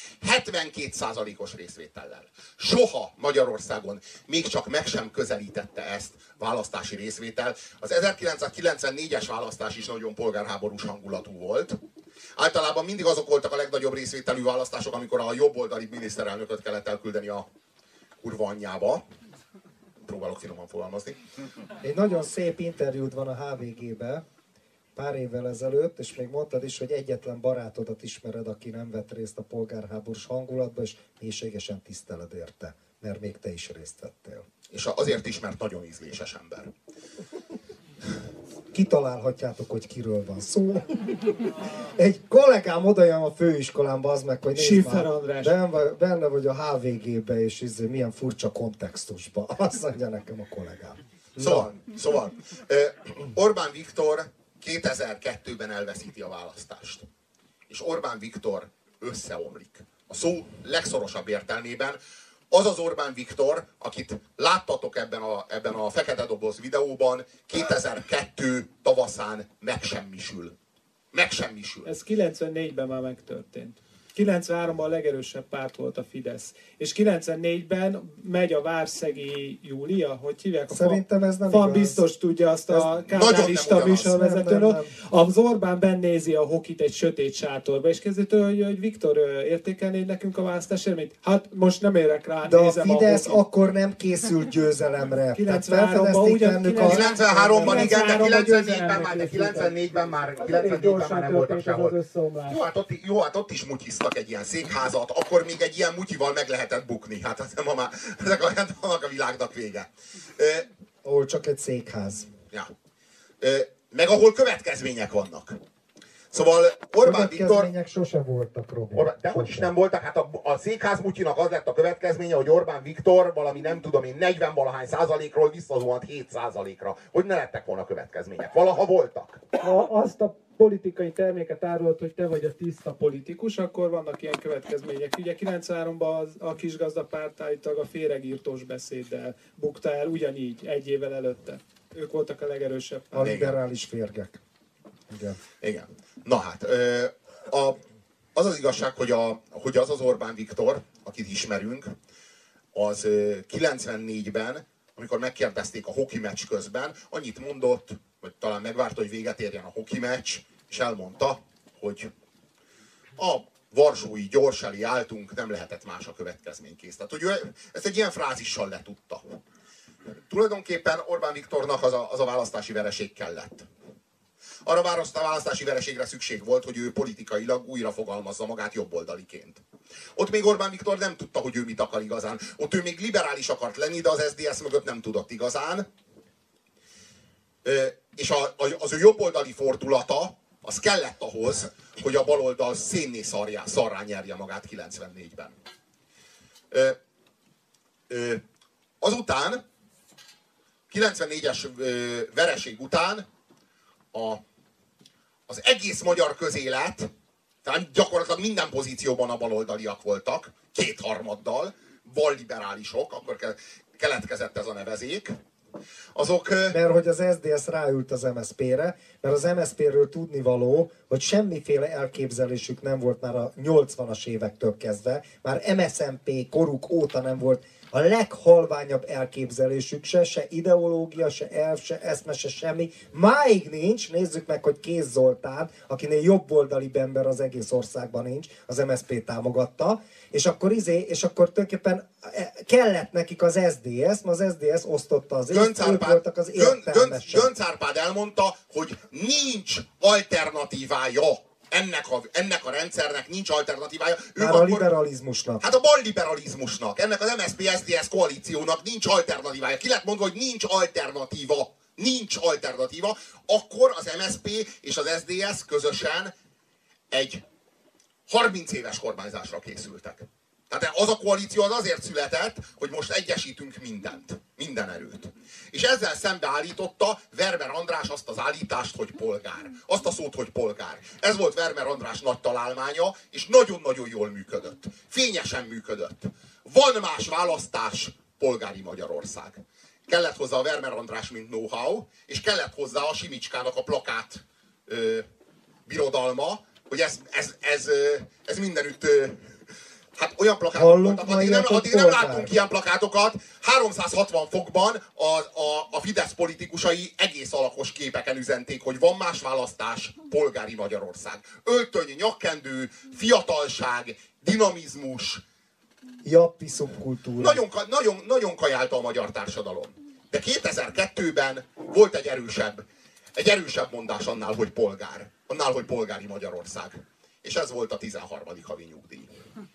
72%-os részvétellel. Soha Magyarországon még csak meg sem közelítette ezt választási részvétel. Az 1994-es választás is nagyon polgárháborús hangulatú volt. Általában mindig azok voltak a legnagyobb részvételű választások, amikor a jobboldali miniszterelnököt kellett elküldeni a kurva anyjába. Próbálok finoman fogalmazni. Egy nagyon szép interjút van a HVG-be pár évvel ezelőtt, és még mondtad is, hogy egyetlen barátodat ismered, aki nem vett részt a polgárháborús hangulatba, és mélységesen tiszteled érte, mert még te is részt vettél. És azért is, mert nagyon ízléses ember. Kitalálhatjátok, hogy kiről van szó. Egy kollégám odajön a főiskolámba, az meg, hogy nézd már, benne vagy a HVG-be, és milyen furcsa kontextusba. Azt mondja nekem a kollégám. Szóval Orbán Viktor 2002-ben elveszíti a választást. És Orbán Viktor összeomlik. A szó legszorosabb értelmében az az Orbán Viktor, akit láttatok ebben a fekete doboz videóban, 2002 tavaszán megsemmisül. Megsemmisül. Ez 94-ben már megtörtént. 93-ban a legerősebb párt volt a Fidesz. És 94-ben megy a Várszegi Júlia, hogy hívják? Szerintem ez nem Van igaz. Biztos tudja azt a kádárista műsorvezetőről. Az Orbán bennézi a hokit egy sötét sátorba, és kezdett, hogy Viktor, értékelnéd nekünk a választás eredményt? Hát most nem érek rá, de nézem a Fidesz hokit. akkor nem készült győzelemre. 93-ban ugyan 93-ban igen, de 94-ben már nem voltak sehol. Jó, hát ott is mutyiztak egy ilyen székházat, akkor még egy ilyen mutyival meg lehetett bukni. Hát ezek annak a világnak vége. Ahol csak egy székház. Ja. Meg ahol következmények vannak. Szóval Orbán Viktor... Következmények sose voltak, Robi. Dehogy is nem voltak, hát a székház mutyinak az lett a következménye, hogy Orbán Viktor valami nem tudom én 40-valahány százalékról visszazuhant 7%-ra. Hogy ne lettek volna következmények? Valaha voltak. Ha azt a politikai terméket árult, hogy te vagy a tiszta politikus, akkor vannak ilyen következmények. Ugye 93-ban a kisgazda párt állítólag a féregírtós beszéddel bukta el ugyanígy, egy évvel előtte. Ők voltak a legerősebb A párt. liberális férgek. Igen. Na hát, az az igazság, hogy az Orbán Viktor, akit ismerünk, az 94-ben, amikor megkérdezték a hoki meccs közben, annyit mondott, vagy talán megvárta, hogy véget érjen a hoki meccs, és elmondta, hogy a varsói gyors elé álltunk, nem lehetett más a következménykész. Tehát, hogy ő ezt egy ilyen frázissal letudta. Tulajdonképpen Orbán Viktornak az a választási vereség kellett. Arra a választási vereségre szükség volt, hogy ő politikailag újra fogalmazza magát jobboldaliként. Ott még Orbán Viktor nem tudta, hogy ő mit akar igazán. Ott ő még liberális akart lenni, de az SZDSZ mögött nem tudott igazán. És az ő jobboldali fordulata, az kellett ahhoz, hogy a baloldal szénné szarrá nyerje magát 94-ben. Azután, 94-es vereség után az egész magyar közélet Tehát gyakorlatilag minden pozícióban a baloldaliak voltak, 2/3, balliberálisok, akkor keletkezett ez a nevezék. Azok... Mert hogy az SZDSZ ráült az MSZP-re, mert az MSZP-ről tudnivaló, hogy semmiféle elképzelésük nem volt már a 80-as évektől kezdve, már MSZNP koruk óta nem volt a leghalványabb elképzelésük se ideológia, se elv, se eszme, se semmi. Máig nincs, nézzük meg, hogy Kéz Zoltán, akinél jobboldali ember az egész országban nincs, az MSZP támogatta, és akkor tulajdonképpen kellett nekik az SZDSZ, mert az SZDSZ osztotta az ők voltak az értelmesek. Gönc Árpád elmondta, hogy nincs alternatívája. Ennek a rendszernek nincs alternatívája. Már a liberalizmusnak. Hát a balliberalizmusnak, ennek az MSZP-SZDSZ koalíciónak nincs alternatívája. Ki lett mondva, hogy nincs alternatíva. Nincs alternatíva. Akkor az MSZP és az SZDSZ közösen egy 30 éves kormányzásra készültek. Tehát az a koalíció az azért született, hogy most egyesítünk mindent. Minden erőt. És ezzel szembeállította Vermer András azt az állítást, hogy polgár. Azt a szót, hogy polgár. Ez volt Vermer András nagy találmánya, és nagyon-nagyon jól működött. Fényesen működött. Van más választás, polgári Magyarország. Kellett hozzá a Vermer András, mint know-how, és kellett hozzá a Simicskának a plakát birodalma, hogy ez mindenütt... Hát olyan plakátok voltak, addig nem láttunk ilyen plakátokat. 360 fokban a Fidesz politikusai egész alakos képeken üzenték, hogy van más választás, polgári Magyarország. Öltöny, nyakkendő, fiatalság, dinamizmus. Jappi szubkultúra. Nagyon kajálta a magyar társadalom. De 2002-ben volt egy erősebb mondás annál, hogy polgár. Annál, hogy polgári Magyarország. És ez volt a 13. havi nyugdíj.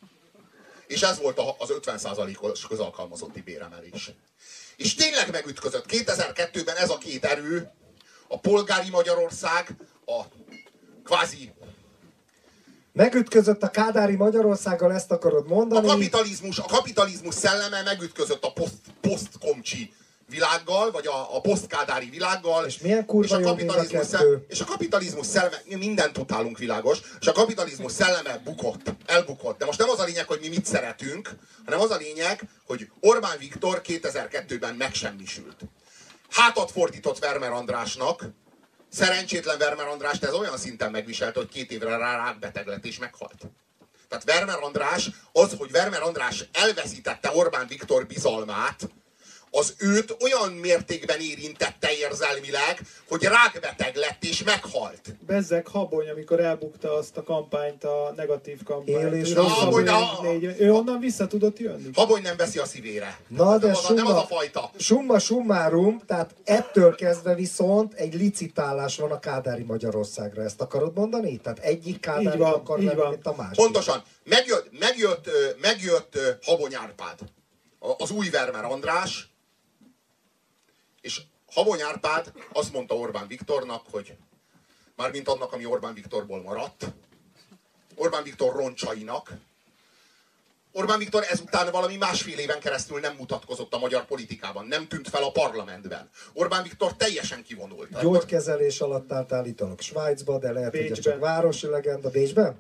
És ez volt az 50%-os közalkalmazotti béremelés. És tényleg megütközött. 2002-ben ez a két erő, a polgári Magyarország, a kvázi... Megütközött a kádári Magyarországgal, ezt akarod mondani? A kapitalizmus szelleme megütközött a posztkomcsi világgal, vagy a posztkádári világgal. És milyen kurva jó mind a kettő? És a kapitalizmus szelleme, mindent utálunk, világos, és a kapitalizmus szelleme elbukott. De most nem az a lényeg, hogy mi mit szeretünk, hanem az a lényeg, hogy Orbán Viktor 2002-ben megsemmisült. Hátat fordított Vermer Andrásnak, szerencsétlen Vermer Andrást ez olyan szinten megviselte, hogy 2 évre rá rákbeteg lett és meghalt. Tehát Vermer András, hogy Vermer András elveszítette Orbán Viktor bizalmát, az őt olyan mértékben érintette érzelmileg, hogy rákbeteg lett és meghalt. Bezzeg Habony, amikor elbukta azt a kampányt, a negatív kampányt. Ő onnan vissza tudott jönni. Habony nem veszi a szívére. Na, de nem az a fajta. Summa summarum, tehát ettől kezdve viszont egy licitálás van a kádári Magyarországra. Ezt akarod mondani? Tehát egyik kádári akar lenni, mint a másik. Pontosan. Megjött Habony Árpád. Az új Vermer András, és Habony Árpád azt mondta Orbán Viktornak, hogy mármint annak, ami Orbán Viktorból maradt, Orbán Viktor roncsainak, Orbán Viktor ezután valami 1,5 éven keresztül nem mutatkozott a magyar politikában, nem tűnt fel a parlamentben. Orbán Viktor teljesen kivonult. Gyógykezelés alatt állt állítólag Svájcba, de lehet, hogy ez csak városi legenda. Bécsben?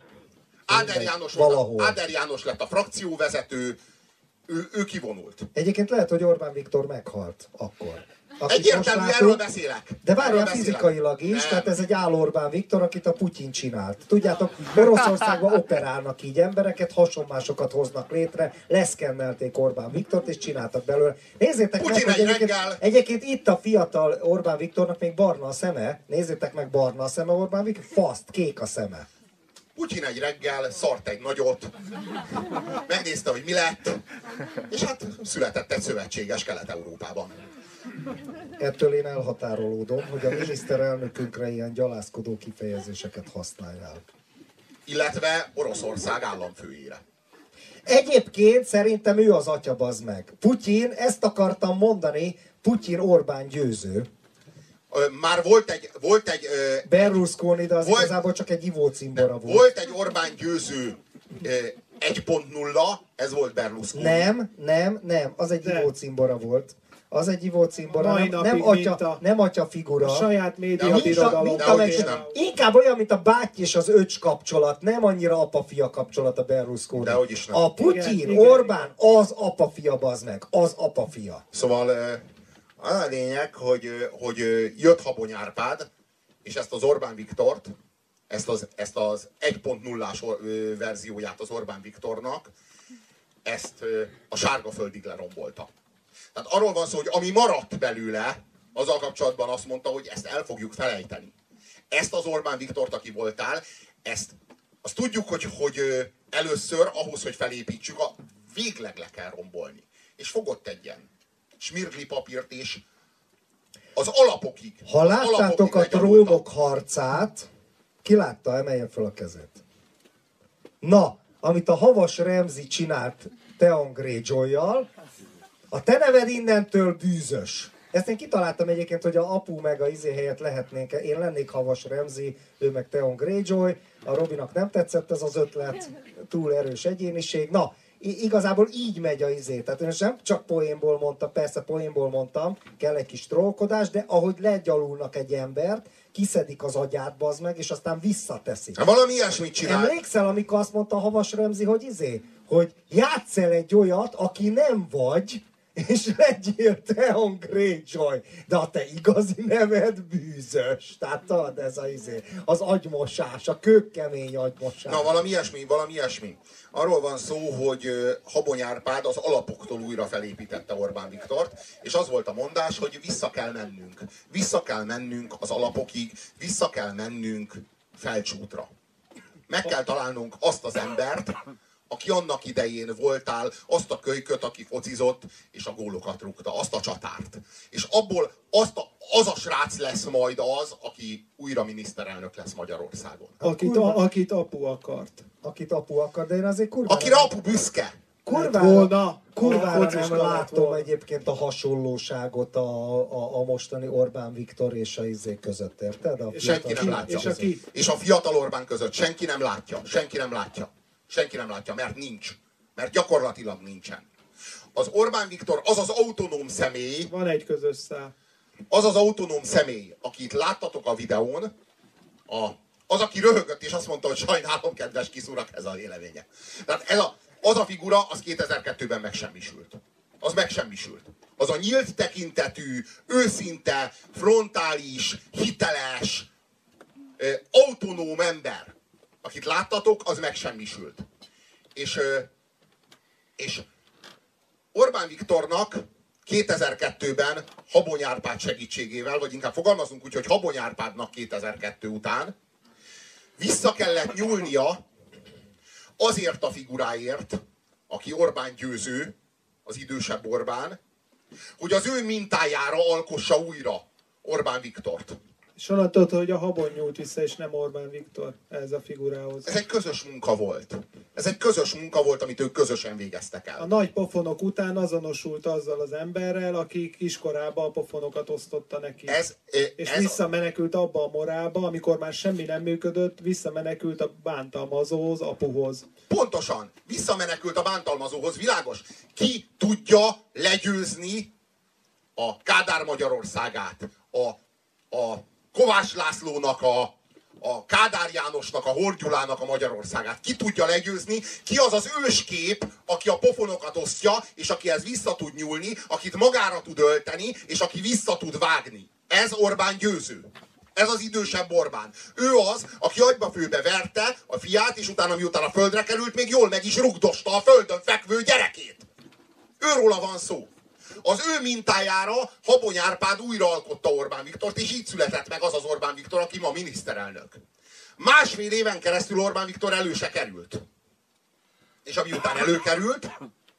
Áder János lett a frakcióvezető, ő kivonult. Egyébként lehet, hogy Orbán Viktor meghalt akkor. Egyértelmű, erről beszélek. De várjál, fizikailag is, tehát ez egy áll Orbán Viktor, akit a Putyin csinált. Tudjátok, Oroszországban operálnak így embereket, hasonmásokat hoznak létre, leszkennelték Orbán Viktort, és csináltak belőle. Nézzétek Putyin meg, hogy egyébként itt a fiatal Orbán Viktornak még barna a szeme. Nézzétek meg, barna a szeme Orbán Viktor, faszt, kék a szeme. Putyin egy reggel szart egy nagyot, megnézte, hogy mi lett, és hát született egy szövetséges Kelet-Európában. Ettől én elhatárolódom, hogy a miniszterelnökünkre ilyen gyalázkodó kifejezéseket használjál. Illetve Oroszország államfőjére. Egyébként szerintem ő az atya, bazd meg. Putyin, ezt akartam mondani, Putyin Orbán győző. Már volt egy Berlusconi, de az igazából csak egy ivócimbora volt. Volt egy Orbán győző 1.0, ez volt Berlusconi. Nem, az egy ivócimbora volt. Az egy ivó cimbora, Mai nem atya figura. A saját média birodalom. Inkább olyan, mint a báty és az öcs kapcsolat, nem annyira apa-fia kapcsolat a Berlusconi. Dehogy is nem. A Putyin, Igen, Orbán, az apa-fia, bazd meg, az apa-fia. Szóval az a lényeg, hogy jött Habony Árpád, és ezt az Orbán Viktort, ezt az 1.0-ás verzióját az Orbán Viktornak, ezt a Sárgaföldig lerombolta. Tehát arról van szó, hogy ami maradt belőle, azzal kapcsolatban azt mondta, hogy ezt el fogjuk felejteni. Ezt az Orbán Viktort, aki voltál, azt tudjuk, hogy először ahhoz, hogy felépítsük, végleg le kell rombolni. És fogott egy ilyen smirgli papírt, és az alapokig. Ha láttátok a Trónok harcát, ki látta, emelje fel a kezét. Na, amit a Havas Remzi csinált Theon Greyjoy-jal, a te neved innentől bűzös. Ezt én kitaláltam egyébként, hogy a apu meg a izé helyett lehetnénk. Én lennék Havas Remzi, ő meg Theon Greyjoy. A Robinak nem tetszett ez az ötlet, túl erős egyéniség. Na, igazából így megy a izé. Tehát én nem csak poénból mondtam, persze poénból mondtam, kell egy kis trollkodás, de ahogy legyalulnak egy embert, kiszedik az agyát, bazd meg, és aztán visszateszik. Valami ilyesmit csinál. Emlékszel, amikor azt mondta Havas Remzi, hogy játsz el egy olyat, aki nem vagy, és legyél Theon Greyjoy, de a te igazi neved bűzös. Tehát tudod, ez az agymosás, a kőkemény agymosás. Na, valami ilyesmi. Arról van szó, hogy Habony Árpád az alapoktól újra felépítette Orbán Viktort, és az volt a mondás, hogy vissza kell mennünk. Vissza kell mennünk az alapokig, vissza kell mennünk Felcsútra. Meg kell találnunk azt az embert, aki annak idején voltál, azt a kölyköt, aki focizott, és a gólokat rúgta, azt a csatárt. És abból az a srác lesz majd az, aki újra miniszterelnök lesz Magyarországon. Akit apu akart. Akit apu akart, de én azért kurvára... Akire apu büszke! Kurvára nem látom egyébként a hasonlóságot a mostani Orbán Viktor és a izé között, érted? Senki nem látja. És a fiatal Orbán között senki nem látja. Senki nem látja, mert nincs. Mert gyakorlatilag nincsen. Az Orbán Viktor az az autonóm személy... Van egy közös szál. Az az autonóm személy, akit láttatok a videón, az, aki röhögött és azt mondta, hogy sajnálom, kedves kiszúrak, ez a véleménye. Tehát az a figura, az 2002-ben megsemmisült. Az megsemmisült. Az a nyílt tekintetű, őszinte, frontális, hiteles, autonóm ember, akit láttatok, az megsemmisült. És Orbán Viktornak 2002-ben Habony Árpád segítségével, vagy inkább fogalmazunk úgy, hogy Habony Árpádnak 2002 után vissza kellett nyúlnia azért a figuráért, aki Orbán győző, az idősebb Orbán, hogy az ő mintájára alkossa újra Orbán Viktort. És onnan tudod, hogy a Habony nyúlt vissza, és nem Orbán Viktor ez a figurához. Ez egy közös munka volt. Ez egy közös munka volt, amit ők közösen végeztek el. A nagy pofonok után azonosult azzal az emberrel, aki kiskorában a pofonokat osztotta neki. És visszamenekült abba a morálba, amikor már semmi nem működött, visszamenekült a bántalmazóhoz, apuhoz. Pontosan. Visszamenekült a bántalmazóhoz, világos. Ki tudja legyőzni a Kádár Magyarországát, a Kovács Lászlónak, a Kádár Jánosnak, a Horn Gyulának a Magyarországát. Ki tudja legyőzni? Ki az az őskép, aki a pofonokat osztja, és akihez vissza tud nyúlni, akit magára tud ölteni, és aki vissza tud vágni? Ez Orbán győző. Ez az idősebb Orbán. Ő az, aki agybafőbe verte a fiát, és utána miután a földre került, még jól meg is rugdosta a földön fekvő gyerekét. Őróla van szó. Az ő mintájára Habony Árpád újraalkotta Orbán Viktort, és így született meg az az Orbán Viktor, aki ma miniszterelnök. Másfél éven keresztül Orbán Viktor elő se került. És amiután előkerült,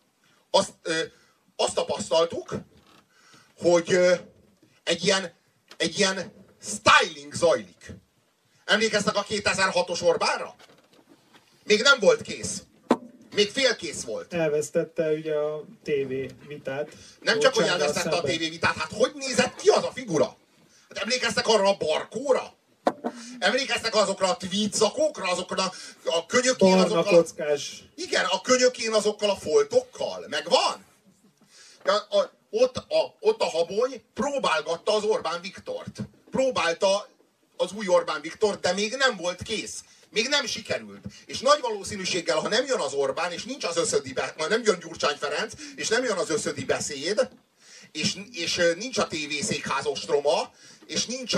azt tapasztaltuk, hogy egy ilyen styling zajlik. Emlékeztek a 2006-os Orbánra? Még nem volt kész. Még félkész volt. Elvesztette ugye a TV vitát. Nem csak, hogy elvesztette a TV vitát, hát hogy nézett ki az a figura? Hát emlékeztek arra a barkóra? Emlékeztek azokra a tweedzakókra, azokra a könyökén, azokkal... Igen, a könyökén azokkal a foltokkal. Megvan? ott a Habony próbálgatta az Orbán Viktort. Próbálta az új Orbán Viktort, de még nem volt kész. Még nem sikerült. És nagy valószínűséggel, ha nem jön az Orbán, és nincs az nem jön Gyurcsány Ferenc, és nem jön az összödi beszéd, és nincs a tévészékház ostroma, és nincs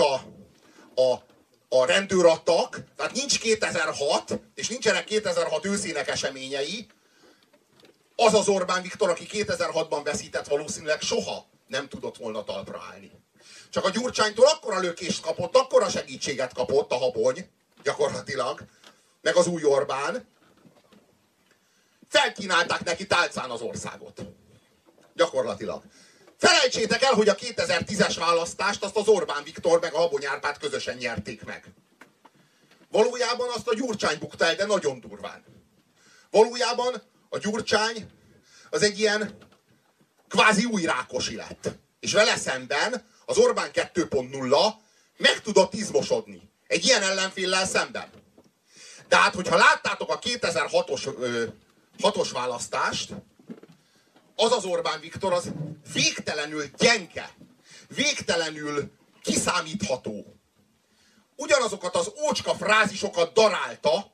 a rendőrattak, tehát nincs 2006, és nincsenek 2006 őszének eseményei, az az Orbán Viktor, aki 2006-ban veszített, valószínűleg soha nem tudott volna talpra állni. Csak a Gyurcsánytól akkora lökést kapott, akkora segítséget kapott a Habony, gyakorlatilag, meg az új Orbán, felkínálták neki tálcán az országot. Gyakorlatilag. Felejtsétek el, hogy a 2010-es választást azt az Orbán Viktor meg a Habony Árpád közösen nyerték meg. Valójában azt a Gyurcsány bukta el, de nagyon durván. Valójában a Gyurcsány az egy ilyen kvázi új Rákosi lett. És vele szemben az Orbán 2.0 meg tudott izmosodni. Egy ilyen ellenféllel szemben. De hát, hogyha láttátok a 2006-os választást, az Orbán Viktor az végtelenül gyenge, végtelenül kiszámítható. Ugyanazokat az ócska frázisokat darálta,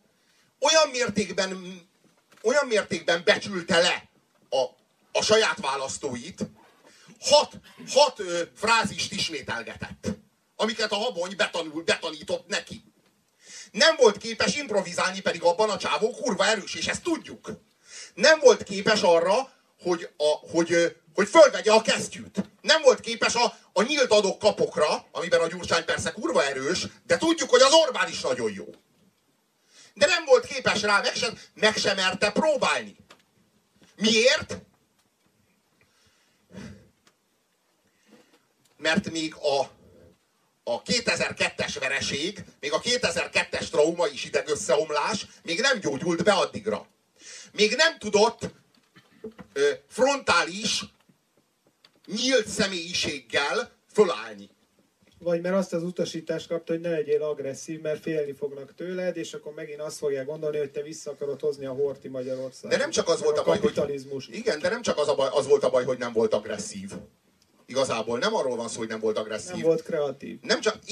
olyan mértékben becsülte le a saját választóit, hat frázist ismételgetett, amiket a Habony betanított neki. Nem volt képes improvizálni, pedig abban a csávó kurva erős, és ezt tudjuk. Nem volt képes arra, hogy fölvegye a kesztyűt. Nem volt képes a nyílt adok-kapokra, amiben a Gyurcsány persze kurva erős, de tudjuk, hogy az Orbán is nagyon jó. De nem volt képes rá, meg sem merte próbálni. Miért? Mert még a 2002-es vereség, még a 2002-es trauma és idegösszeomlás még nem gyógyult be addigra. Még nem tudott frontális, nyílt személyiséggel fölállni. Vagy mert azt az utasítást kapta, hogy ne legyél agresszív, mert félni fognak tőled, és akkor megint azt fogják gondolni, hogy te vissza akarod hozni a Horthy Magyarországot. De nem csak az volt a baj, kapitalizmus. Igen, de nem csak az volt a baj, hogy nem volt agresszív. Igazából nem arról van szó, hogy nem volt agresszív. Nem volt kreatív.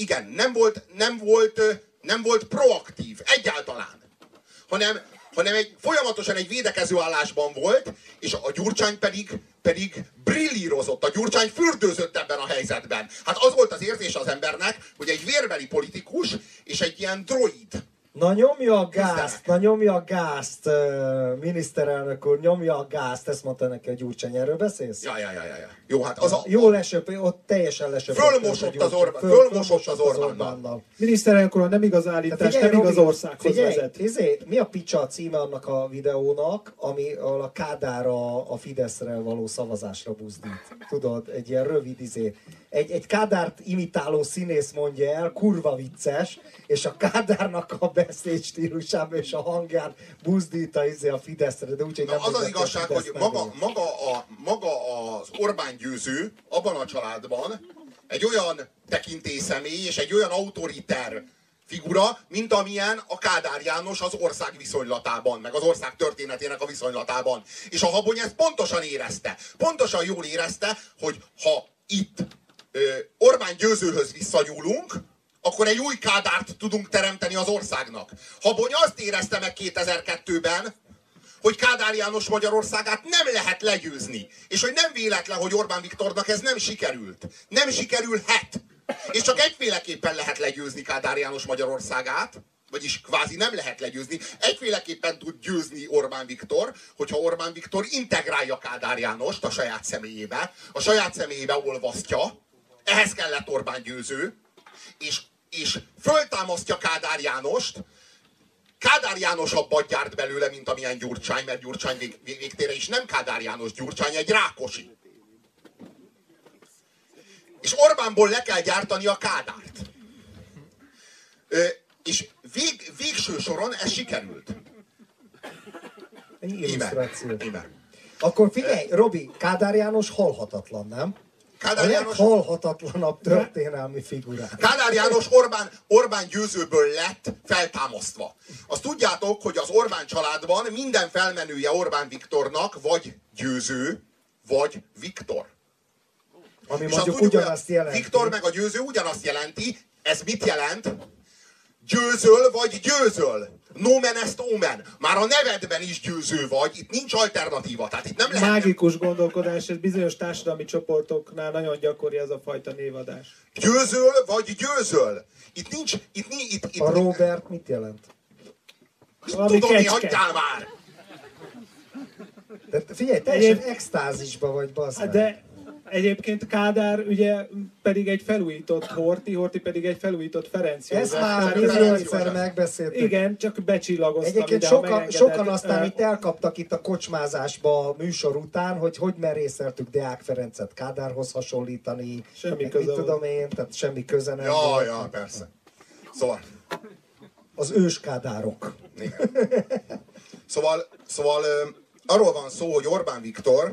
Nem volt proaktív. Egyáltalán. Hanem folyamatosan egy védekező állásban volt, és a Gyurcsány pedig brillírozott. A Gyurcsány fürdőzött ebben a helyzetben. Hát az volt az érzés az embernek, hogy egy vérbeli politikus és egy ilyen droid. Na nyomja a gázt, miniszterelnök úr, nyomja a gázt, ezt mondta neki a Gyurcsány, erről beszélsz? Ja. Jó, hát Jól ott teljesen lesöpött. Fölmosott az Orbánnal. Miniszterelnök úr, nem igaz állítás, nem igaz országhoz vezet. Mi a picsa a címe annak a videónak, ami a Kádár a Fideszre való szavazásra buzdít? Tudod, egy ilyen rövid egy Kádárt imitáló színész mondja el, kurva vicces, és a Kádárnak a beszéd stílusában és a hangján buzdít a Fideszre, de úgyhogy nem... Az az igazság, hogy maga az Orbán győző abban a családban egy olyan tekintélyszemély és egy olyan autoriter figura, mint amilyen a Kádár János az ország viszonylatában, meg az ország történetének a viszonylatában. És a Habony ezt pontosan érezte. Pontosan jól érezte, hogy ha itt Orbán győzőhöz visszanyúlunk, akkor egy új Kádárt tudunk teremteni az országnak. Habony azt érezte meg 2002-ben, hogy Kádár János Magyarországát nem lehet legyőzni. És hogy nem véletlen, hogy Orbán Viktornak ez nem sikerült. Nem sikerülhet. És csak egyféleképpen lehet legyőzni Kádár János Magyarországát, vagyis kvázi nem lehet legyőzni. Egyféleképpen tud győzni Orbán Viktor, hogyha Orbán Viktor integrálja Kádár Jánost a saját személyébe olvasztja. Ehhez kellett Orbán győző, és föltámasztja Kádár Jánost. Kádár Jánosabbat gyárt belőle, mint amilyen Gyurcsány, mert Gyurcsány végtére is nem Kádár János, Gyurcsány egy Rákosi. És Orbánból le kell gyártani a Kádárt. És végső soron ez sikerült. Íme. Akkor figyelj, Robi, Kádár János halhatatlan, nem? Kádár János leghalhatatlanabb történelmi figurák. Kádár János Orbán győzőből lett feltámasztva. Azt tudjátok, hogy az Orbán családban minden felmenője Orbán Viktornak vagy győző, vagy Viktor. Ami és mondjuk tudjuk, ugyanazt jelenti. Viktor meg a győző ugyanazt jelenti. Ez mit jelent? Győzöl vagy győzöl. Nomen est omen. Már a nevedben is győző vagy, itt nincs alternatíva. Tehát itt nem lehet... Mágikus gondolkodás, ez bizonyos társadalmi csoportoknál nagyon gyakori ez a fajta névadás. Győzöl vagy győzöl. Itt nincs... A Robert mit jelent? Valami Tudom, kecske. hagyjál már! De figyelj, teljesen extázisba vagy, bazd meg. De egyébként Kádár ugye pedig egy felújított Horthy pedig egy felújított Ferenc József. Ezt már Tehát milliószer megbeszéltük. igen, csak becsillagoztam Egyébként ide a sokan megengedett, aztán itt elkaptak itt a kocsmázásba a műsor után, hogy merészeltük Deák Ferencet Kádárhoz hasonlítani. Semmi köze mit tudom én, tehát semmi köze nem volt. Ja, persze. Szóval... Az ős Kádárok. Igen. Szóval arról van szó, hogy Orbán Viktor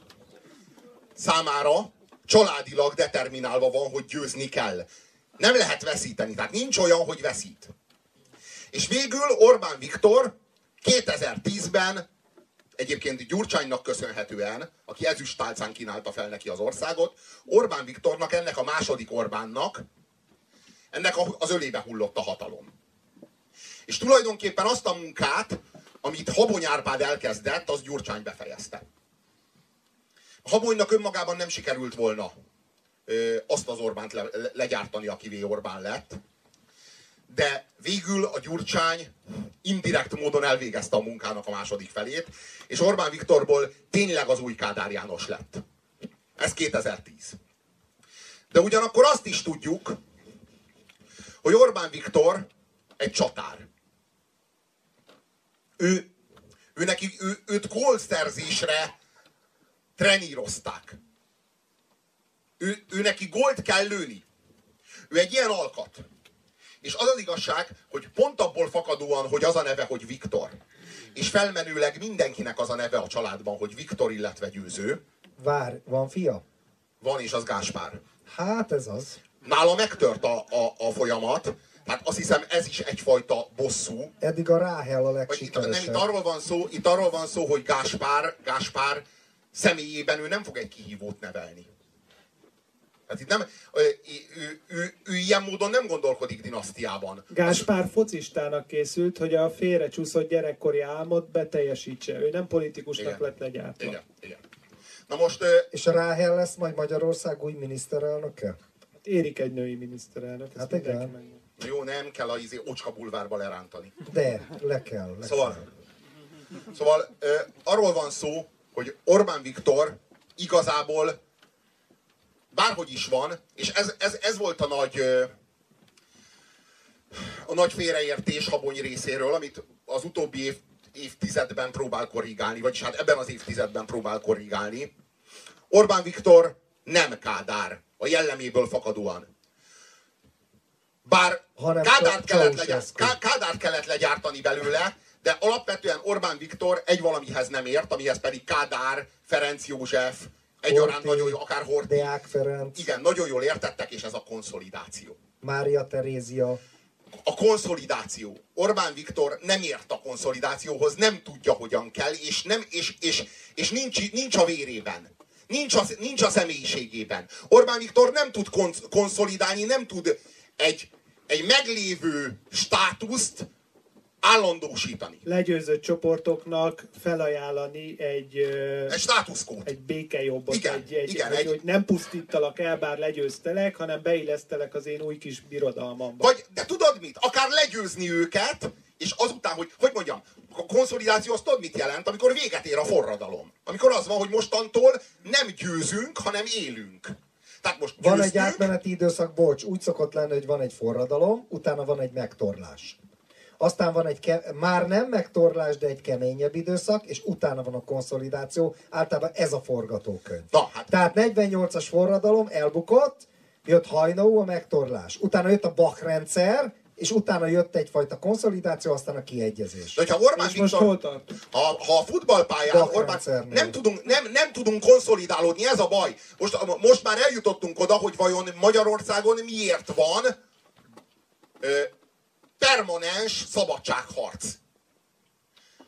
számára családilag determinálva van, hogy győzni kell. Nem lehet veszíteni, tehát nincs olyan, hogy veszít. És végül Orbán Viktor 2010-ben, egyébként Gyurcsánynak köszönhetően, aki ezüsttálcán kínálta fel neki az országot, Orbán Viktornak, ennek a második Orbánnak, ennek az ölébe hullott a hatalom. És tulajdonképpen azt a munkát, amit Habony Árpád elkezdett, az Gyurcsány befejezte. A Habonynak önmagában nem sikerült volna azt az Orbánt legyártani, akivé Orbán lett, de végül a Gyurcsány indirekt módon elvégezte a munkának a második felét, és Orbán Viktorból tényleg az új Kádár János lett. Ez 2010. De ugyanakkor azt is tudjuk, hogy Orbán Viktor egy csatár. Őt gólszerzésre trenírozták. Ő neki gólt kell lőni. Ő egy ilyen alkat. És az az igazság, hogy pont abból fakadóan, hogy az a neve, hogy Viktor, és felmenőleg mindenkinek az a neve a családban, hogy Viktor, illetve Győző. Várj, van fia? Van, és az Gáspár. Hát ez az. Nála megtört a folyamat, tehát azt hiszem ez is egyfajta bosszú. Eddig a Ráhel a legsikeresebb. Itt arról van szó, hogy Gáspár személyében ő nem fog egy kihívót nevelni. Tehát itt nem, ő ilyen módon nem gondolkodik dinasztiában. Gáspár focistának készült, hogy a félrecsúszott gyerekkori álmot beteljesítse. Ő nem politikusnak lett legyártva. Igen. Na most... És a Ráhel lesz majd Magyarország új miniszterelnöke? Hát érik egy női miniszterelnök. Hát igen. Jó, nem kell az Ocska bulvárba lerántani. De, le kell. Szóval arról van szó, hogy Orbán Viktor igazából bárhogy is van, és ez volt a nagy félreértés Habony részéről, amit az utóbbi évtizedben próbál korrigálni, vagyis hát ebben az évtizedben próbál korrigálni. Orbán Viktor nem Kádár, a fakadóan. Bár Kádárt kellett legyártani belőle, de alapvetően Orbán Viktor egy valamihez nem ért, amihez pedig Kádár, Ferenc József, egyaránt nagyon jó, akár Horthy. Deák Ferenc. Igen, nagyon jól értettek, és ez a konszolidáció. Mária Terézia. A konszolidáció. Orbán Viktor nem ért a konszolidációhoz, nem tudja, hogyan kell, és nincs a vérében. Nincs a személyiségében. Orbán Viktor nem tud konszolidálni, nem tud egy meglévő státuszt állandósítani. Legyőzött csoportoknak felajánlani egy státuszkót. Egy békejobbot. Igen, hogy nem pusztítalak el, bár legyőztelek, hanem beillesztelek az én új kis birodalmamba. De tudod mit? Akár legyőzni őket, és azután, hogy mondjam, a konszolidáció azt tudod mit jelent, amikor véget ér a forradalom. Amikor az van, hogy mostantól nem győzünk, hanem élünk. Tehát most van egy átmeneti időszak, bocs, úgy szokott lenni, hogy van egy forradalom, utána van egy megtorlás. Aztán van egy már nem megtorlás, de egy keményebb időszak, és utána van a konszolidáció. Általában ez a forgatókönyv. Tehát 48-as forradalom elbukott, jött Hajnau, a megtorlás. Utána jött a Bach rendszer, és utána jött egyfajta konszolidáció, aztán a kiegyezés. De hogyha Orbán Viktor, ha a futballpályán Orbán, nem tudunk konszolidálódni, ez a baj. Most már eljutottunk oda, hogy vajon Magyarországon miért van permanens szabadságharc.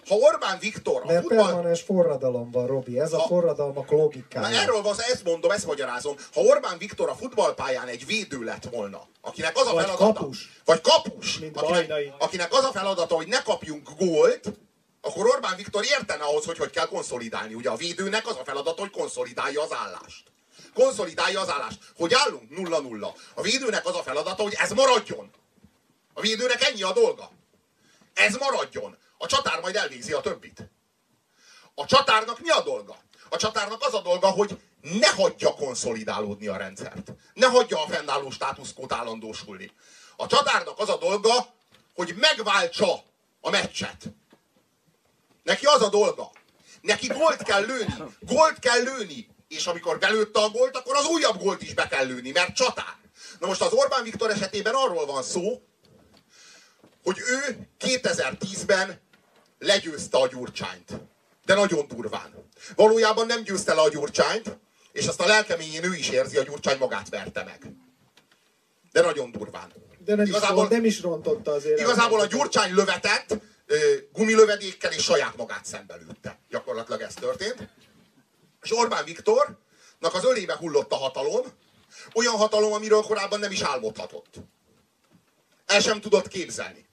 ha Orbán Viktor Mert permanens forradalom van, Robi, ez a forradalmak logikája. Na erről van, ezt mondom, ezt magyarázom. Ha Orbán Viktor a futballpályán egy védő lett volna, akinek az a vagy feladata... kapus. Vagy kapus. Mint akinek az a feladata, hogy ne kapjunk gólt, akkor Orbán Viktor értene ahhoz, hogy kell konszolidálni. Ugye a védőnek az a feladata, hogy konszolidálja az állást. Konszolidálja az állást. Hogy állunk? 0-0. A védőnek az a feladata, hogy ez maradjon. A védőnek ennyi a dolga. Ez maradjon. A csatár majd elvégzi a többit. A csatárnak mi a dolga? A csatárnak az a dolga, hogy ne hagyja konszolidálódni a rendszert. Ne hagyja a fennálló státuszkót állandósulni. A csatárnak az a dolga, hogy megváltsa a meccset. Neki az a dolga. Neki gólt kell lőni. Gólt kell lőni. És amikor belőtte a gólt, akkor az újabb gólt is be kell lőni, mert csatár. Na most az Orbán Viktor esetében arról van szó, hogy ő 2010-ben legyőzte a Gyurcsányt. De nagyon durván. Valójában nem győzte le a Gyurcsányt, és azt a lelkeményén ő is érzi, a Gyurcsány magát verte meg. De nagyon durván. De nem is rontotta azért. Igazából a Gyurcsány lövetett gumilövedékkel és saját magát szembelőtte. Gyakorlatilag ez történt. És Orbán Viktornak az ölébe hullott a hatalom, olyan hatalom, amiről korábban nem is álmodhatott. El sem tudott képzelni.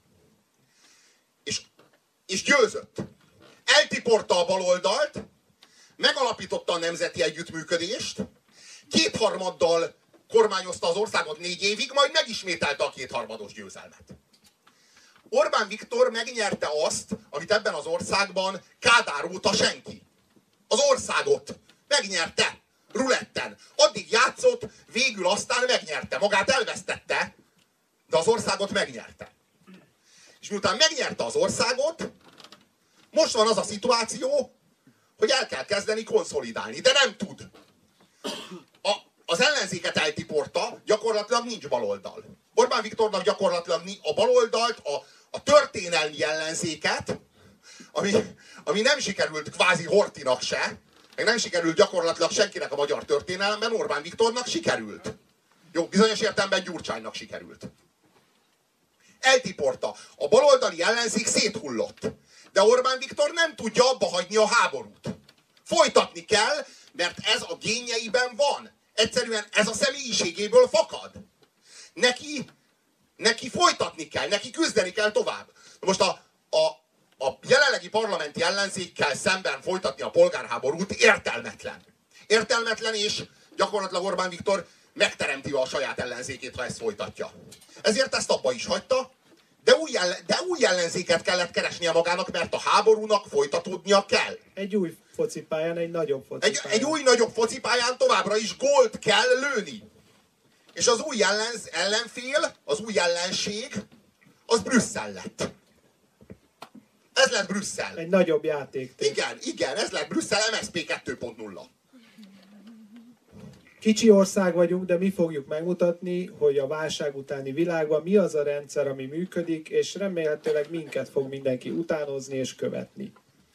És győzött. Eltiporta a baloldalt, megalapította a nemzeti együttműködést, kétharmaddal kormányozta az országot 4 évig, majd megismételte a kétharmados győzelmet. Orbán Viktor megnyerte azt, amit ebben az országban Kádár óta senki. Az országot megnyerte. Ruletten. Addig játszott, végül aztán megnyerte. Magát elvesztette, de az országot megnyerte. És miután megnyerte az országot, most van az a szituáció, hogy el kell kezdeni konszolidálni, de nem tud. Az ellenzéket eltiporta, gyakorlatilag nincs baloldal. Orbán Viktornak gyakorlatilag a baloldalt, a történelmi ellenzéket, ami nem sikerült kvázi Horthynak se, meg nem sikerült gyakorlatilag senkinek a magyar történelemben, Orbán Viktornak sikerült. Jó, bizonyos értelemben Gyurcsánynak sikerült. Eltiporta. A baloldali ellenzék széthullott. De Orbán Viktor nem tudja abba hagyni a háborút. Folytatni kell, mert ez a génjeiben van. Egyszerűen ez a személyiségéből fakad. Neki folytatni kell, neki küzdeni kell tovább. Most a jelenlegi parlamenti ellenzékkel szemben folytatni a polgárháborút értelmetlen. Értelmetlen, és gyakorlatilag Orbán Viktor megteremti a saját ellenzékét, ha ezt folytatja. Ezért ezt abba is hagyta, de új ellenzéket kellett keresnie magának, mert a háborúnak folytatódnia kell. Egy új focipályán, egy nagyobb focipályán. Egy új nagyobb focipályán továbbra is gólt kell lőni. És az új ellenfél, az új ellenség, az Brüsszel lett. Ez lett Brüsszel. Egy nagyobb játéktér. Igen, ez lett Brüsszel MSZP 2.0. Kicsi ország vagyunk, de mi fogjuk megmutatni, hogy a válság utáni világban mi az a rendszer, ami működik, és remélhetőleg minket fog mindenki utánozni és követni.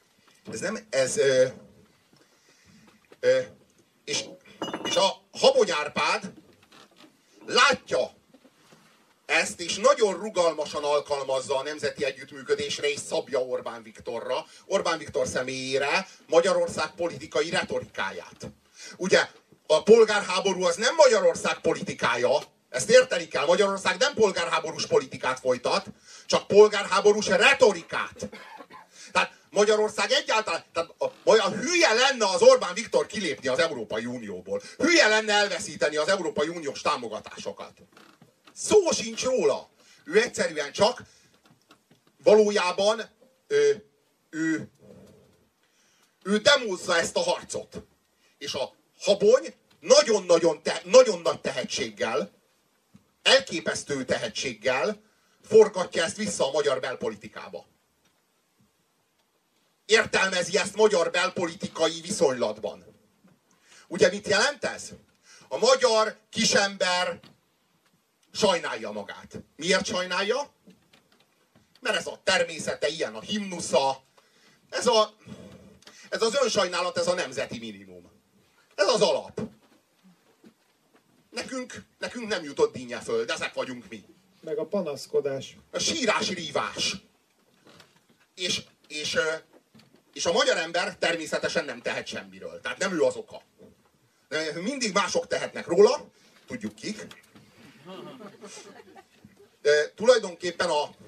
És a Habony Árpád látja ezt, és nagyon rugalmasan alkalmazza a nemzeti együttműködésre, és szabja Orbán Viktorra, Orbán Viktor személyére Magyarország politikai retorikáját. Ugye, a polgárháború az nem Magyarország politikája, ezt érteni kell, Magyarország nem polgárháborús politikát folytat, csak polgárháborús retorikát. Tehát Magyarország egyáltalán, tehát a hülye lenne az Orbán Viktor kilépni az Európai Unióból. Hülye lenne elveszíteni az Európai Uniós támogatásokat. Szó sincs róla. Ő egyszerűen csak valójában ő demózza ezt a harcot. És a Habony nagyon nagy tehetséggel, elképesztő tehetséggel forgatja ezt vissza a magyar belpolitikába. Értelmezi ezt magyar belpolitikai viszonylatban. Ugye mit jelent ez? A magyar kisember sajnálja magát. Miért sajnálja? Mert ez a természete, ilyen a himnusza. Ez az önsajnálat, ez a nemzeti minimum. Ez az alap. Nekünk nem jutott dinnye föld, ezek vagyunk mi. Meg a panaszkodás. A sírás, rívás. És És a magyar ember természetesen nem tehet semmiről. Tehát nem ő az oka. Mindig mások tehetnek róla, tudjuk kik. Tulajdonképpen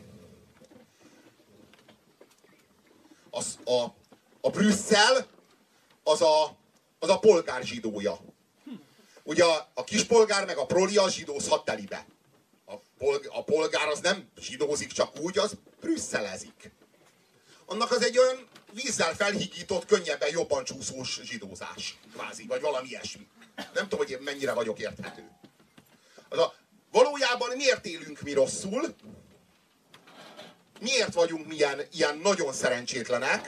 a Brüsszel az a polgár zsidója. Ugye a kispolgár meg a proli az zsidózhat telibe. A polgár az nem zsidózik csak úgy, az brüsszelezik. Annak az egy olyan vízzel felhigított, könnyebben jobban csúszós zsidózás, kvázi, vagy valami ilyesmi. Nem tudom, hogy mennyire vagyok érthető. Valójában miért élünk mi rosszul? Miért vagyunk mi ilyen nagyon szerencsétlenek?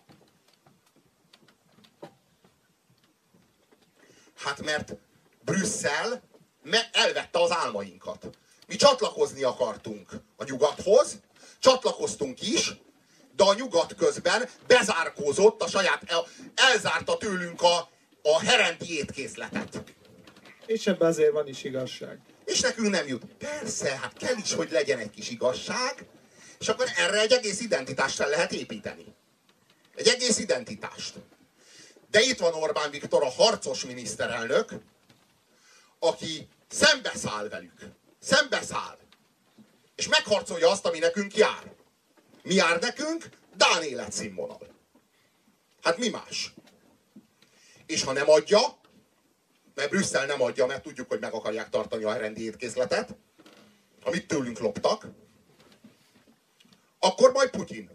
Hát mert Brüsszel elvette az álmainkat. Mi csatlakozni akartunk a nyugathoz, csatlakoztunk is, de a nyugat közben bezárkózott elzárta tőlünk a herendi étkészletet. És ebben azért van is igazság. És nekünk nem jut. Persze, hát kell is, hogy legyen egy kis igazság, és akkor erre egy egész identitást fel lehet építeni. Egy egész identitást. De itt van Orbán Viktor, a harcos miniszterelnök, aki szembeszáll velük. Szembeszáll. És megharcolja azt, ami nekünk jár. Mi jár nekünk? Dán életszínvonal. Hát mi más? És ha nem adja, mert Brüsszel nem adja, mert tudjuk, hogy meg akarják tartani a herendi étkészletet, amit tőlünk loptak, akkor majd Putyin.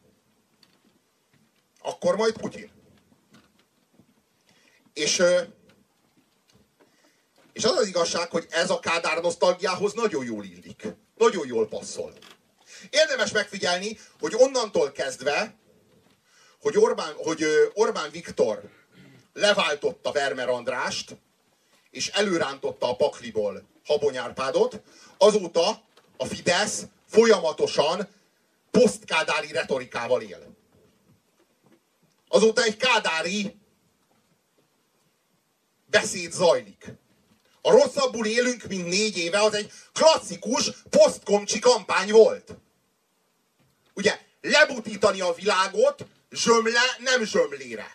Akkor majd Putyin. És az az igazság, hogy ez a Kádár nosztalgiához nagyon jól illik. Nagyon jól passzol. Érdemes megfigyelni, hogy onnantól kezdve, hogy Orbán Viktor leváltotta Vermer Andrást, és előrántotta a pakliból Habony Árpádot, azóta a Fidesz folyamatosan posztkádári retorikával él. Azóta egy kádári beszéd zajlik. A rosszabbul élünk, mint 4 éve, az egy klasszikus posztkomcsi kampány volt. Ugye, lebutítani a világot zsömle, nem zsömlére.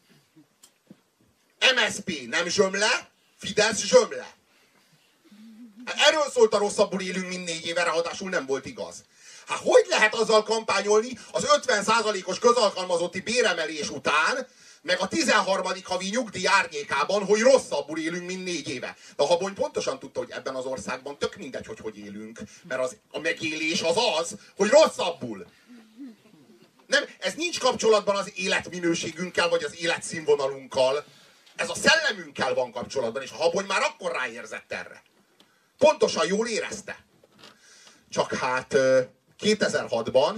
MSZP nem zsömle, Fidesz zsömle. Erről szólt a rosszabbul élünk, mint 4 éve, ráadásul nem volt igaz. Hát hogy lehet azzal kampányolni az 50%-os közalkalmazotti béremelés után, meg a 13. havi nyugdíj árnyékában, hogy rosszabbul élünk, mint 4 éve. De a Habony pontosan tudta, hogy ebben az országban tök mindegy, hogy élünk. Mert a megélés az, hogy rosszabbul. Nem, ez nincs kapcsolatban az életminőségünkkel, vagy az életszínvonalunkkal. Ez a szellemünkkel van kapcsolatban, és a Habony már akkor ráérzett erre. Pontosan jól érezte. Csak hát 2006-ban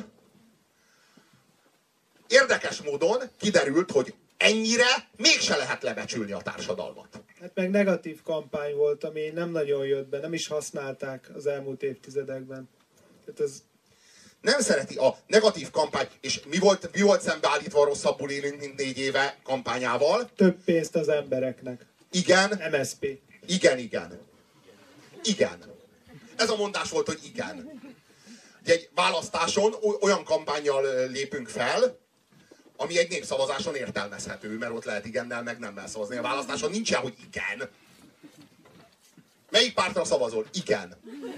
érdekes módon kiderült, hogy ennyire mégse lehet lebecsülni a társadalmat. Hát meg negatív kampány volt, ami nem nagyon jött be, nem is használták az elmúlt évtizedekben. Hát ez... Nem szereti a negatív kampány, és mi volt szembeállítva a rosszabbul élünk, mint 4 éve kampányával? Több pénzt az embereknek. Igen. MSZP. Igen. Ez a mondás volt, hogy igen. Egy választáson olyan kampánnyal lépünk fel, ami egy népszavazáson értelmezhető, mert ott lehet igennel, meg nemmel szavazni. A választáson nincsen, hogy igen. Melyik pártra szavazol? Igen.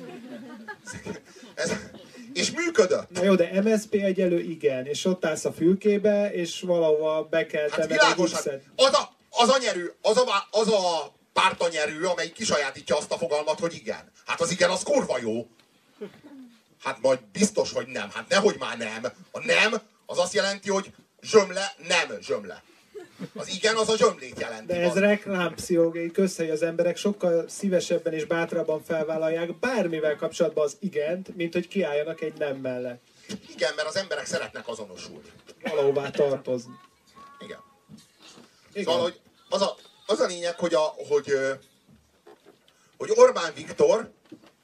És működött. Na jó, de MSZP egyelő igen, és ott állsz a fülkébe, és valahova be kell tenni egy X-et. Az a párt a nyerő, amelyik kisajátítja azt a fogalmat, hogy igen. Hát az igen, az kurva jó. Hát majd biztos, hogy nem. Hát nehogy már nem. A nem, az azt jelenti, hogy zsömle, nem zsömle. Az igen, az a zsömlét jelenti. De ez reklámpszichológiai közhely, az emberek sokkal szívesebben és bátrabban felvállalják bármivel kapcsolatban az igent, mint hogy kiálljanak egy nem mellett. Igen, mert az emberek szeretnek azonosulni. Valahová tartozni. Igen. Szóval, hogy az a lényeg, hogy Orbán Viktor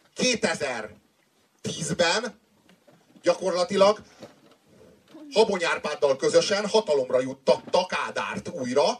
2010-ben gyakorlatilag Habony Árpáddal közösen hatalomra juttatta Kádárt újra,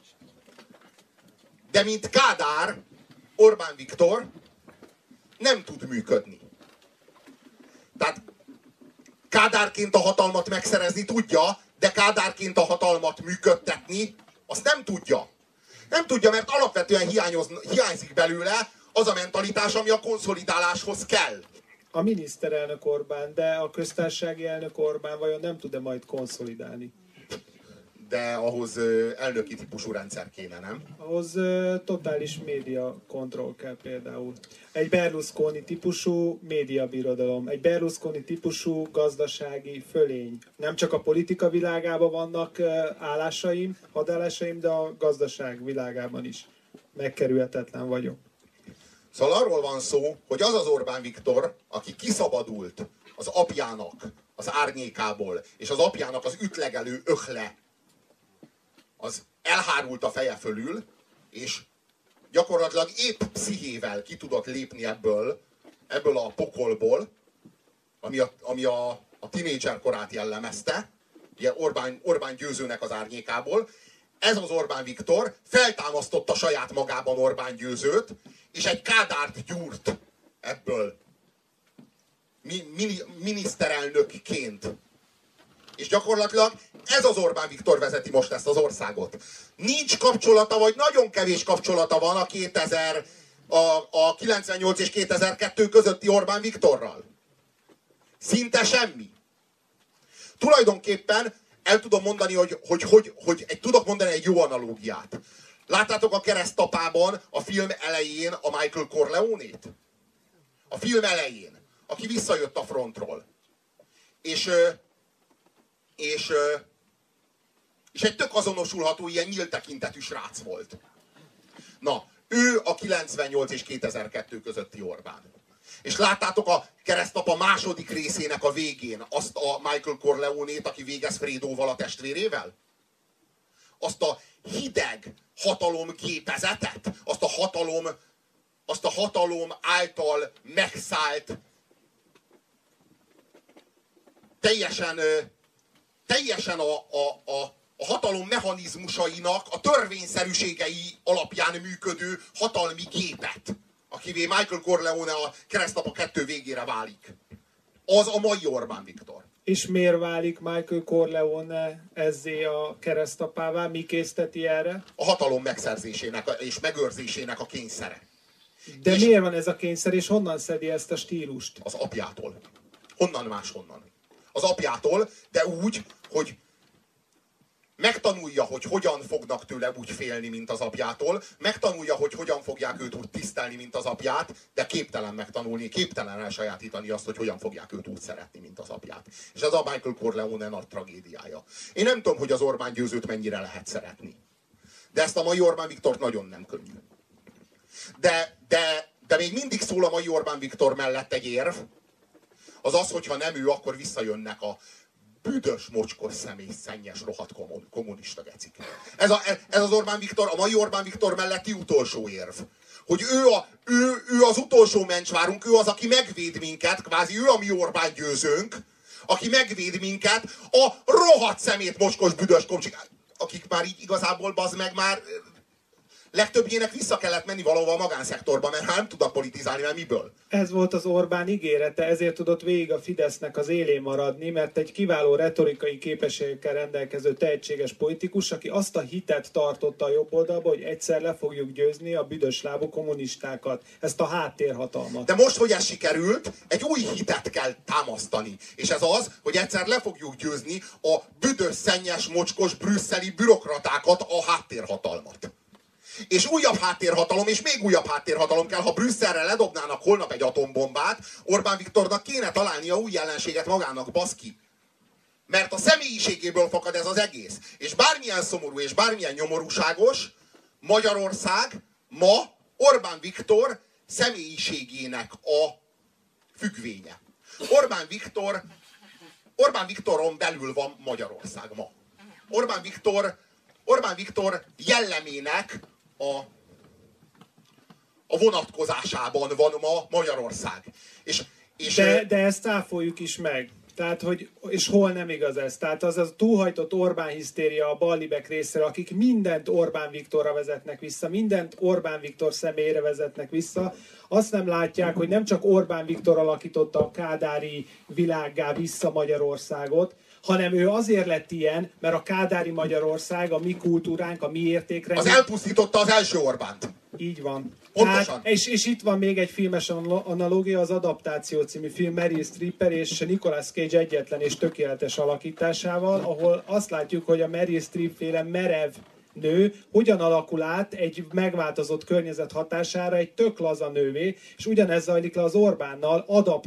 de mint Kádár, Orbán Viktor nem tud működni. Tehát Kádárként a hatalmat megszerezni tudja, de kádárként a hatalmat működtetni, azt nem tudja. Nem tudja, mert alapvetően hiányzik belőle az a mentalitás, ami a konszolidáláshoz kell. A miniszterelnök Orbán, de a köztársasági elnök Orbán vajon nem tud-e majd konszolidálni? De ahhoz elnöki típusú rendszer kéne, nem? Ahhoz totális média kontroll kell például. Egy Berlusconi típusú médiabirodalom, egy Berlusconi típusú gazdasági fölény. Nem csak a politika világában vannak hadállásaim, de a gazdaság világában is. Megkerülhetetlen vagyok. Szóval arról van szó, hogy az az Orbán Viktor, aki kiszabadult az apjának az árnyékából, és az apjának az ütlegelő ökle, az elhárult a feje fölül, és gyakorlatilag épp pszichével ki tudott lépni ebből a pokolból, ami a tinédzser korát jellemezte, ugye Orbán Győzőnek az árnyékából. Ez az Orbán Viktor feltámasztotta saját magában Orbán Győzőt, és egy Kádárt gyúrt ebből miniszterelnökként. És gyakorlatilag ez az Orbán Viktor vezeti most ezt az országot. Nincs kapcsolata, vagy nagyon kevés kapcsolata van a 98 és 2002 közötti Orbán Viktorral. Szinte semmi. Tulajdonképpen el tudom mondani, hogy tudok mondani egy jó analógiát. Láttátok a Keresztapában a film elején a Michael Corleone-t? A film elején, aki visszajött a frontról. És egy tök azonosulható, ilyen nyílt tekintetű srác volt. Na, ő a 98 és 2002 közötti Orbán. És láttátok a Keresztapa második részének a végén azt a Michael Corleone-t, aki végez Fredóval, a testvérével? Azt a hideg hatalomképezetet, azt a hatalom által megszállt, teljesen a hatalom mechanizmusainak a törvényszerűségei alapján működő hatalmi képet, akivé Michael Corleone a Keresztapa 2 végére válik. Az a mai Orbán Viktor. És miért válik Michael Corleone ezzé a keresztapává? Mi készteti erre? A hatalom megszerzésének és megőrzésének a kényszere. De és miért van ez a kényszer, és honnan szedi ezt a stílust? Az apjától. Honnan máshonnan. Az apjától, de úgy, hogy megtanulja, hogy hogyan fognak tőle úgy félni, mint az apjától, megtanulja, hogy hogyan fogják őt úgy tisztelni, mint az apját, de képtelen megtanulni, képtelen elsajátítani azt, hogy hogyan fogják őt úgy szeretni, mint az apját. És ez a Michael Corleone nagy tragédiája. Én nem tudom, hogy az Orbán Győzőt mennyire lehet szeretni. De ezt a mai Orbán Viktort nagyon nem könnyű. De még mindig szól a mai Orbán Viktor mellett egy érv, az az, hogyha nem ő, akkor visszajönnek a büdös, mocskos, személy, szennyes, rohadt kommunista gecik. Ez az Orbán Viktor, a mai Orbán Viktor melletti utolsó érv. Hogy ő az utolsó mencsvárunk, ő az, aki megvéd minket, kvázi ő a mi Orbán Győzőnk, aki megvéd minket a rohadt szemét, mocskos, büdös komcsik, akik már így igazából bazd meg már legtöbbjének vissza kellett menni valahova a magánszektorba, mert nem tudnak politizálni, mert miből? Ez volt az Orbán ígérete, ezért tudott végig a Fidesznek az élén maradni, mert egy kiváló retorikai képességekkel rendelkező tehetséges politikus, aki azt a hitet tartotta a jobb oldalba, hogy egyszer le fogjuk győzni a büdös lábú kommunistákat, ezt a háttérhatalmat. De most, hogy ez sikerült, egy új hitet kell támasztani. És ez az, hogy egyszer le fogjuk győzni a büdös, szennyes, mocskos, brüsszeli bürokratákat, a háttérhatalmat. És újabb háttérhatalom, és még újabb háttérhatalom kell, ha Brüsszelre ledobnának holnap egy atombombát, Orbán Viktornak kéne találnia új ellenséget magának, baszki. Mert a személyiségéből fakad ez az egész. És bármilyen szomorú és bármilyen nyomorúságos, Magyarország ma Orbán Viktor személyiségének a függvénye. Orbán Viktoron belül van Magyarország ma. Orbán Viktor jellemének a vonatkozásában van ma Magyarország. De ezt cáfoljuk is meg. Tehát, hogy, és hol nem igaz ez? Tehát az a túlhajtott Orbán hisztéria a ballibek részéről, akik mindent Orbán Viktorra vezetnek vissza, mindent Orbán Viktor személyére vezetnek vissza, azt nem látják, hogy nem csak Orbán Viktor alakította a kádári világgá vissza Magyarországot, hanem ő azért lett ilyen, mert a kádári Magyarország, a mi kultúránk, a mi értékrendünk... Az elpusztította az első Orbánt. Így van. Pontosan. És itt van még egy filmes analógia, az Adaptáció című film Meryl Streeper és Nicolas Cage egyetlen és tökéletes alakításával, ahol azt látjuk, hogy a Meryl Streep féle merev nő hogyan alakul át egy megváltozott környezet hatására egy tök laza nővé, és ugyanez zajlik le az Orbánnal,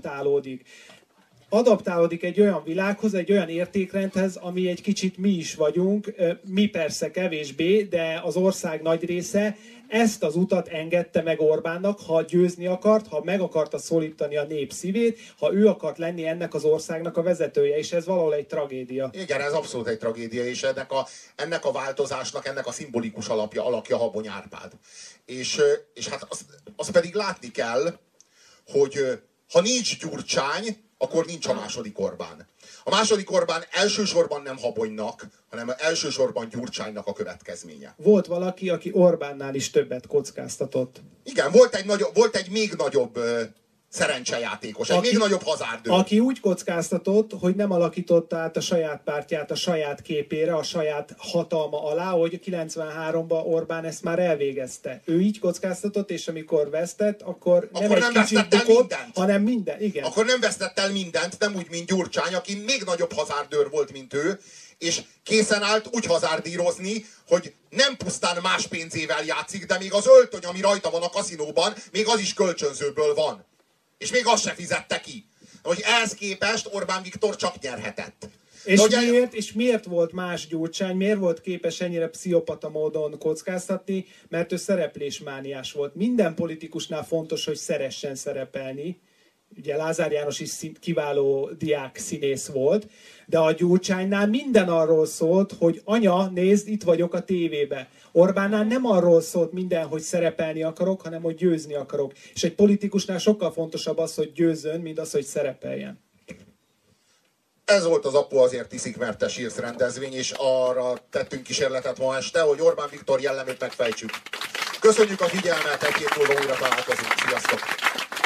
adaptálódik egy olyan világhoz, egy olyan értékrendhez, ami egy kicsit mi is vagyunk, mi persze kevésbé, de az ország nagy része ezt az utat engedte meg Orbánnak, ha győzni akart, ha meg akarta szólítani a nép szívét, ha ő akart lenni ennek az országnak a vezetője, és ez valahol egy tragédia. Igen, ez abszolút egy tragédia, és ennek a változásnak, ennek a szimbolikus alakja Habony Árpád. És hát azt pedig látni kell, hogy ha nincs Gyurcsány, akkor nincs a második Orbán. A második Orbán elsősorban nem Habonynak, hanem elsősorban Gyurcsánynak a következménye. Volt valaki, aki Orbánnál is többet kockáztatott. Igen, volt egy még nagyobb szerencsejátékos, egy még nagyobb hazárdő. Aki úgy kockáztatott, hogy nem alakította át a saját pártját a saját képére, a saját hatalma alá, hogy 93-ban Orbán ezt már elvégezte. Ő így kockáztatott, és amikor vesztett, akkor nem egy kicsit bukott, hanem minden. Igen. Akkor nem vesztett el mindent, nem úgy, mint Gyurcsány, aki még nagyobb hazárdőr volt, mint ő, és készen állt úgy hazárdírozni, hogy nem pusztán más pénzével játszik, de még az öltöny, ami rajta van a kaszinóban, még az is kölcsönzőből van. És még azt se fizette ki. Hogy ehhez képest Orbán Viktor csak nyerhetett. És miért volt más Gyurcsány? Miért volt képes ennyire pszichopata módon kockáztatni? Mert ő szereplésmániás volt. Minden politikusnál fontos, hogy szeressen szerepelni. Ugye Lázár János is kiváló diák színész volt, de a Gyurcsánynál minden arról szólt, hogy anya, nézd, itt vagyok a tévébe. Orbánnál nem arról szólt minden, hogy szerepelni akarok, hanem hogy győzni akarok. És egy politikusnál sokkal fontosabb az, hogy győzzön, mint az, hogy szerepeljen. Ez volt az Apu azért iszik, mert te sírsz rendezvény, és arra tettünk kísérletet ma este, hogy Orbán Viktor jellemét megfejtsük. Köszönjük a figyelmet, egy hét múlva újra találkozunk. Sziasztok!